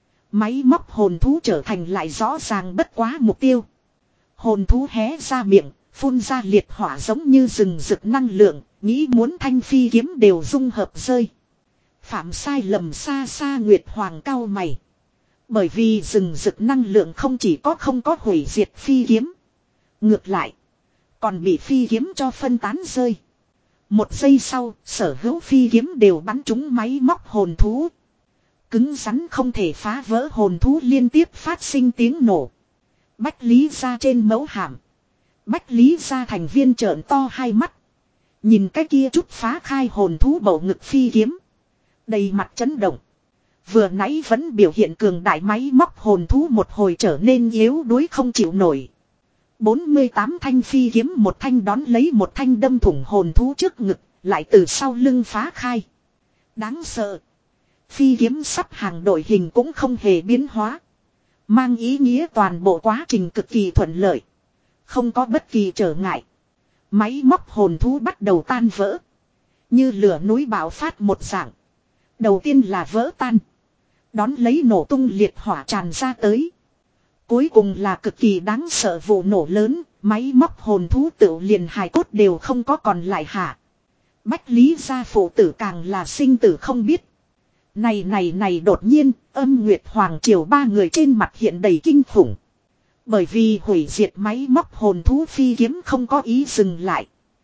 Máy móc hồn thú trở thành lại rõ ràng bất quá mục tiêu. Hồn thú hé ra miệng, phun ra liệt hỏa giống như rừng rực năng lượng, nghĩ muốn thanh phi kiếm đều dung hợp rơi. Phạm sai lầm xa xa Nguyệt Hoàng cao mày. Bởi vì rừng rực năng lượng không chỉ có không có hủy diệt phi kiếm. Ngược lại, còn bị phi kiếm cho phân tán rơi. Một giây sau, sở hữu phi kiếm đều bắn trúng máy móc hồn thú. Cứng rắn không thể phá vỡ hồn thú liên tiếp phát sinh tiếng nổ. Bách Lý ra trên mấu hàm. Bách Lý ra thành viên trợn to hai mắt. Nhìn cái kia chút phá khai hồn thú bầu ngực phi kiếm. Đầy mặt chấn động. Vừa nãy vẫn biểu hiện cường đại máy móc hồn thú một hồi trở nên yếu đuối không chịu nổi. bốn mươi tám thanh phi kiếm một thanh đón lấy một thanh đâm thủng hồn thú trước ngực, lại từ sau lưng phá khai. Đáng sợ. Phi kiếm sắp hàng đội hình cũng không hề biến hóa. Mang ý nghĩa toàn bộ quá trình cực kỳ thuận lợi. Không có bất kỳ trở ngại. Máy móc hồn thú bắt đầu tan vỡ. Như lửa núi bạo phát một dạng. Đầu tiên là vỡ tan. Đón lấy nổ tung liệt hỏa tràn ra tới. Cuối cùng là cực kỳ đáng sợ vụ nổ lớn. Máy móc hồn thú tự liền hài cốt đều không có còn lại hả. Bách Lý gia phụ tử càng là sinh tử không biết. Này này này đột nhiên âm Nguyệt Hoàng Triều ba người trên mặt hiện đầy kinh khủng. Bởi vì hủy diệt máy móc hồn thú phi kiếm không có ý dừng lại.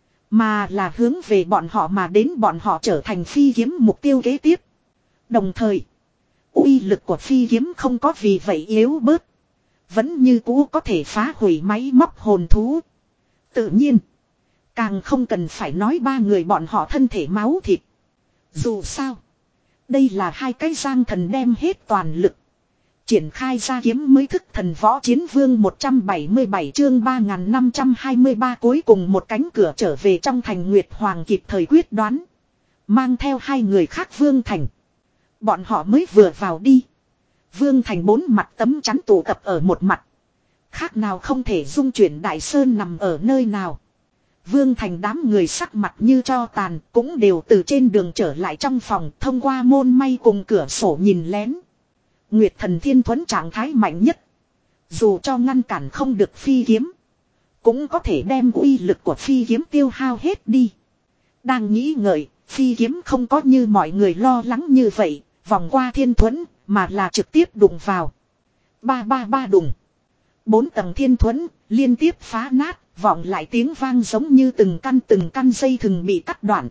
Mà là hướng về bọn họ mà đến bọn họ trở thành phi kiếm mục tiêu kế tiếp. Đồng thời, uy lực của phi kiếm không có vì vậy yếu bớt. Vẫn như cũ có thể phá hủy máy móc hồn thú. Tự nhiên, càng không cần phải nói ba người bọn họ thân thể máu thịt. Dù sao, đây là hai cái Giang Thần đem hết toàn lực. Triển khai ra kiếm mới thức thần võ chiến vương một trăm bảy mươi bảy chương ba nghìn năm trăm hai mươi ba cuối cùng một cánh cửa trở về trong thành Nguyệt Hoàng kịp thời quyết đoán. Mang theo hai người khác Vương Thành. Bọn họ mới vừa vào đi. Vương Thành bốn mặt tấm chắn tụ tập ở một mặt. Khác nào không thể dung chuyển Đại Sơn nằm ở nơi nào. Vương Thành đám người sắc mặt như cho tàn cũng đều từ trên đường trở lại trong phòng thông qua môn may cùng cửa sổ nhìn lén. Nguyệt Thần Thiên Thuẫn trạng thái mạnh nhất. Dù cho ngăn cản không được phi kiếm. Cũng có thể đem uy lực của phi kiếm tiêu hao hết đi. Đang nghĩ ngợi, phi kiếm không có như mọi người lo lắng như vậy, vòng qua thiên thuẫn, mà là trực tiếp đụng vào. Ba ba ba đùng. Bốn tầng thiên thuẫn, liên tiếp phá nát, vọng lại tiếng vang giống như từng căn từng căn dây thừng bị cắt đoạn.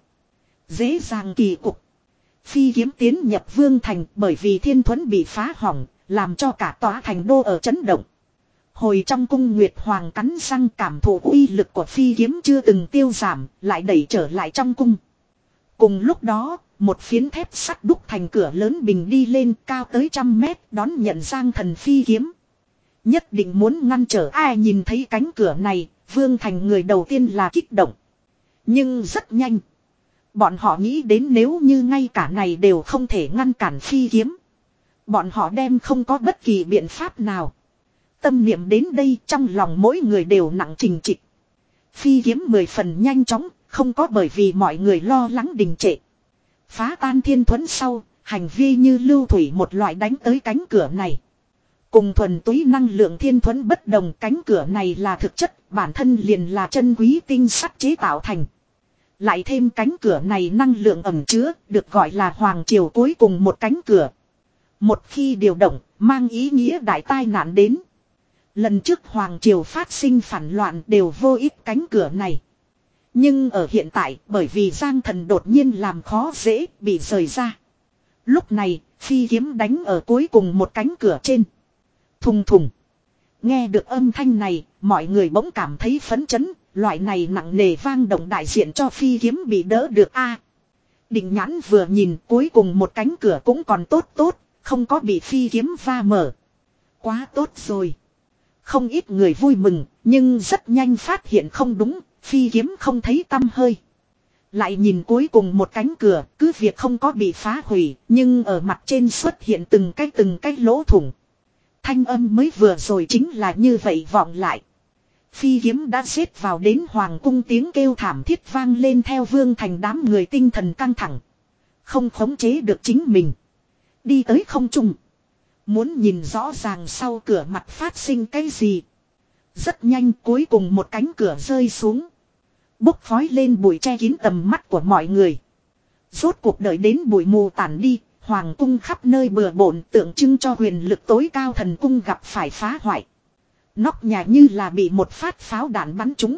Dễ dàng kỳ cục. Phi kiếm tiến nhập vương thành bởi vì thiên thuẫn bị phá hỏng, làm cho cả tòa thành đô ở chấn động. Hồi trong cung Nguyệt Hoàng cắn răng cảm thụ uy lực của phi kiếm chưa từng tiêu giảm, lại đẩy trở lại trong cung. Cùng lúc đó, một phiến thép sắt đúc thành cửa lớn bình đi lên cao tới trăm mét đón nhận Giang Thần phi kiếm. Nhất định muốn ngăn trở ai nhìn thấy cánh cửa này, vương thành người đầu tiên là kích động. Nhưng rất nhanh. Bọn họ nghĩ đến nếu như ngay cả này đều không thể ngăn cản phi kiếm. Bọn họ đem không có bất kỳ biện pháp nào. Tâm niệm đến đây trong lòng mỗi người đều nặng trình trịch. Phi kiếm mười phần nhanh chóng, không có bởi vì mọi người lo lắng đình trệ. Phá tan thiên thuẫn sau, hành vi như lưu thủy một loại đánh tới cánh cửa này. Cùng thuần túy năng lượng thiên thuẫn bất đồng, cánh cửa này là thực chất, bản thân liền là chân quý tinh sắt chế tạo thành. Lại thêm cánh cửa này năng lượng ẩn chứa, được gọi là hoàng triều cuối cùng một cánh cửa. Một khi điều động, mang ý nghĩa đại tai nạn đến. Lần trước hoàng triều phát sinh phản loạn đều vô ích cánh cửa này. Nhưng ở hiện tại, bởi vì Giang Thần đột nhiên làm khó dễ, bị rời ra. Lúc này, phi kiếm đánh ở cuối cùng một cánh cửa trên. Thùng thùng. Nghe được âm thanh này, mọi người bỗng cảm thấy phấn chấn, loại này nặng nề vang động đại diện cho phi kiếm bị đỡ được a. Định Nhãn vừa nhìn cuối cùng một cánh cửa cũng còn tốt tốt, không có bị phi kiếm va mở. Quá tốt rồi. Không ít người vui mừng, nhưng rất nhanh phát hiện không đúng, phi kiếm không thấy tăm hơi. Lại nhìn cuối cùng một cánh cửa, cứ việc không có bị phá hủy, nhưng ở mặt trên xuất hiện từng cái từng cái lỗ thủng. Thanh âm mới vừa rồi chính là như vậy vọng lại. Phi kiếm đã xếp vào đến hoàng cung, tiếng kêu thảm thiết vang lên theo vương thành, đám người tinh thần căng thẳng. Không khống chế được chính mình. Đi tới không trung. Muốn nhìn rõ ràng sau cửa mặt phát sinh cái gì. Rất nhanh cuối cùng một cánh cửa rơi xuống. Bốc khói lên bụi che kín tầm mắt của mọi người. Rốt cuộc đợi đến bụi mù tản đi. Hoàng cung khắp nơi bừa bộn tượng trưng cho huyền lực tối cao thần cung gặp phải phá hoại. Nóc nhà như là bị một phát pháo đạn bắn trúng.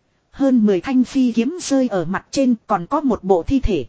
Hơn mười thanh phi kiếm rơi ở mặt trên, còn có một bộ thi thể.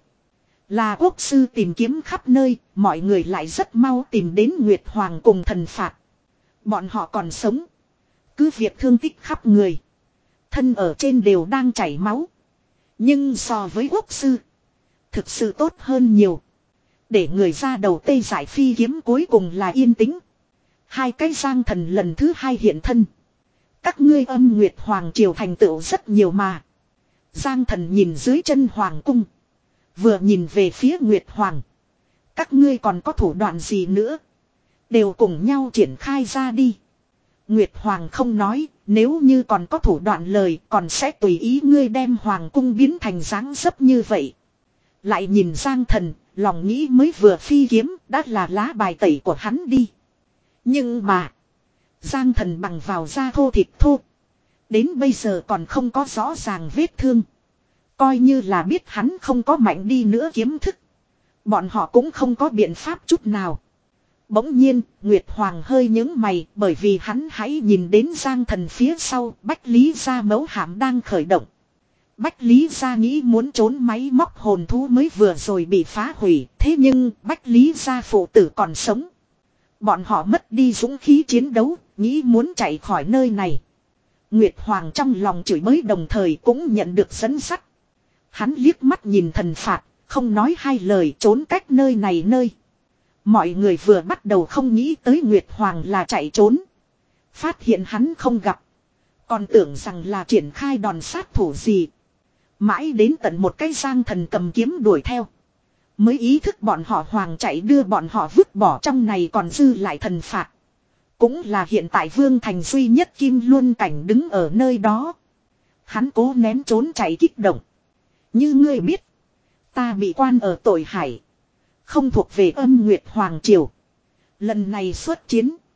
Là quốc sư tìm kiếm khắp nơi, mọi người lại rất mau tìm đến Nguyệt Hoàng cùng thần phạt. Bọn họ còn sống. Cứ việc thương tích khắp người. Thân ở trên đều đang chảy máu. Nhưng so với quốc sư, thực sự tốt hơn nhiều. Để người ra đầu tê giải phi kiếm cuối cùng là yên tĩnh. Hai cái Giang Thần lần thứ hai hiện thân. Các ngươi âm Nguyệt Hoàng triều thành tựu rất nhiều mà. Giang Thần nhìn dưới chân Hoàng cung. Vừa nhìn về phía Nguyệt Hoàng. Các ngươi còn có thủ đoạn gì nữa? Đều cùng nhau triển khai ra đi. Nguyệt Hoàng không nói, nếu như còn có thủ đoạn lời còn sẽ tùy ý ngươi đem Hoàng cung biến thành dáng dấp như vậy. Lại nhìn Giang Thần, lòng nghĩ mới vừa phi kiếm đã là lá bài tẩy của hắn đi. Nhưng mà, Giang Thần bằng vào da thô thịt thô. Đến bây giờ còn không có rõ ràng vết thương. Coi như là biết hắn không có mạnh đi nữa kiếm thức. Bọn họ cũng không có biện pháp chút nào. Bỗng nhiên, Nguyệt Hoàng hơi nhướng mày bởi vì hắn hãy nhìn đến Giang Thần phía sau, Bách Lý Gia mấu hàm đang khởi động. Bách Lý Gia nghĩ muốn trốn máy móc hồn thú mới vừa rồi bị phá hủy, thế nhưng Bách Lý Gia phụ tử còn sống. Bọn họ mất đi dũng khí chiến đấu, nghĩ muốn chạy khỏi nơi này. Nguyệt Hoàng trong lòng chửi bới đồng thời cũng nhận được dẫn dắt. Hắn liếc mắt nhìn thần phạt, không nói hai lời trốn cách nơi này nơi. Mọi người vừa bắt đầu không nghĩ tới Nguyệt Hoàng là chạy trốn. Phát hiện hắn không gặp. Còn tưởng rằng là triển khai đòn sát thủ gì. Mãi đến tận một cái Giang Thần cầm kiếm đuổi theo. Mới ý thức bọn họ Hoàng chạy đưa bọn họ vứt bỏ trong này còn dư lại thần phạt. Cũng là hiện tại Vương Thành duy nhất Kim Luân Cảnh đứng ở nơi đó. Hắn cố nén trốn chạy kích động. Như ngươi biết, ta bị quan ở tội hải. Không thuộc về âm Nguyệt Hoàng triều. Lần này xuất chiến,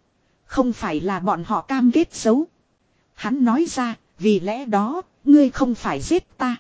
Không phải là bọn họ cam kết giấu. Hắn nói ra, vì lẽ đó, ngươi không phải giết ta.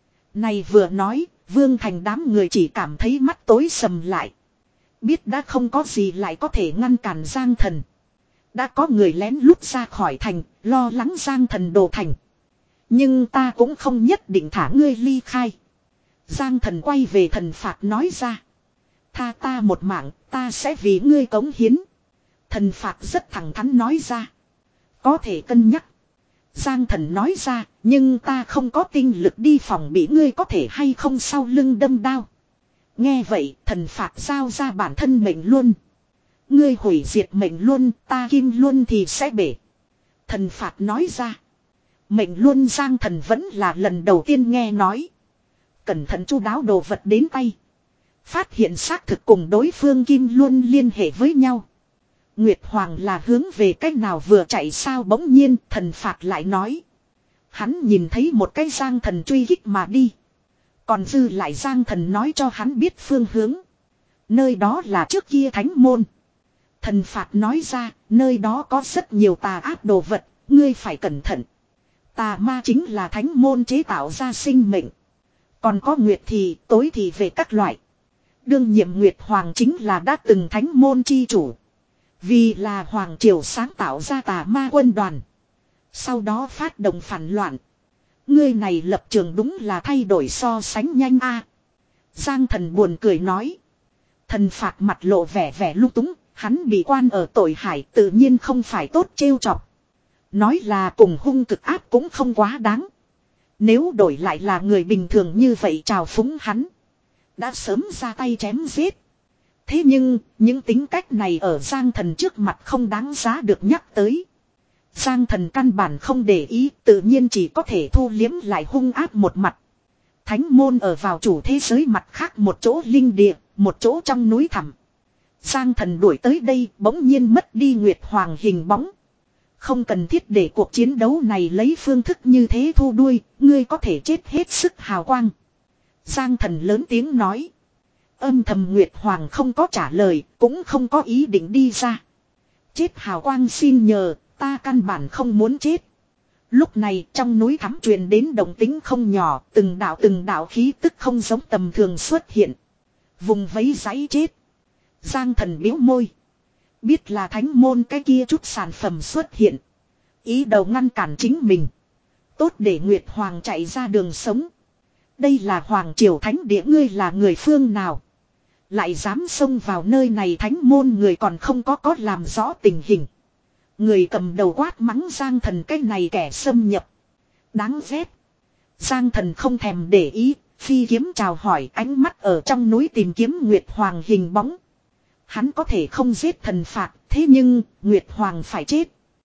Này vừa nói, Vương Thành đám người chỉ cảm thấy mắt tối sầm lại. Biết đã không có gì lại có thể ngăn cản Giang Thần. Đã có người lén lút ra khỏi thành, lo lắng Giang Thần đổ thành. Nhưng ta cũng không nhất định thả ngươi ly khai. Giang Thần quay về thần phạt nói ra. Tha ta một mạng, ta sẽ vì ngươi cống hiến. Thần phạt rất thẳng thắn nói ra. Có thể cân nhắc. Giang Thần nói ra, nhưng ta không có tinh lực đi phòng bị ngươi có thể hay không sau lưng đâm đao. Nghe vậy, thần phạt giao ra bản thân mệnh luôn. Ngươi hủy diệt mệnh luôn, ta kim luôn thì sẽ bể. Thần phạt nói ra. Mệnh luôn Giang Thần vẫn là lần đầu tiên nghe nói. Cẩn thận chu đáo đồ vật đến tay. Phát hiện xác thực cùng đối phương kim luôn liên hệ với nhau. Nguyệt Hoàng là hướng về cách nào vừa chạy sao bỗng nhiên thần phạt lại nói. Hắn nhìn thấy một cái Giang Thần truy kích mà đi. Còn dư lại Giang Thần nói cho hắn biết phương hướng. Nơi đó là trước kia thánh môn. Thần phạt nói ra, nơi đó có rất nhiều tà ác đồ vật, ngươi phải cẩn thận. Tà ma chính là thánh môn chế tạo ra sinh mệnh. Còn có nguyệt thì, tối thì về các loại. Đương nhiệm Nguyệt Hoàng chính là đã từng thánh môn chi chủ. Vì là Hoàng Triều sáng tạo ra tà ma quân đoàn. Sau đó phát động phản loạn. Ngươi này lập trường đúng là thay đổi so sánh nhanh a. Giang Thần buồn cười nói. Thần phạt mặt lộ vẻ vẻ lung túng. Hắn bị quan ở tội hải tự nhiên không phải tốt trêu chọc. Nói là cùng hung cực áp cũng không quá đáng. Nếu đổi lại là người bình thường như vậy trào phúng hắn. Đã sớm ra tay chém giết. Thế nhưng, những tính cách này ở Giang Thần trước mặt không đáng giá được nhắc tới. Giang Thần căn bản không để ý, tự nhiên chỉ có thể thu liếm lại hung áp một mặt. Thánh môn ở vào chủ thế giới mặt khác một chỗ linh địa, một chỗ trong núi thẳm. Giang Thần đuổi tới đây bỗng nhiên mất đi Nguyệt Hoàng hình bóng. Không cần thiết để cuộc chiến đấu này lấy phương thức như thế thu đuôi, ngươi có thể chết hết sức hào quang. Giang Thần lớn tiếng nói. Âm thầm Nguyệt Hoàng không có trả lời, cũng không có ý định đi ra. Chết hào quang xin nhờ, ta căn bản không muốn chết. Lúc này trong núi thắm truyền đến động tính không nhỏ, từng đạo từng đạo khí tức không giống tầm thường xuất hiện. Vùng vẫy giấy chết. Giang Thần biếu môi. Biết là thánh môn cái kia chút sản phẩm xuất hiện. Ý đầu ngăn cản chính mình. Tốt để Nguyệt Hoàng chạy ra đường sống. Đây là Hoàng Triều Thánh Địa, ngươi là người phương nào? Lại dám xông vào nơi này, thánh môn người còn không có có làm rõ tình hình. Người cầm đầu quát mắng Giang Thần cái này kẻ xâm nhập. Đáng ghét. Giang Thần không thèm để ý, phi kiếm chào hỏi, ánh mắt ở trong núi tìm kiếm Nguyệt Hoàng hình bóng. Hắn có thể không giết thần phạt, thế nhưng Nguyệt Hoàng phải chết.